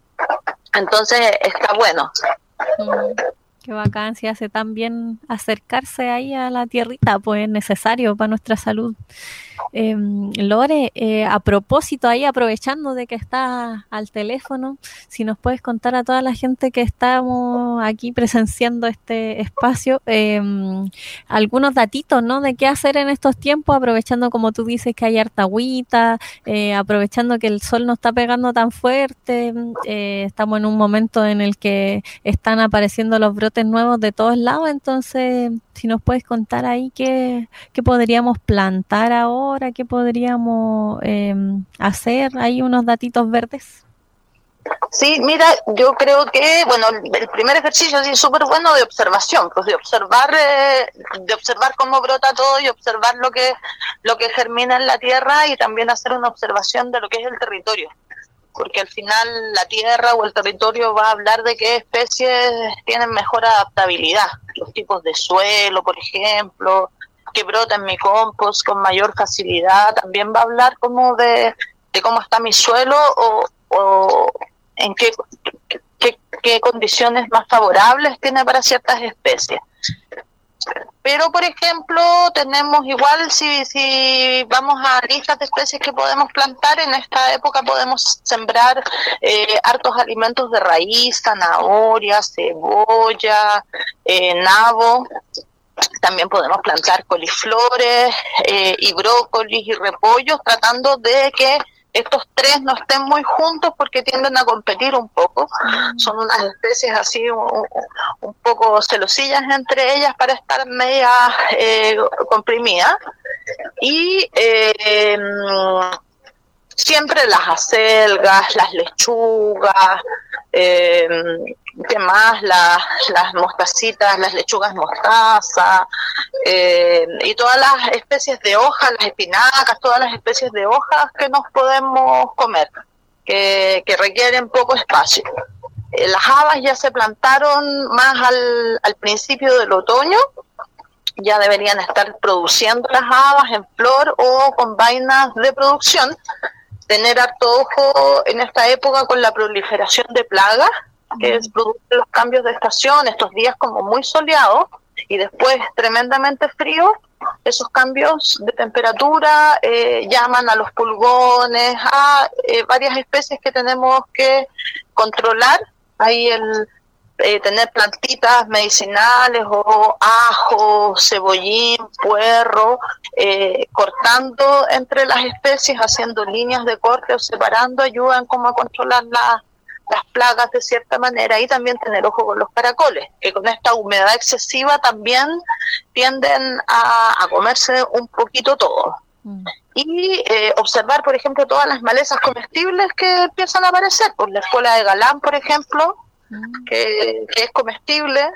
entonces está bueno. Mm, qué bacán, si hace tan bien acercarse ahí a la tierrita, pues es necesario para nuestra salud. Eh, Lore, eh, a propósito, ahí aprovechando de que está al teléfono, si nos puedes contar a toda la gente que estamos aquí presenciando este espacio, eh, algunos datitos, ¿no? De qué hacer en estos tiempos, aprovechando, como tú dices, que hay harta agüita, eh, aprovechando que el sol no está pegando tan fuerte, eh, estamos en un momento en el que están apareciendo los brotes nuevos de todos lados, entonces, si nos puedes contar ahí qué, qué podríamos plantar ahora, qué podríamos eh, hacer, hay unos datitos verdes. Sí, mira, yo creo que, bueno, el primer ejercicio es súper bueno de observación, pues de observar, eh, de observar cómo brota todo y observar lo que, lo que germina en la tierra y también hacer una observación de lo que es el territorio, porque al final la tierra o el territorio va a hablar de qué especies tienen mejor adaptabilidad, los tipos de suelo, por ejemplo, que brota en mi compost con mayor facilidad, también va a hablar como de, de cómo está mi suelo o, o en qué, qué, qué condiciones más favorables tiene para ciertas especies. Pero, por ejemplo, tenemos igual, si, si vamos a listas de especies que podemos plantar, en esta época podemos sembrar eh, hartos alimentos de raíz, zanahoria, cebolla, eh, nabo. También podemos plantar coliflores eh, y brócolis y repollos, tratando de que estos tres no estén muy juntos porque tienden a competir un poco. Son unas especies así un, un poco celosillas entre ellas para estar media eh, comprimidas. Y eh, siempre las acelgas, las lechugas, eh, ¿qué más? Las, las mostacitas, las lechugas mostaza, eh, y todas las especies de hojas, las espinacas, todas las especies de hojas que nos podemos comer, que, que requieren poco espacio. Eh, las habas ya se plantaron más al, al principio del otoño, ya deberían estar produciendo las habas en flor o con vainas de producción. Tener harto ojo en esta época con la proliferación de plagas, que es producto de los cambios de estación, estos días como muy soleados y después tremendamente fríos. Esos cambios de temperatura eh, llaman a los pulgones, a eh, varias especies que tenemos que controlar. Ahí el, eh, tener plantitas medicinales o ajo, cebollín, puerro, eh, cortando entre las especies, haciendo líneas de corte o separando, ayudan como a controlar la, las plagas de cierta manera, y también tener ojo con los caracoles, que con esta humedad excesiva también tienden a, a comerse un poquito todo. Mm. Y eh, observar, por ejemplo, todas las malezas comestibles que empiezan a aparecer, por la escuela de Galán, por ejemplo, mm. que, que es comestible,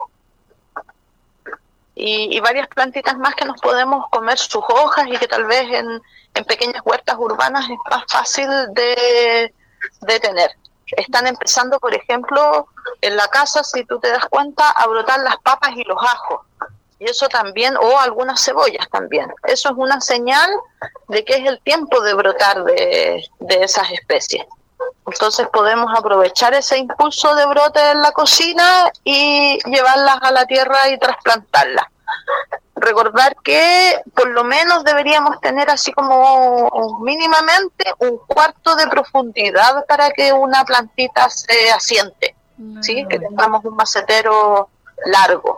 y, y varias plantitas más que nos podemos comer sus hojas y que tal vez en, en pequeñas huertas urbanas es más fácil de, de tener. Están empezando, por ejemplo, en la casa, si tú te das cuenta, a brotar las papas y los ajos. Y eso también, o algunas cebollas también. Eso es una señal de que es el tiempo de brotar de, de esas especies. Entonces podemos aprovechar ese impulso de brote en la cocina y llevarlas a la tierra y trasplantarlas. Recordar que por lo menos deberíamos tener así como mínimamente un cuarto de profundidad para que una plantita se asiente, ¿sí? Que tengamos un macetero largo,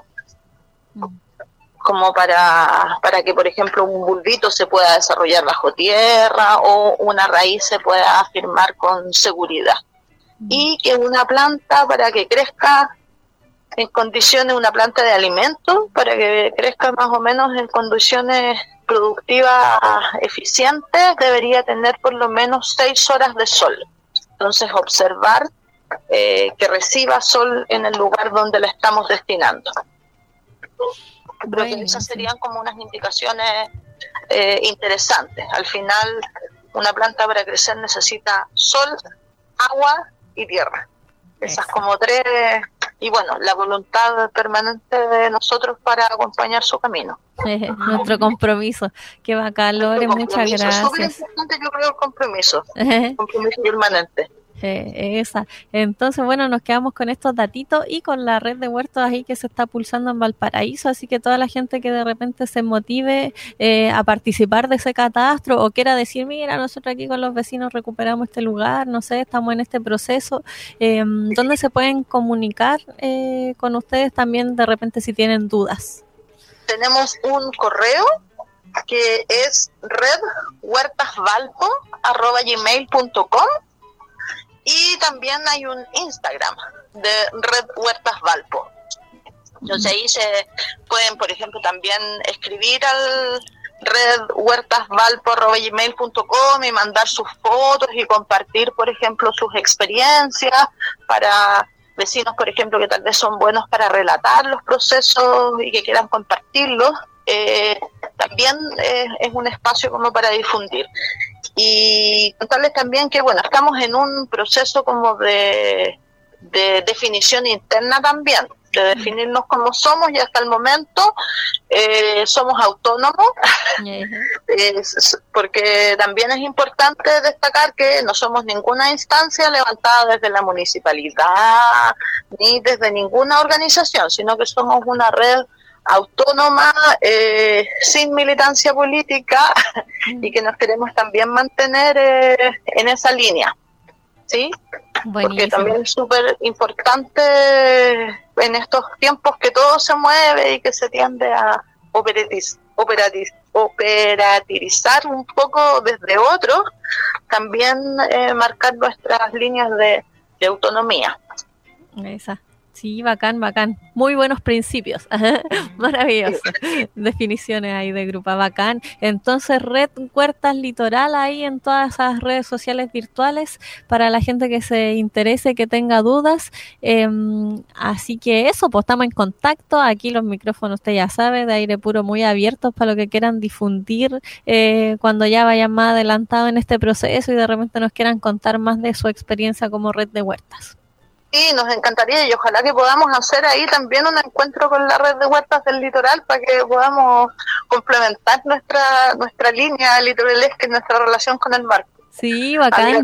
como para, para que, por ejemplo, un bulbito se pueda desarrollar bajo tierra o una raíz se pueda afirmar con seguridad. Y que una planta, para que crezca en condiciones, una planta de alimento, para que crezca más o menos en condiciones productivas eficientes, debería tener por lo menos seis horas de sol. Entonces, observar eh, que reciba sol en el lugar donde la estamos destinando. Creo que esas serían como unas indicaciones eh, interesantes. Al final, una planta para crecer necesita sol, agua y tierra. Esas como tres, y bueno, la voluntad permanente de nosotros para acompañar su camino. Eh, nuestro compromiso. Qué bacán, Lore, muchas gracias. Es súper importante, yo creo, el compromiso. Compromiso permanente. Eh, esa. Entonces, bueno, nos quedamos con estos datitos y con la red de huertos ahí que se está pulsando en Valparaíso, así que toda la gente que de repente se motive eh, a participar de ese catastro o quiera decir, mira, nosotros aquí con los vecinos recuperamos este lugar, no sé, estamos en este proceso, eh, ¿dónde se pueden comunicar eh, con ustedes también de repente si tienen dudas? Tenemos un correo que es redhuertasvalpo arroba gmail punto com. Y también hay un Instagram de Red Huertas Valpo. Entonces ahí se pueden, por ejemplo, también escribir al redhuertasvalpo arroba gmail punto com y mandar sus fotos y compartir, por ejemplo, sus experiencias para vecinos, por ejemplo, que tal vez son buenos para relatar los procesos y que quieran compartirlos. Eh, también eh, es un espacio como para difundir. Y contarles también que, bueno, estamos en un proceso como de, de definición interna también, de definirnos como somos, y hasta el momento eh, somos autónomos, es, porque también es importante destacar que no somos ninguna instancia levantada desde la municipalidad ni desde ninguna organización, sino que somos una red autónoma, eh, sin militancia política, y que nos queremos también mantener eh, en esa línea, ¿sí? Buenísimo. Porque también es súper importante en estos tiempos que todo se mueve y que se tiende a operatiz, operatiz, operativizar un poco desde otros, también eh, marcar nuestras líneas de, de autonomía. Esa. Sí, bacán, bacán. Muy buenos principios. Maravilloso. Definiciones ahí de grupo, bacán. Entonces, Red Huertas Litoral ahí en todas esas redes sociales virtuales para la gente que se interese, que tenga dudas. Eh, así que eso, pues estamos en contacto. Aquí los micrófonos, usted ya sabe, de aire puro muy abiertos para lo que quieran difundir eh, cuando ya vayan más adelantados en este proceso y de repente nos quieran contar más de su experiencia como Red de Huertas. Sí, nos encantaría, y ojalá que podamos hacer ahí también un encuentro con la red de huertas del litoral para que podamos complementar nuestra nuestra línea litoralesca y nuestra relación con el mar. Sí, bacán.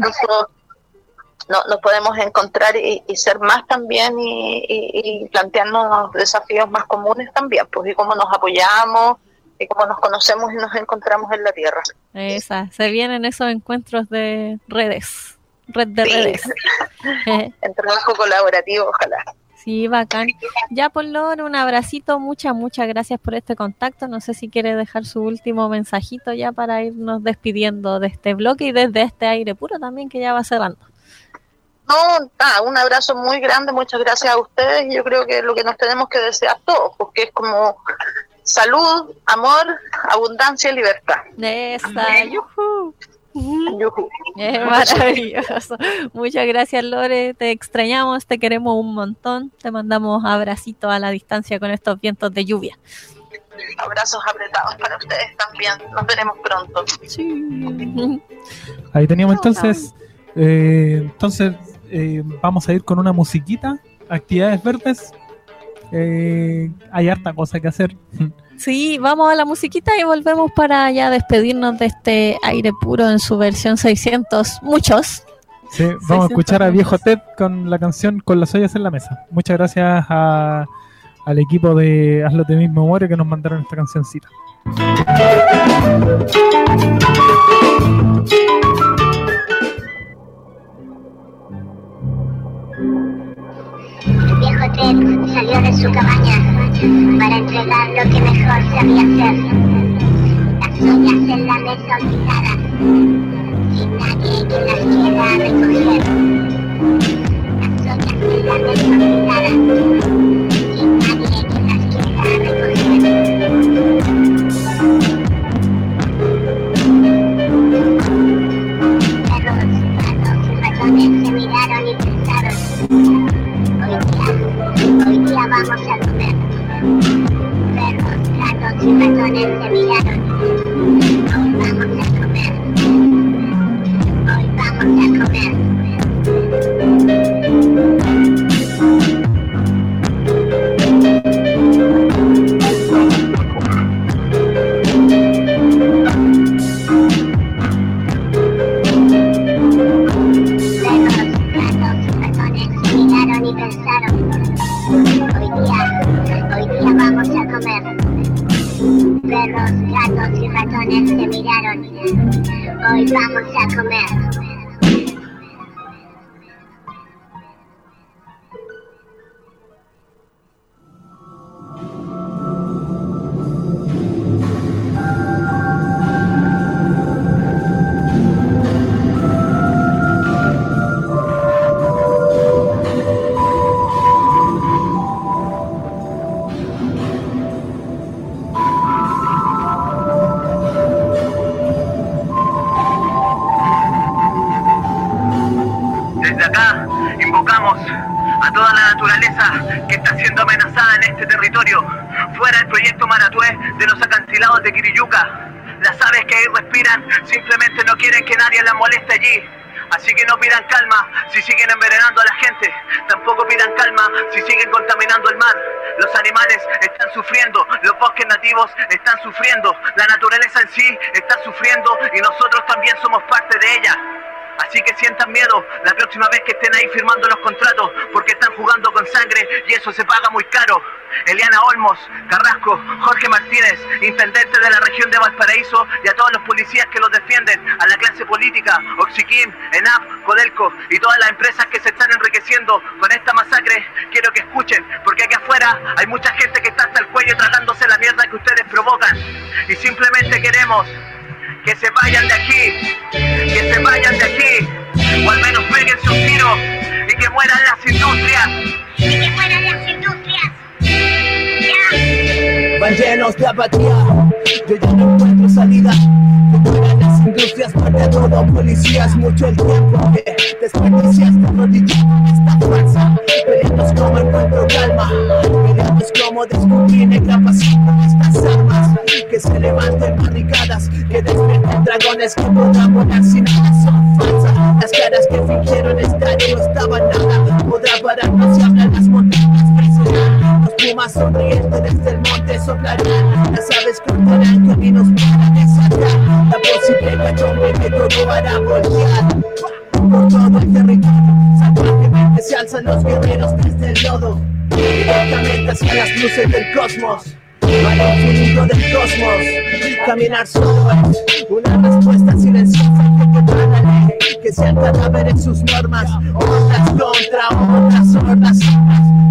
No, nos podemos encontrar y, y ser más también y, y, y plantearnos desafíos más comunes también, pues, y cómo nos apoyamos y cómo nos conocemos y nos encontramos en la tierra. Esa, se vienen esos encuentros de redes. Red de redes. En trabajo colaborativo, ojalá. Sí, bacán. Ya, por Lore, un abracito, muchas, muchas gracias por este contacto. No sé si quiere dejar su último mensajito ya para irnos despidiendo de este bloque y desde este aire puro también que ya va cerrando. No, ah, un abrazo muy grande, muchas gracias a ustedes. Y yo creo que es lo que nos tenemos que desear todos, porque es como salud, amor, abundancia y libertad. Esa, yujú. Es maravilloso. Muchas gracias, Lore, te extrañamos, te queremos un montón, te mandamos abracitos a la distancia con estos vientos de lluvia. Abrazos apretados para ustedes también, nos veremos pronto. Sí. Ahí teníamos entonces eh, entonces eh, vamos a ir con una musiquita, actividades verdes. Eh, hay harta cosa que hacer. Sí, vamos a la musiquita y volvemos para ya despedirnos de este aire puro en su versión seiscientos. Muchos. Sí, vamos a escuchar a Viejo Ted con la canción Con las ollas en la mesa. Muchas gracias a, al equipo de Hazlo de mismo More que nos mandaron esta cancioncita. El viejo Ted salió de su cabaña para entregar lo que mejor sabía hacer. Las ollas en la mesa olvidadas, sin nadie que las quiera recoger. Las ollas en la mesa olvidadas, sin nadie que las quiera recoger. Perros, gatos y ratones se miraron y pensaron: Hoy día, hoy día vamos a comer. Perros, gatos y ratones se miraron. Hoy vamos a comer. Hoy vamos a comer. Perros, gatos y ratones se miraron. Hoy vamos a comer. Simplemente no quieren que nadie las moleste allí. Así que no pidan calma si siguen envenenando a la gente. Tampoco pidan calma si siguen contaminando el mar. Los animales están sufriendo, los bosques nativos están sufriendo, la naturaleza en sí está sufriendo y nosotros también somos parte de ella. Así que sientan miedo la próxima vez que estén ahí firmando los contratos, porque están jugando con sangre y eso se paga muy caro. Eliana Olmos, Carrasco, Jorge Martínez, intendente de la región de Valparaíso, y a todos los policías que los defienden, a la clase política, Oxiquim, ENAP, Codelco y todas las empresas que se están enriqueciendo con esta masacre, quiero que escuchen, porque aquí afuera hay mucha gente que está hasta el cuello tragándose la mierda que ustedes provocan. Y simplemente queremos que se vayan de aquí, que se vayan de aquí, o al menos péguense un tiro y que mueran las industrias. Y que mueran las industrias. Ya. Van llenos de apatía, yo ya no encuentro salida. Que mueran las industrias, muerte a todo, policías, mucho el tiempo que desperdiciaste arrodillado esta fuerza. Peleamos como encuentro calma, peleamos como descubrir negra pasión con estas armas. Que se levanten barricadas, que despierten dragones que podrán volar sin nada, son falsas. Las caras que fingieron estar y no estaban nada, podrá pararnos y hablar las montañas crecerán. Los pumas sonrientes desde el monte soplarán, las aves cortarán caminos para desatar la posible cachombe que todo hará voltear por todo el territorio. Salvajemente se alzan los guerreros desde el lodo, directamente hacia las luces del cosmos. Al infinito del cosmos, caminar solo es una respuesta silenciosa que quebra la ley, que sean cadáveres sus normas, hordas contra otras hordas.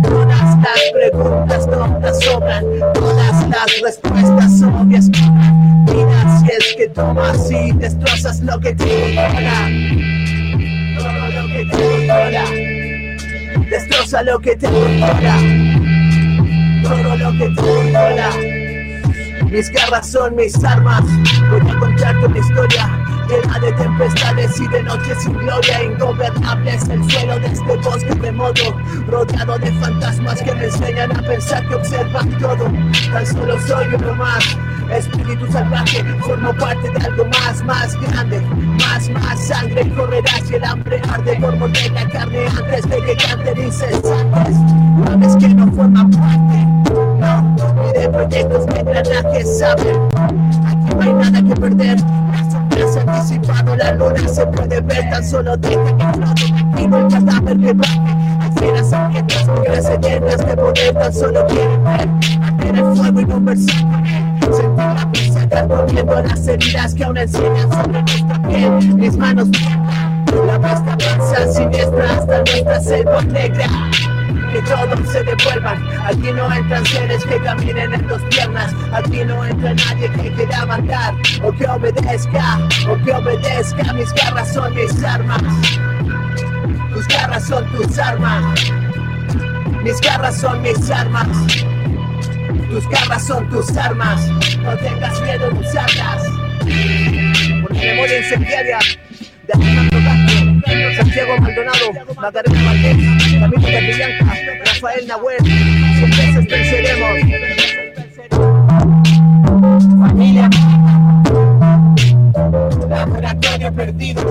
Todas las preguntas tontas sobran, todas las respuestas obvias cobran. Mira si es que tomas y destrozas lo que te importa. Todo lo que te importa. Destroza lo que te importa. Todo lo que te importa. Mis garras son mis armas. Voy a contarte una historia llena de tempestades y de noches sin gloria. Ingobernable es el suelo de este bosque remoto, rodeado de fantasmas que me enseñan a pensar, que observan todo. Tan solo soy uno más, espíritu salvaje, formo parte de algo más, más grande. Más, más sangre correrá si el hambre arde por morder la carne antes de que canten incesantes. Aves que no forman parte, no, ni de proyectos de engranajes saben. Aquí no hay nada que perder. Se ha anticipado, la luna se puede ver, tan solo deja que flote tranquilo el cadáver que baje. Hay fieras hambrientas que sedientas de poder, tan solo quieren ver arder el fuego y conversar con él. Sentir la brisa carcomiendo las heridas que aún enseñan sobre nuestra piel. Mis manos tiemblan, la bestia avanza siniestra hasta nuestra selva negra. Que todos se devuelvan. Aquí no entran seres que caminen en dos piernas. Aquí no entra nadie que quiera mandar o que obedezca, o que obedezca. Mis garras son mis armas. Tus garras son tus armas. Mis garras son mis armas. Tus garras son tus armas. No tengas miedo en usarlas. Por la memoria incendiaria de Alejandro Castro, Santiago Maldonado, Macarena Valdés, Camilo Catrillanca, Rafael Nahuel. Cien veces venceremos. Familia, laboratorio perdido.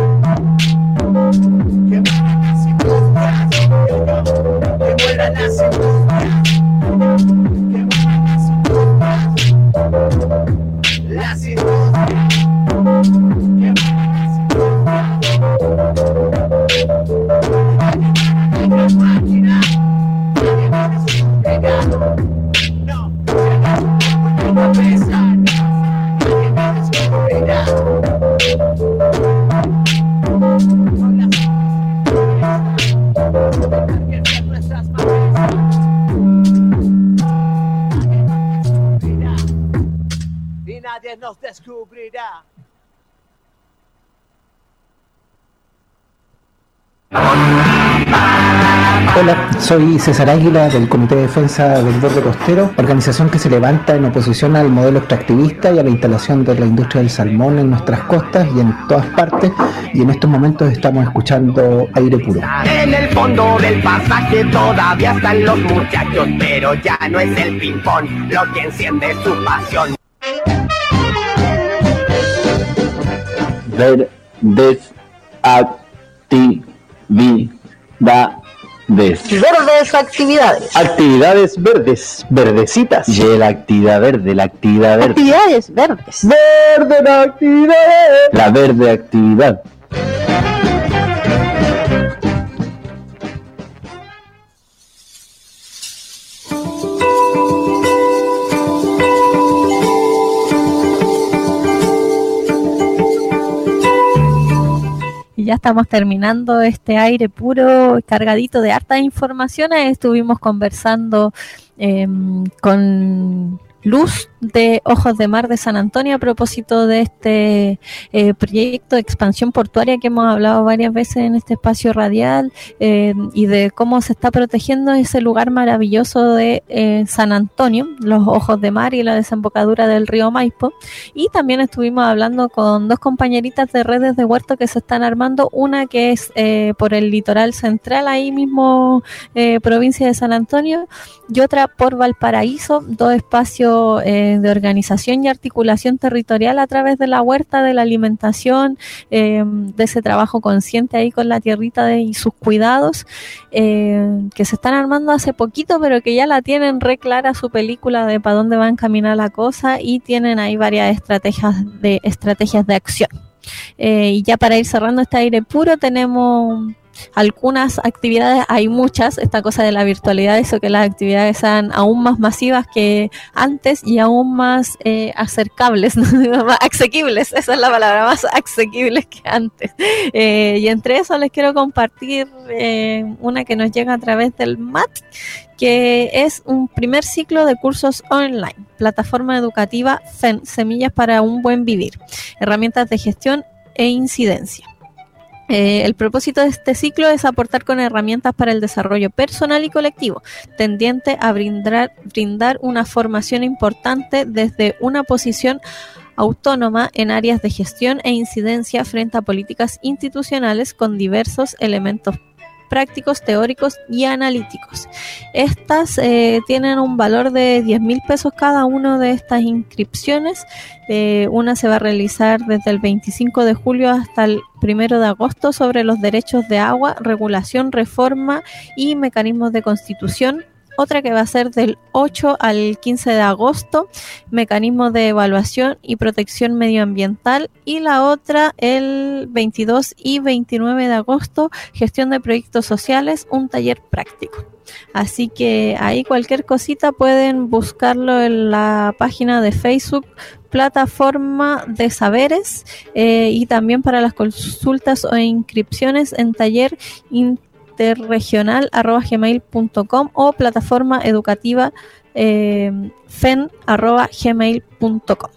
Que mueran las industrias, que mueran las industrias, que mueran las industrias, las industrias, que mueran. Máquina, nadie me descubrirá. No, si no pesa, nadie me descubrirá. Nuestras madres, y nadie nos descubrirá. Hola, soy César Águila del Comité de Defensa del Borde Costero, organización que se levanta en oposición al modelo extractivista y a la instalación de la industria del salmón en nuestras costas y en todas partes, y en estos momentos estamos escuchando Aire Puro. En el fondo del pasaje todavía están los muchachos, pero ya no es el ping-pong lo que enciende su pasión. Verdes, actividades. Verdes actividades. Actividades verdes, verdecitas. Y la actividad verde, la actividad verde. Actividades verdes. Verde la actividad. La verde actividad. Ya estamos terminando este aire puro, cargadito de hartas informaciones. Estuvimos conversando eh, con Luz de Ojos de Mar de San Antonio a propósito de este eh, proyecto de expansión portuaria que hemos hablado varias veces en este espacio radial, eh, y de cómo se está protegiendo ese lugar maravilloso de eh, San Antonio, los Ojos de Mar y la desembocadura del río Maipo. Y también estuvimos hablando con dos compañeritas de redes de huerto que se están armando, una que es eh, por el litoral central, ahí mismo eh, provincia de San Antonio, y otra por Valparaíso, dos espacios eh, de organización y articulación territorial a través de la huerta, de la alimentación, eh, de ese trabajo consciente ahí con la tierrita de, y sus cuidados, eh, que se están armando hace poquito, pero que ya la tienen re clara su película de para dónde va a encaminar la cosa, y tienen ahí varias estrategias de estrategias de acción. Eh, y ya para ir cerrando este aire puro, tenemos algunas actividades, hay muchas, esta cosa de la virtualidad hizo que las actividades sean aún más masivas que antes y aún más eh, acercables, ¿no? Más asequibles, esa es la palabra, más asequibles que antes. Eh, y entre eso les quiero compartir eh, una que nos llega a través del M A T, que es un primer ciclo de cursos online, plataforma educativa F E N, Semillas para un Buen Vivir, herramientas de gestión e incidencia. Eh, el propósito de este ciclo es aportar con herramientas para el desarrollo personal y colectivo, tendiente a brindar, brindar una formación importante desde una posición autónoma en áreas de gestión e incidencia frente a políticas institucionales con diversos elementos prácticos, teóricos y analíticos. Estas eh, tienen un valor de diez mil pesos cada una de estas inscripciones. Eh, una se va a realizar desde el veinticinco de julio hasta el primero de agosto sobre los derechos de agua, regulación, reforma y mecanismos de constitución. Otra que va a ser del ocho al quince de agosto, mecanismos de evaluación y protección medioambiental, y la otra el veintidós y veintinueve de agosto, gestión de proyectos sociales, un taller práctico. Así que ahí cualquier cosita pueden buscarlo en la página de Facebook, Plataforma de Saberes, eh, y también para las consultas o inscripciones en taller interregional arroba gmail punto com o plataforma educativa eh, fen arroba gmail punto com.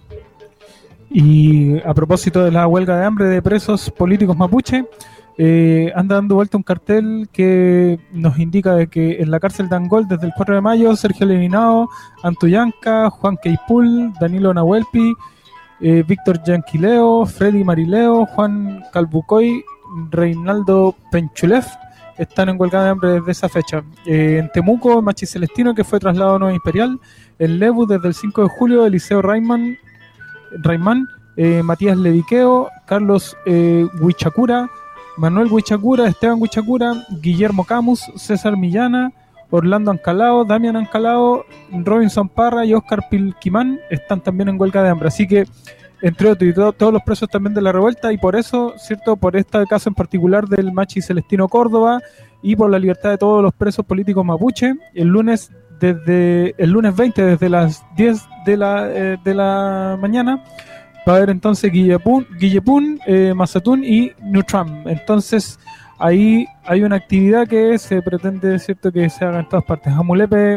Y a propósito de la huelga de hambre de presos políticos mapuche, eh, anda dando vuelta un cartel que nos indica de que en la cárcel de Angol desde el cuatro de mayo, Sergio Levinao, Antuyanca, Juan Queipul, Danilo Nahuelpi, eh, Víctor Yanquileo, Freddy Marileo, Juan Calbucoy, Reinaldo Penchulef están en huelga de hambre desde esa fecha. Eh, en Temuco, Machi Celestino, que fue trasladado a Nueva Imperial. En Lebu, desde el cinco de julio, Eliseo Rayman, Rayman eh, Matías Leviqueo, Carlos eh, Huichacura, Manuel Huichacura, Esteban Huichacura, Guillermo Camus, César Millana, Orlando Ancalao, Damián Ancalao, Robinson Parra y Oscar Pilquimán están también en huelga de hambre. Así que, entre otros, y to- todos los presos también de la revuelta, y por eso, cierto, por este caso en particular del Machi Celestino Córdoba y por la libertad de todos los presos políticos mapuche, el lunes desde el lunes veinte desde las diez de la eh, de la mañana va a haber entonces Guillepún, Guillepún eh, Mazatún y Nutram. Entonces ahí hay una actividad que se pretende, cierto, que se haga en todas partes. Amulepe,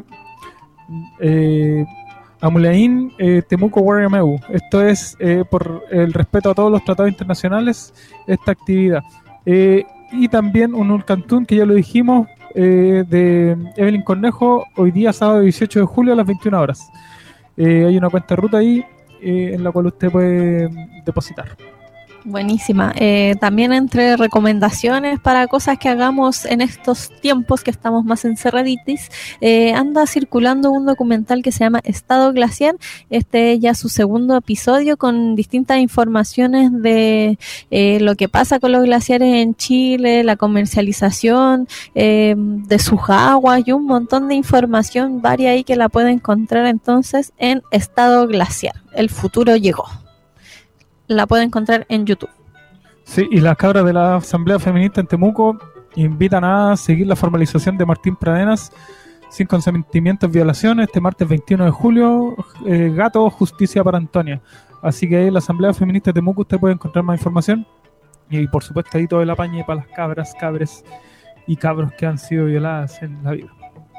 eh, Amuleín, eh, Temuco, Guarriameu. Esto es eh, por el respeto a todos los tratados internacionales, esta actividad. Eh, y también un Ulcantún, que ya lo dijimos, eh, de Evelyn Cornejo, hoy día sábado dieciocho de julio a las veintiuna horas. Eh, hay una cuenta de ruta ahí eh, en la cual usted puede depositar. Buenísima. Eh, también entre recomendaciones para cosas que hagamos en estos tiempos que estamos más encerraditis, eh, anda circulando un documental que se llama Estado Glaciar. Este es ya su segundo episodio con distintas informaciones de eh, lo que pasa con los glaciares en Chile, la comercialización eh, de sus aguas y un montón de información varia ahí que la puede encontrar entonces en Estado Glaciar. El futuro llegó. La puede encontrar en YouTube. Sí, y las cabras de la Asamblea Feminista en Temuco invitan a seguir la formalización de Martín Pradenas sin consentimiento en violación este martes veintiuno de julio, eh, Gato, Justicia para Antonia. Así que ahí en la Asamblea Feminista de Temuco usted puede encontrar más información y por supuesto ahí todo el apañe para las cabras, cabres y cabros que han sido violadas en la vida.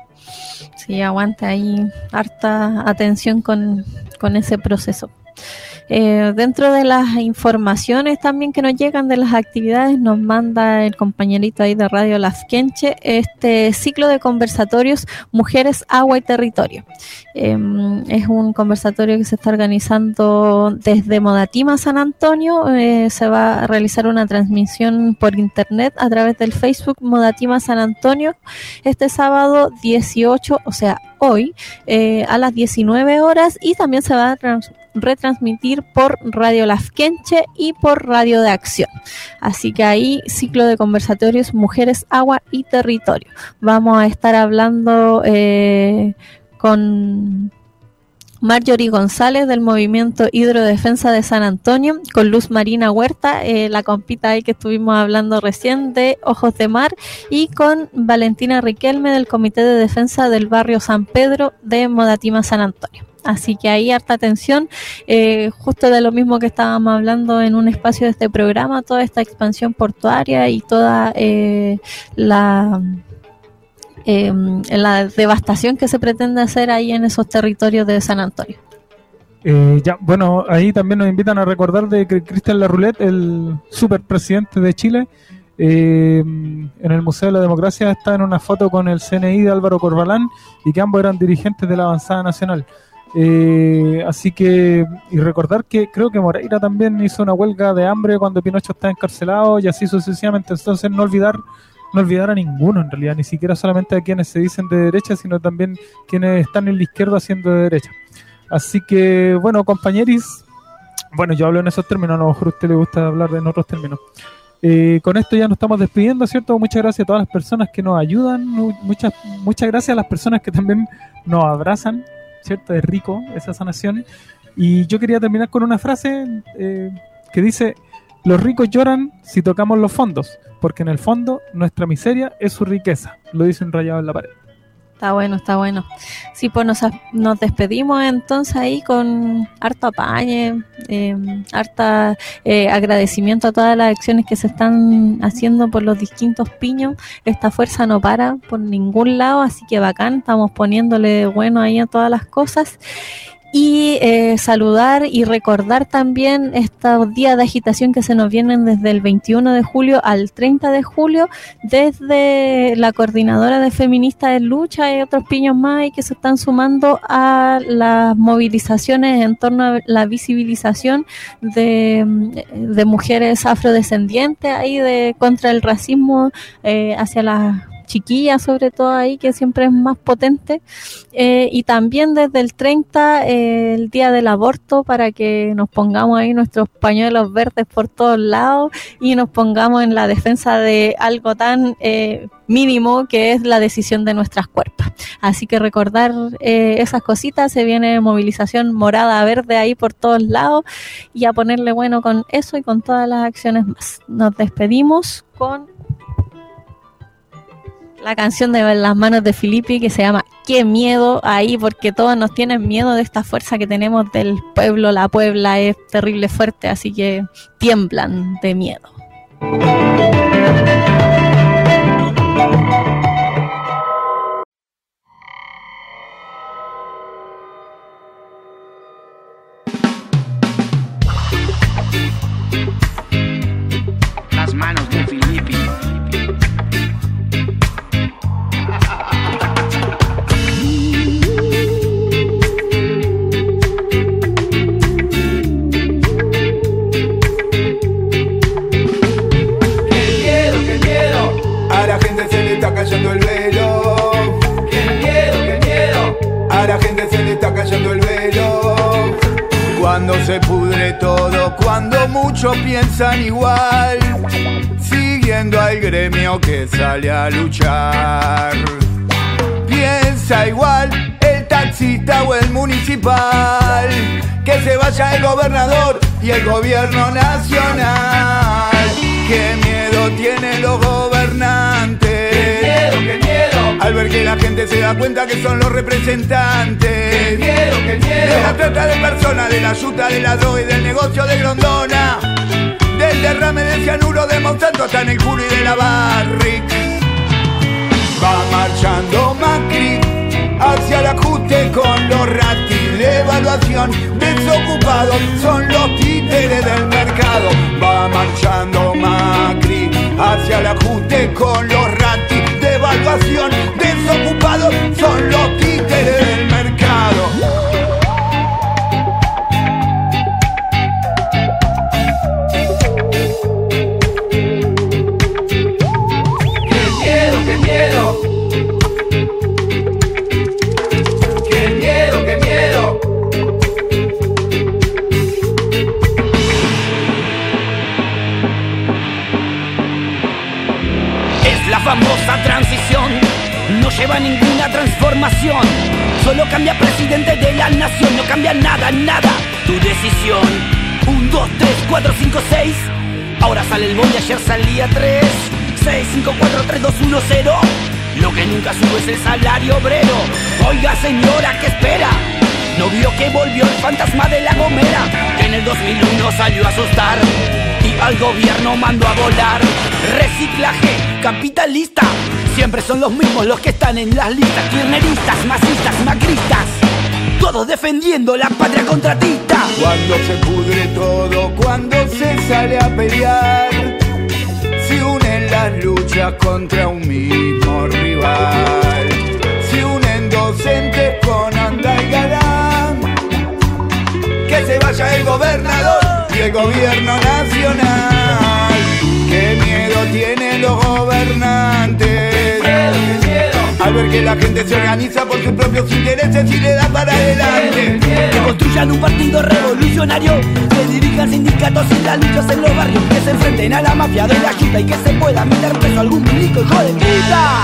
Sí, aguanta ahí harta atención con, con ese proceso. Eh, dentro de las informaciones también que nos llegan de las actividades, nos manda el compañerito ahí de Radio Lafkenche este ciclo de conversatorios Mujeres, Agua y Territorio. Eh, es un conversatorio que se está organizando desde Modatima, San Antonio. Eh, se va a realizar una transmisión por internet a través del Facebook Modatima San Antonio este sábado dieciocho, o sea hoy, eh, a las diecinueve horas, y también se va a trans- retransmitir por Radio Lafkenche y por Radio de Acción. Así que ahí, ciclo de conversatorios Mujeres, Agua y Territorio. Vamos a estar hablando eh, con Marjorie González del Movimiento Hidrodefensa de San Antonio, con Luz Marina Huerta, eh, la compita ahí que estuvimos hablando recién de Ojos de Mar, y con Valentina Riquelme del Comité de Defensa del Barrio San Pedro de Modatima San Antonio. Así que ahí harta atención, eh, justo de lo mismo que estábamos hablando en un espacio de este programa, toda esta expansión portuaria y toda eh, la... Eh, la devastación que se pretende hacer ahí en esos territorios de San Antonio. Eh, ya, bueno, ahí también nos invitan a recordar de que Cristian Larroulet, el superpresidente de Chile, eh, en el Museo de la Democracia está en una foto con el C N I de Álvaro Corbalán, y que ambos eran dirigentes de la Avanzada Nacional. Eh, así que, y recordar que creo que Moreira también hizo una huelga de hambre cuando Pinochet estaba encarcelado, y así sucesivamente. Entonces no olvidar no olvidar a ninguno en realidad, ni siquiera solamente a quienes se dicen de derecha, sino también quienes están en la izquierda haciendo de derecha. Así que, bueno, compañeros, bueno, yo hablo en esos términos, a lo mejor a usted le gusta hablar en otros términos. Eh, con esto ya nos estamos despidiendo, ¿cierto? Muchas gracias a todas las personas que nos ayudan, muchas, muchas gracias a las personas que también nos abrazan, ¿cierto? Es rico esa sanación. Y yo quería terminar con una frase eh, que dice: los ricos lloran si tocamos los fondos, porque en el fondo nuestra miseria es su riqueza. Lo dice un rayado en la pared. Está bueno, está bueno. Sí, pues nos, nos despedimos entonces ahí con harto apañe, eh, harta eh, agradecimiento a todas las acciones que se están haciendo por los distintos piños. Esta fuerza no para por ningún lado, así que bacán, estamos poniéndole bueno ahí a todas las cosas. Y eh, saludar y recordar también estos días de agitación que se nos vienen desde el veintiuno de julio al treinta de julio, desde la Coordinadora de Feministas en Lucha y otros piños más y que se están sumando a las movilizaciones en torno a la visibilización de, de mujeres afrodescendientes ahí de contra el racismo eh, hacia las chiquillas, sobre todo ahí, que siempre es más potente, eh, y también desde el treinta, eh, el día del aborto, para que nos pongamos ahí nuestros pañuelos verdes por todos lados y nos pongamos en la defensa de algo tan eh, mínimo que es la decisión de nuestras cuerpos. Así que recordar eh, esas cositas, se viene movilización morada verde ahí por todos lados, y a ponerle bueno con eso y con todas las acciones más. Nos despedimos con la canción de Las Manos de Filippi, que se llama Qué Miedo, ahí porque todos nos tienen miedo de esta fuerza que tenemos del pueblo. La Puebla es terrible fuerte, así que tiemblan de miedo. Las Manos de Filippi. Cayendo el velo. Qué miedo, qué miedo. A la gente se le está cayendo el velo. Cuando se pudre todo, cuando muchos piensan igual, siguiendo al gremio que sale a luchar. Piensa igual el taxista o el municipal, que se vaya el gobernador y el gobierno nacional. Qué miedo tienen los gobernantes. Qué miedo, qué miedo. Al ver que la gente se da cuenta que son los representantes. Qué miedo, qué miedo. De la trata de personas, de la yuta, de la droga y del negocio de Grondona. Del derrame de cianuro de Monsanto hasta en el culo y de la Barrick. Va marchando Macri hacia el ajuste con los ratis de evaluación. Desocupados son los títeres del mercado. Va marchando Macri hacia el ajuste con los ratis de evaluación. Desocupados son los títeres del mercado. Qué miedo, qué miedo. Qué miedo, qué miedo. lleva ninguna transformación. Solo cambia presidente de la nación, no cambia nada, nada. Tu decisión. Un, dos, tres, cuatro, cinco, seis. Ahora sale el bondi, ayer salía tres. Seis, cinco, cuatro, tres, dos, uno, cero. Lo que nunca sube es el salario obrero. Oiga señora, ¿qué espera? ¿No vio que volvió el fantasma de La Gomera? Que en el dos mil uno salió a asustar y al gobierno mandó a volar. Reciclaje capitalista. Siempre son los mismos los que están en las listas. Kirchneristas, masistas, macristas, todos defendiendo la patria contra Tita. Cuando se pudre todo, cuando se sale a pelear, se unen las luchas contra un mismo rival. Se unen docentes con Andalgalán. Que se vaya el gobernador y el gobierno nacional. Qué miedo tienen los gobernantes al ver que la gente se organiza por sus propios intereses y le da para adelante. Que construyan un partido revolucionario, que dirijan sindicatos y las luchas en los barrios, que se enfrenten a la mafia de la quita y que se pueda meter preso algún milico hijo de puta.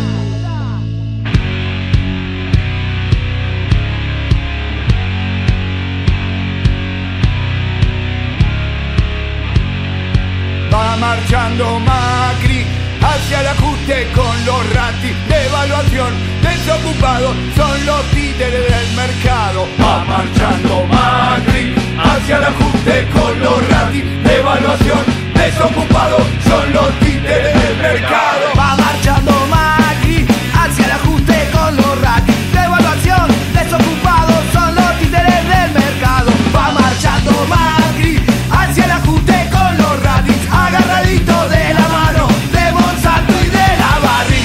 Va marchando Macri hacia el ajuste con los ratis, devaluación, desocupados son los títeres del mercado. Va marchando Macri hacia el ajuste con los ratis, devaluación, desocupados son los títeres del mercado. Va marchando Macri hacia el ajuste con los ratis, devaluación, desocupados son los títeres del mercado. Va marchando Macri hacia el ajuste con los ratis, agarradito de la mano de Monsanto y de la Barri.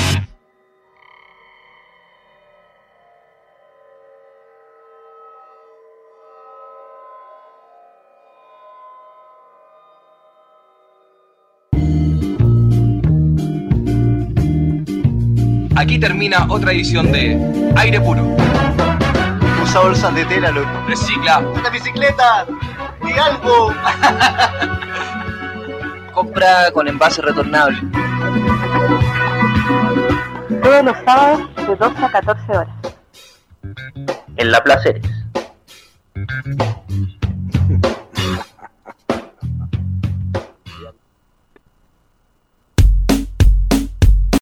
Aquí termina otra edición de Aire Puro. Usa bolsas de tela, loco. Recicla. Una bicicleta. Y algo. Compra con envase retornable. Todos los sábados de doce a catorce horas. En La Placeres.